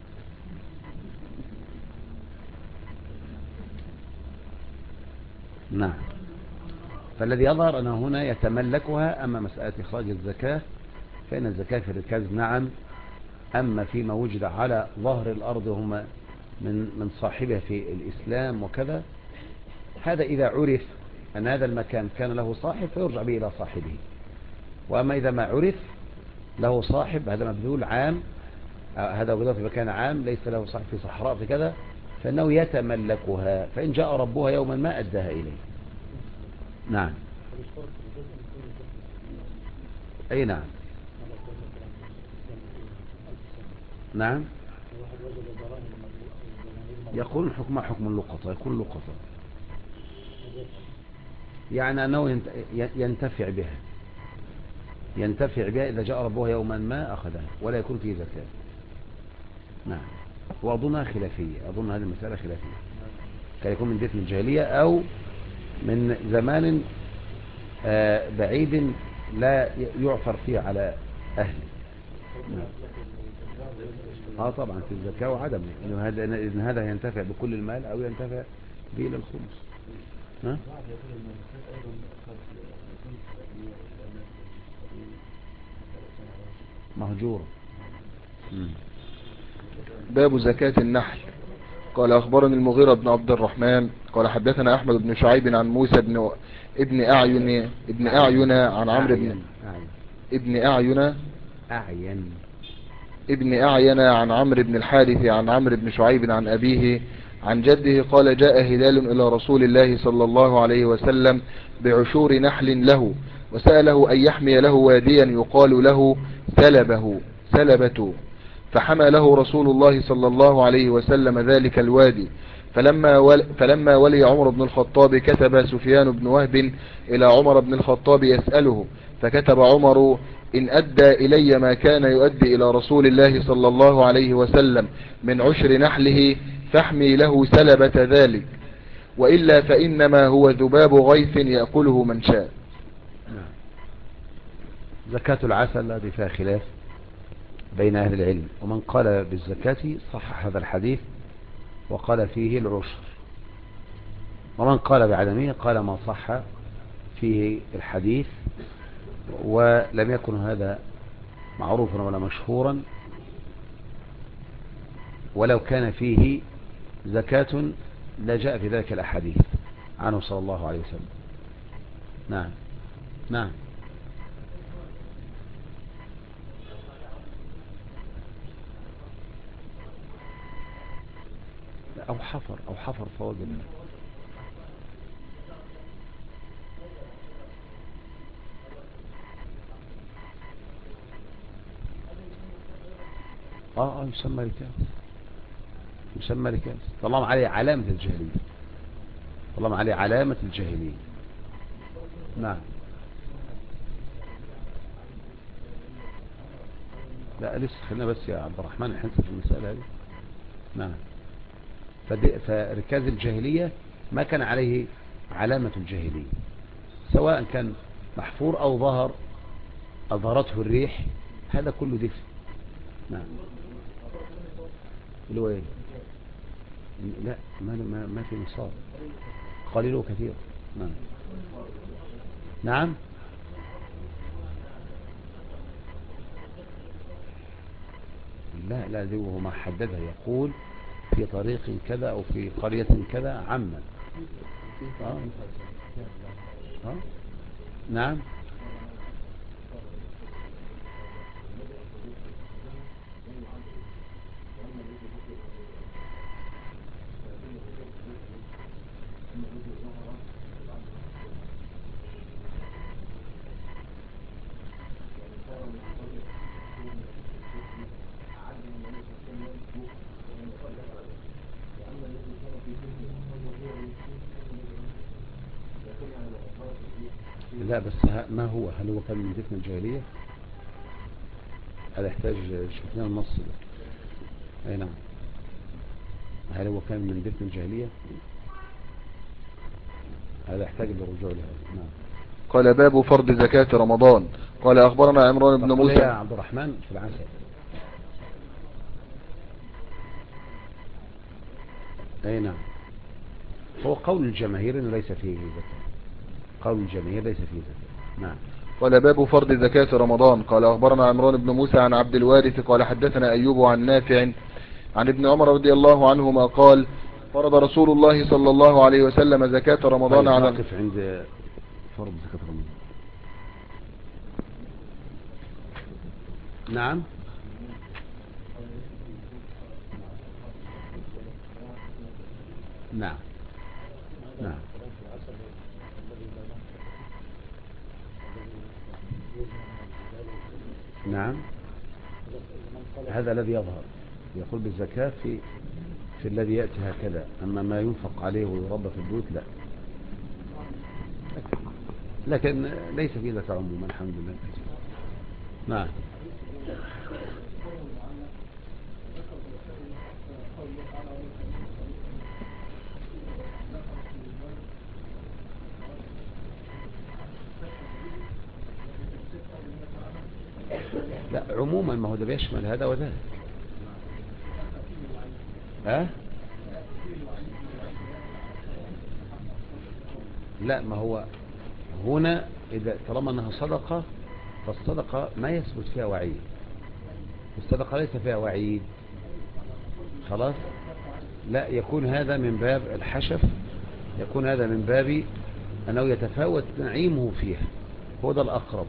نعم فالذي يظهر أنه هنا يتملكها. أما مسألة إخراج الزكاة فإن الزكاة في الركاز نعم، أما فيما وجد على ظهر الأرض هم من صاحبه في الإسلام وكذا، هذا إذا عرف أن هذا المكان كان له صاحب فيرجع به إلى صاحبه. وأما إذا ما عرف له صاحب هذا مبذول عام، هذا وجد في مكان عام ليس له صاحب في صحراء في كذا، فإنه يتملكها، فإن جاء ربها يوما ما أداها إليه. نعم. أي نعم. نعم. يقول حكم اللقطة، يكون لقطة يعني أنه ينتفع بها إذا جاء ربه يوما ما أخذها ولا يكون فيه زكاة. نعم. وأظنها خلافية، أظن هذه المسألة خلافية، كان يكون من دفن الجاهلية أو من زمان بعيد لا يعثر فيه على أهله. نعم. طبعا في الزكاة وعدمه، إن هذا ينتفع بكل المال أو ينتفع به للخمس. ها؟ مهجورة. باب زكاة النحل. قال أخبرني المغيرة بن عبد الرحمن قال حدثنا أحمد بن شعيب عن موسى ابن أعين عن عمرو ابن أعين عن عمرو بن الحارث عن عمرو بن شعيب عن أبيه عن جده قال جاء هلال إلى رسول الله صلى الله عليه وسلم بعشور نحل له وسأله أن يحمي له واديا يقال له سلبة، فحمى له رسول الله صلى الله عليه وسلم ذلك الوادي. فلما ولي عمر بن الخطاب كتب سفيان بن وهب إلى عمر بن الخطاب يسأله، فكتب عمر إن أدى إلي ما كان يؤدي إلى رسول الله صلى الله عليه وسلم من عشر نحله فاحمي له سلبة ذلك، وإلا فإنما هو ذباب غيث يأكله من شاء. زكاة العسل هذه فيها خلاف بين أهل العلم، ومن قال بالزكاة صحح هذا الحديث وقال فيه العشر، ومن قال بعدمه قال ما صح فيه الحديث ولم يكن هذا معروفا ولا مشهورا، ولو كان فيه زكاة لجاء في ذلك الأحاديث عنه صلى الله عليه وسلم. نعم. نعم. أو حفر فوجد. يسمى ركاز طالما عليه علامة الجاهلية. نعم. لا لسه خلينا بس يا عبد الرحمن نحنسى في المسألة هذه. نعم. فركاز الجاهلية ما كان عليه علامة الجاهلية، سواء كان محفور أو أظهرته الريح، هذا كله دفن. نعم. اللي هو ايه؟ لا ما في نصاب، قليل وكثير. نعم. نعم. لا دي وهو ما حددها، يقول في طريق كذا أو في قرية كذا عما. نعم. لا بس ما هو، هل هو كان من دفن الجاهلية؟ هذا يحتاج شفنا النص ده. اي نعم. هل هو كان من دفن الجاهلية؟ هذا يحتاج للرجوع لهذا. نعم. قال باب فرض زكاة رمضان. قال أخبرنا عمران بن موسى. يا عبد الرحمن في العسل اي نعم. هو قول الجماهير انه ليس فيه زكاة، نعم. قال باب فرض زكاة رمضان. قال أخبرنا عمران بن موسى عن عبد الوارث قال حدثنا أيوب عن نافع عن ابن عمر رضي الله عنهما قال فرض رسول الله صلى الله عليه وسلم زكاة رمضان على نقف عند فرض زكاة رمضان. نعم. نعم. نعم، هذا الذي يظهر، يقول بالزكاة في الذي يأتي هكذا، أما ما ينفق عليه ويربى في البيوت لا. لكن ليس في ذلك عموما الحمد لله. نعم. لا عموما، ما هو ده بيشمل هذا وذاك. ها؟ لا، ما هو هنا إذا طالما أنها صدقة، فالصدقة ما يثبت فيها وعيد، الصدقة ليس فيها وعيد، خلاص. لا، يكون هذا من باب الحشف، يكون هذا من باب أنه يتفاوت نعيمه فيها، هو ده الأقرب.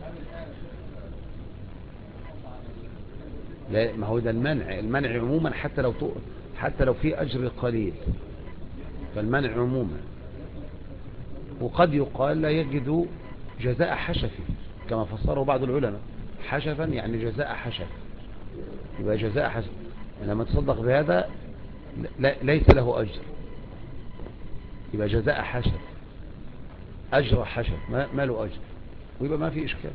لا، ما هو ده المنع عموما، حتى لو في أجر قليل، فالمنع عموما. وقد يقال لا يجد جزاء حشفه كما فسره بعض العلماء، حشفا يعني جزاء حشف، يبقى جزاء حشف لما تصدق بهذا ليس له أجر، يبقى جزاء حشف، أجر حشف ما له أجر، ويبقى ما في إشكال.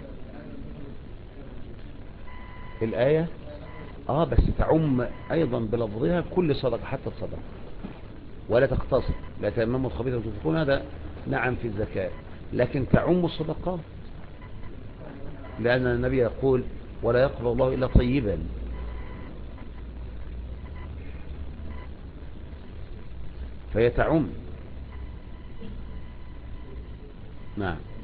الآية بس تعم أيضا بلفظها كل صدقة حتى الصدقة، ولا تقتصر، لا تيمموا الخبيث وتنفقون، هذا نعم في الزكاة، لكن تعم الصدقات، لأن النبي يقول ولا يقبل الله إلا طيبا. فهي تعم. نعم.